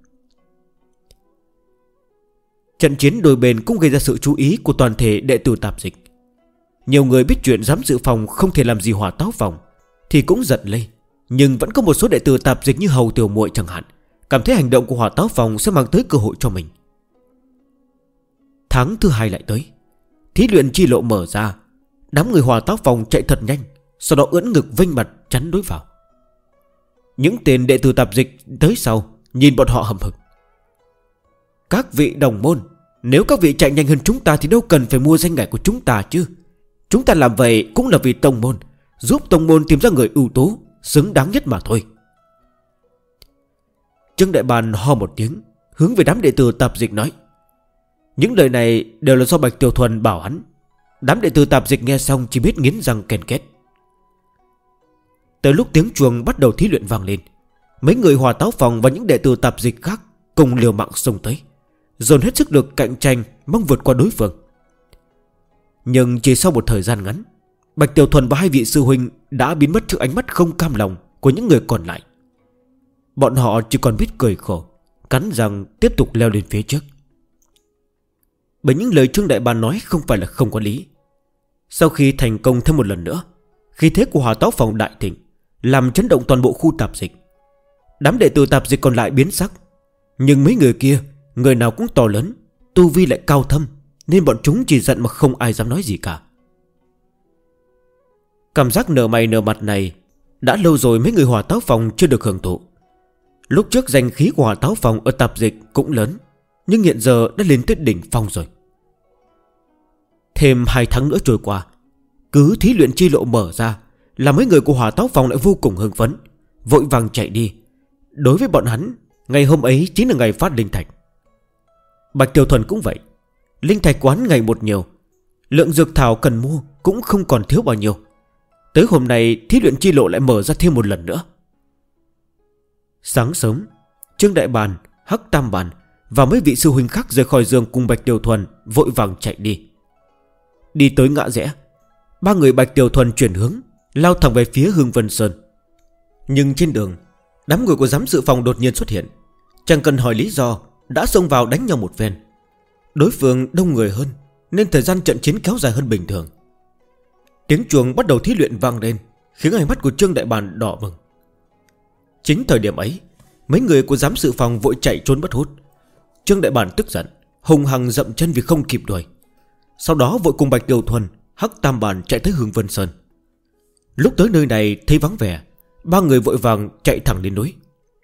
Trận chiến đôi bên cũng gây ra sự chú ý của toàn thể đệ tử tạp dịch. Nhiều người biết chuyện giám sự phòng không thể làm gì Hỏa Táo Phòng thì cũng giận lên, nhưng vẫn có một số đệ tử tạp dịch như Hầu Tiểu Muội chẳng hạn cảm thấy hành động của Hỏa Táo Phòng sẽ mang tới cơ hội cho mình. Tháng thứ 2 lại tới, thí luyện chi lộ mở ra. Đám người Hỏa Táo Phòng chạy thật nhanh, sau đó ưỡn ngực vênh mặt chắn đối vào. Những tên đệ tử tạp dịch tới sau nhìn bọn họ hậm hực. Các vị đồng môn, nếu các vị chạy nhanh hơn chúng ta thì đâu cần phải mua danh ngạch của chúng ta chứ. Chúng ta làm vậy cũng là vì tông môn, giúp tông môn tìm ra người ưu tú, xứng đáng nhất mà thôi. Trương Đại Bàn ho một tiếng, hướng về đám đệ tử tạp dịch nói. Những lời này đều là do Bạch Tiểu Thuần bảo hắn. Đám đệ tử tạp dịch nghe xong chỉ biết nghiến răng ken két. Tới lúc tiếng chuông bắt đầu thí luyện vang lên, mấy người Hòa Táo Phòng và những đệ tử tạp dịch khác cùng liều mạng xông tới, dồn hết sức lực cạnh tranh, mong vượt qua đối phương. Nhưng chỉ sau một thời gian ngắn, Bạch Tiểu Thuần và hai vị sư huynh đã biến mất trước ánh mắt không cam lòng của những người còn lại. Bọn họ chỉ còn biết cười khổ, cắn răng tiếp tục leo lên phía trước. Bởi những lời Trương Đại Bàn nói không phải là không có lý. Sau khi thành công thêm một lần nữa, khí thế của Hòa Táo Phòng đại thịnh, làm chấn động toàn bộ khu tạp dịch. Đám đệ tử tạp dịch còn lại biến sắc. Nhưng mấy người kia, người nào cũng to lớn, tu vi lại cao thâm, nên bọn chúng chỉ giận mà không ai dám nói gì cả. Cảm giác nở mày nở mặt này đã lâu rồi mấy người Hòa Táo Phòng chưa được hưởng thụ. Lúc trước danh khí của Hòa Táo Phòng ở tạp dịch cũng lớn, nhưng hiện giờ đã lên tới đỉnh phong rồi. Thêm 2 tháng nữa trôi qua, cứ thí luyện chi lộ mở ra là mấy người của Hòa Táo Phòng lại vô cùng hưng phấn, vội vàng chạy đi. Đối với bọn hắn, ngày hôm ấy chính là ngày phát linh thạch. Bạch Tiểu Thuần cũng vậy. Linh thạch quán ngày một nhiều, lượng dược thảo cần mua cũng không còn thiếu bao nhiêu. Tới hôm nay thí luyện chi lộ lại mở ra thêm một lần nữa. Sáng sớm, Trương Đại Bàn, Hắc Tam Bàn và mấy vị sư huynh khác rời khỏi giường cùng Bạch Tiểu Thuần vội vàng chạy đi. Đi tới ngã rẽ, ba người Bạch Tiểu Thuần chuyển hướng, lao thẳng về phía Hương Vân Sơn. Nhưng trên đường, đám người của giám sự phòng đột nhiên xuất hiện. Chẳng cần hỏi lý do, đã xông vào đánh nhau một phen. Đối phương đông người hơn, nên thời gian trận chiến kéo dài hơn bình thường. Tiếng chuông bắt đầu thí luyện vang lên, khiến hai mắt của Trương Đại Bàn đỏ bừng. Chính thời điểm ấy, mấy người của giám sự phòng vội chạy trốn mất hút. Trương Đại Bàn tức giận, hùng hăng dậm chân vì không kịp đuổi. Sau đó vội cùng Bạch Tiểu Thuần, Hắc Tam Bàn chạy tới Hương Vân Sơn. Lúc tới nơi này thấy vắng vẻ, ba người vội vàng chạy thẳng lên núi.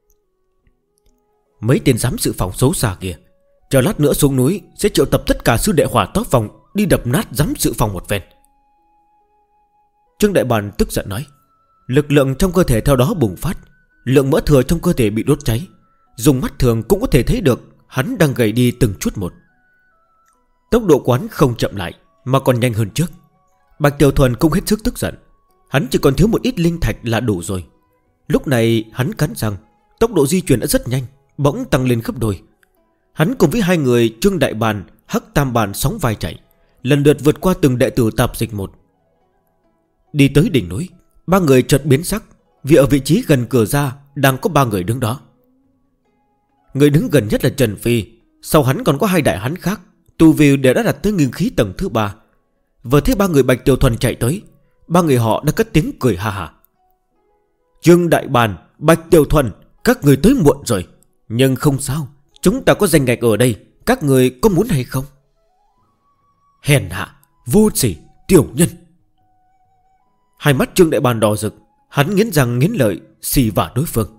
Mấy tên giám sự phòng xấu xa kia, chờ lát nữa xuống núi sẽ triệu tập tất cả sư đệ Hòa Táo Phòng đi đập nát giám sự phòng một phen. Trương Đại Bàn tức giận nói. Lực lượng trong cơ thể theo đó bùng phát, lượng mỡ thừa trong cơ thể bị đốt cháy. Dùng mắt thường cũng có thể thấy được hắn đang gầy đi từng chút một. Tốc độ quán không chậm lại mà còn nhanh hơn trước. Bạch Tiểu Thuần cũng hết sức tức giận. Hắn chỉ còn thiếu một ít linh thạch là đủ rồi. Lúc này hắn cắn răng, tốc độ di chuyển đã rất nhanh, bỗng tăng lên gấp đôi. Hắn cùng với hai người Trương Đại Bàn, Hắc Tam Bàn sóng vai chạy, lần lượt vượt qua từng đệ tử tạp dịch một. Đi tới đỉnh núi, ba người chợt biến sắc, vì ở vị trí gần cửa ra đang có ba người đứng đó. Người đứng gần nhất là Trần Phi, sau hắn còn có hai đại hán khác, tu vi đều đã đạt tới ngưng khí tầng thứ 3. Vừa thấy ba người Bạch Tiểu Thuần chạy tới, ba người họ đã cất tiếng cười ha ha. Trương Đại Bàn, Bạch Tiểu Thuần, các người tới muộn rồi, nhưng không sao, chúng ta có danh ngạch ở đây, các người có muốn hay không? Hèn hạ, vô sỉ, tiểu nhân. Hai mắt Trương Đại Bàn đỏ rực, hắn nghiến răng nghiến lợi xì vả đối phương.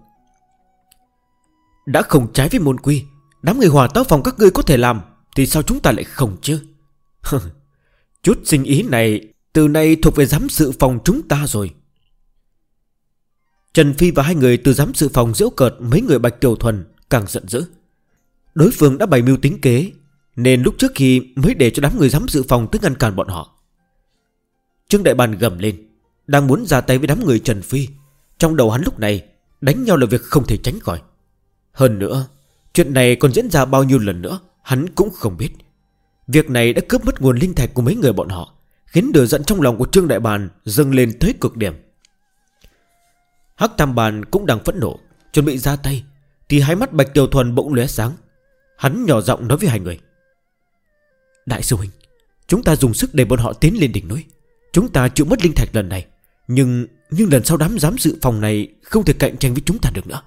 Đã không trái với môn quy, đám người Hòa Táo Phòng các ngươi có thể làm, thì sao chúng ta lại không chứ? Chút sinh ý này từ nay thuộc về giám sự phòng chúng ta rồi. Trần Phi và hai người từ giám sự phòng giễu cợt mấy người Bạch Tiểu Thuần càng giận dữ. Đối phương đã bày mưu tính kế, nên lúc trước khi mới để cho đám người giám sự phòng tới ngăn cản bọn họ. Trương Đại Bàn gầm lên, đang muốn ra tay với đám người Trần Phi. Trong đầu hắn lúc này, đánh nhau là việc không thể tránh khỏi. Hơn nữa, chuyện này còn diễn ra bao nhiêu lần nữa hắn cũng không biết. Việc này đã cướp mất nguồn linh thạch của mấy người bọn họ, khiến lửa giận trong lòng của Trương Đại Bàn dâng lên tới cực điểm. Hắc Tam Bàn cũng đang phẫn nộ, chuẩn bị ra tay, thì hai mắt Bạch Tiểu Thuần bỗng lóe sáng. Hắn nhỏ giọng nói với hai người. Đại sư huynh, chúng ta dùng sức để bọn họ tiến lên đỉnh núi. Chúng ta chịu mất linh thạch lần này, nhưng lần sau đám giám sự phòng này không thể cạnh tranh với chúng ta được nữa.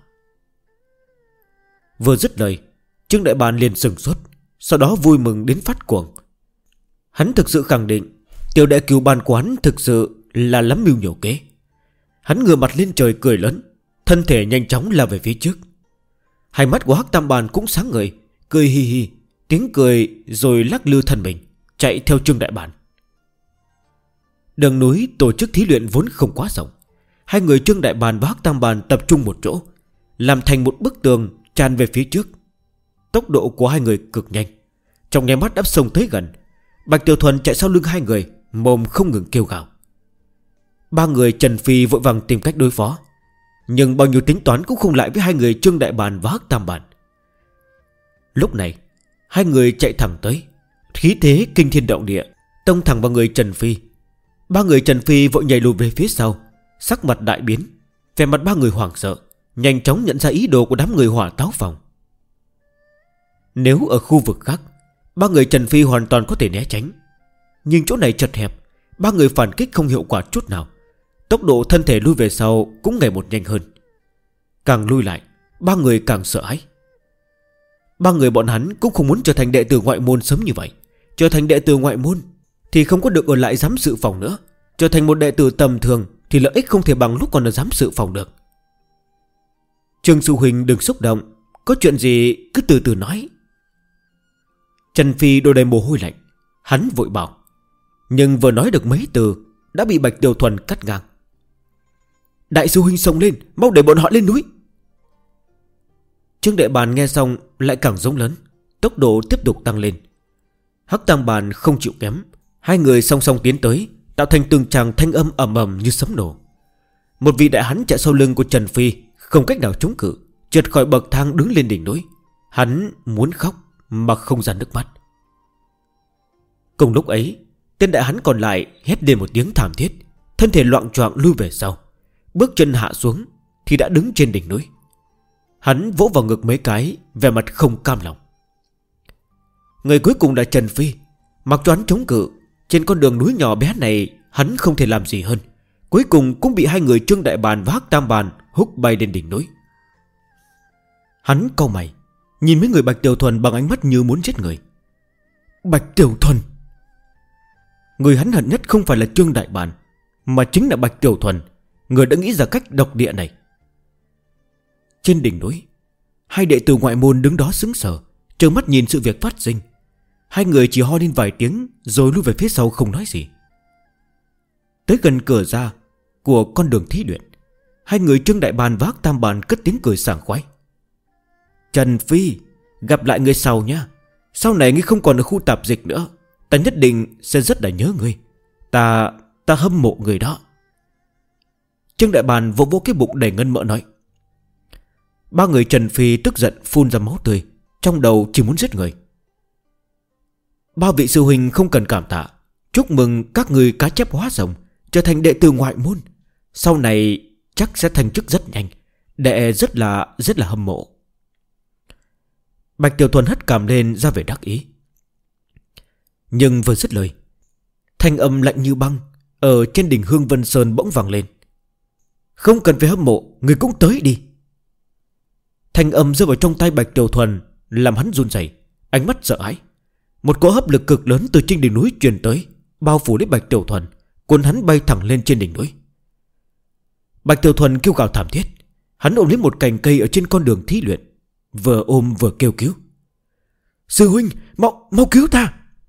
Vừa dứt lời, Trương Đại Bàn liền sừng sốt, sau đó vui mừng đến phát cuồng. Hắn thực sự khẳng định tiểu đệ Cửu Bàn quán thực sự là lắm mưu nhiều kế. Hắn ngửa mặt lên trời cười lớn, thân thể nhanh chóng lao về phía trước. Hai mắt của Hắc Tam Bàn cũng sáng ngời, cười hi hi, tiếng cười rồi lắc lư thân mình, chạy theo Trương Đại Bàn. Đường núi tổ chức thí luyện vốn không quá rộng. Hai người Trương Đại Bàn và Hắc Tam Bàn tập trung một chỗ, làm thành một bức tường tràn về phía trước. Tốc độ của hai người cực nhanh, trong nháy mắt đã xông tới gần. Bạch Tiểu Thuần chạy sau lưng hai người, mồm không ngừng kêu gào. Ba người Trần Phi vội vàng tìm cách đối phó. nhưng bao nhiêu tính toán cũng không lại với hai người Trương Đại Bàn và Hắc Tam Bàn. Lúc này hai người chạy thẳng tới, khí thế kinh thiên động địa, tông thẳng vào người Trần Phi. Ba người Trần Phi vội nhảy lùi về phía sau, sắc mặt đại biến, vẻ mặt ba người hoảng sợ, nhanh chóng nhận ra ý đồ của đám người Hỏa Táo Phòng. Nếu ở khu vực khác, ba người Trần Phi hoàn toàn có thể né tránh, nhưng chỗ này chật hẹp, ba người phản kích không hiệu quả chút nào. Tốc độ thân thể lui về sau cũng ngày một nhanh hơn. Càng lui lại, ba người càng sợ hãi. Ba người bọn hắn cũng không muốn trở thành đệ tử ngoại môn sớm như vậy. Trở thành đệ tử ngoại môn thì không có được ở lại giám sự phòng nữa. Trở thành một đệ tử tầm thường thì lợi ích không thể bằng lúc còn ở giám sự phòng được. Trương Sư Huynh đừng xúc động, có chuyện gì cứ từ từ nói. Trần Phi đôi đầy mồ hôi lạnh, hắn vội bảo, nhưng vừa nói được mấy từ đã bị Bạch Tiểu Thuần cắt ngang. Đại sư huynh xông lên, mau đẩy bọn họ lên núi. Trương Đại Bàn nghe xong lại càng giống lớn, tốc độ tiếp tục tăng lên. Hắc Tam Bàn không chịu kém, hai người song song tiến tới, tạo thành từng tràng thanh âm ầm ầm như sấm nổ. Một vị đại hán chạy sau lưng của Trần Phi không cách nào chống cự, trượt khỏi bậc thang đứng lên đỉnh núi. Hắn muốn khóc mà không ra nước mắt. Cùng lúc ấy, tên đại hán còn lại hét lên một tiếng thảm thiết, thân thể loạng choạng lui về sau, bước chân hạ xuống thì đã đứng trên đỉnh núi. Hắn vỗ vào ngực mấy cái, vẻ mặt không cam lòng. Người cuối cùng là Trần Phi. Mặc cho hắn chống cự, trên con đường núi nhỏ bé này hắn không thể làm gì hơn, cuối cùng cũng bị hai người Trương Đại Bàn và Hắc Tam Bàn húc bay lên đỉnh núi. Hắn cau mày, nhìn mấy người Bạch Tiểu Thuần bằng ánh mắt như muốn giết người. Bạch Tiểu Thuần. Người hắn hận nhất không phải là Trương Đại Bàn, mà chính là Bạch Tiểu Thuần, người đã nghĩ ra cách độc địa này. Trên đỉnh núi, hai đệ tử ngoại môn đứng đó sững sờ, trợn mắt nhìn sự việc phát sinh. Hai người chỉ ho lên vài tiếng rồi lui về phía sau không nói gì. Tới gần cửa ra của con đường thí luyện, hai người Trương Đại Bàn và Hắc Tam Bàn cất tiếng cười sảng khoái. Trần Phi, gặp lại người sau nhá. Sau này ngươi không còn ở khu tạp dịch nữa, ta nhất định sẽ rất là nhớ ngươi. Ta hâm mộ người đó. Trương Đại Bàn vỗ vỗ cái bụng đầy ngân mỡ nói. Ba người Trần Phi tức giận phun ra máu tươi, trong đầu chỉ muốn giết người. Ba vị sư huynh không cần cảm tạ, chúc mừng các người cá chép hóa rồng, trở thành đệ tử ngoại môn. Sau này chắc sẽ thành chức rất nhanh, đệ rất là hâm mộ. Bạch Tiểu Thuần hất cằm lên ra vẻ đắc ý. Nhưng vừa dứt lời, thanh âm lạnh như băng ở trên đỉnh Hương Vân Sơn bỗng vang lên. Không cần phải hâm mộ, người cũng tới đi. Thanh âm rơi vào trong tay Bạch Tiểu Thuần làm hắn run rẩy, ánh mắt sợ hãi. Một cỗ hấp lực cực lớn từ trên đỉnh núi truyền tới, bao phủ lấy Bạch Tiểu Thuần, cuốn hắn bay thẳng lên trên đỉnh núi. Bạch Tiểu Thuần kêu gào thảm thiết, hắn ôm lấy một cành cây ở trên con đường thí luyện, vừa ôm vừa kêu cứu. Sư huynh, mau cứu ta.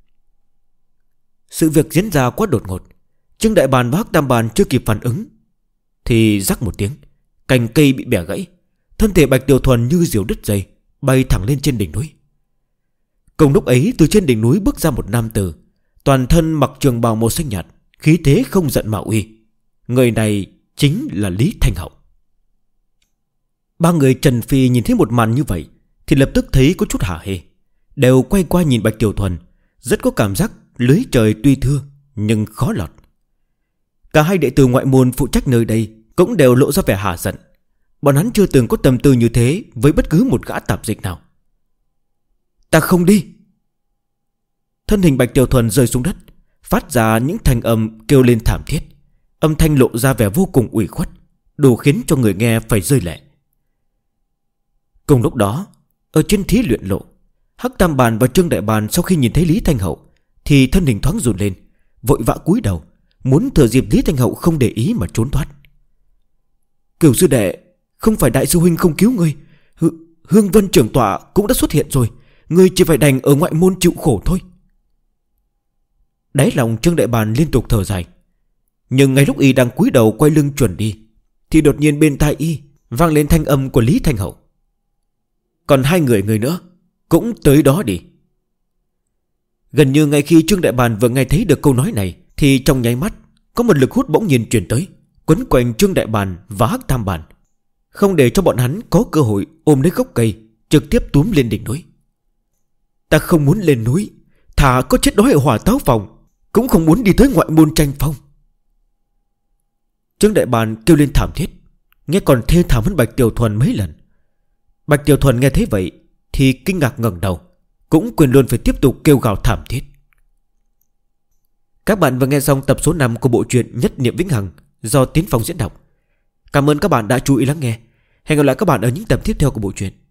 Sự việc diễn ra quá đột ngột, Trương Đại Bàn và Hắc Tam Bàn chưa kịp phản ứng thì rắc một tiếng, cành cây bị bẻ gãy, thân thể Bạch Tiểu Thuần như diều đứt dây, bay thẳng lên trên đỉnh núi. Cùng lúc ấy, từ trên đỉnh núi bước ra một nam tử, toàn thân mặc trường bào màu xanh nhạt, khí thế không giận mà uy. Người này chính là Lý Thanh Hậu. Ba người Trần Phi nhìn thấy một màn như vậy thì lập tức thấy có chút hả hê, đều quay qua nhìn Bạch Tiểu Thuần, rất có cảm giác lưới trời tuy thưa nhưng khó lọt. Cả hai đệ tử ngoại môn phụ trách nơi đây cũng đều lộ ra vẻ hả giận. Bọn hắn chưa từng có tâm tư như thế với bất cứ một gã tạp dịch nào. Ta không đi. Thân hình Bạch Tiểu Thuần rơi xuống đất, phát ra những thanh âm kêu lên thảm thiết. Âm thanh lộ ra vẻ vô cùng ủy khuất, đủ khiến cho người nghe phải rơi lệ. Cùng lúc đó, ở trên thí luyện lộ, Hắc Tam Bàn và Trương Đại Bàn sau khi nhìn thấy Lý Thanh Hậu thì thân hình thoáng run lên, vội vã cúi đầu, muốn thừa dịp Lý Thanh Hậu không để ý mà trốn thoát. Cửu sư đệ, không phải đại sư huynh không cứu ngươi, Hương Vân trưởng tọa cũng đã xuất hiện rồi, ngươi chỉ phải đành ở ngoại môn chịu khổ thôi. Đáy lòng Trương Đại Bàn liên tục thở dài. Nhưng ngay lúc y đang cúi đầu quay lưng chuẩn đi thì đột nhiên bên tai y vang lên thanh âm của Lý Thanh Hậu. Còn hai người nữa cũng tới đó đi. Gần như ngay khi Trương Đại Bàn vừa nghe thấy được câu nói này thì trong nháy mắt có một lực hút bỗng nhiên truyền tới, quấn quanh Trương Đại Bàn và Hắc Tam Bàn. không để cho bọn hắn có cơ hội ôm lấy gốc cây, trực tiếp túm lên đỉnh núi. Ta không muốn lên núi, thà có chết đói ở Hỏa Táo Phòng, cũng không muốn đi tới ngoại môn tranh phong. Trương Đại Bàn kêu lên thảm thiết, nghe còn thê thảm hơn Bạch Tiểu Thuần mấy lần. Bạch Tiểu Thuần nghe thấy vậy thì kinh ngạc ngẩng đầu, cũng quyền luôn phải tiếp tục kêu gào thảm thiết. Các bạn vừa nghe xong tập số 5 của bộ truyện Nhất Niệm Vĩnh Hằng do Tiến Phong diễn đọc. Cảm ơn các bạn đã chú ý lắng nghe. Hẹn gặp lại các bạn ở những tập tiếp theo của bộ truyện.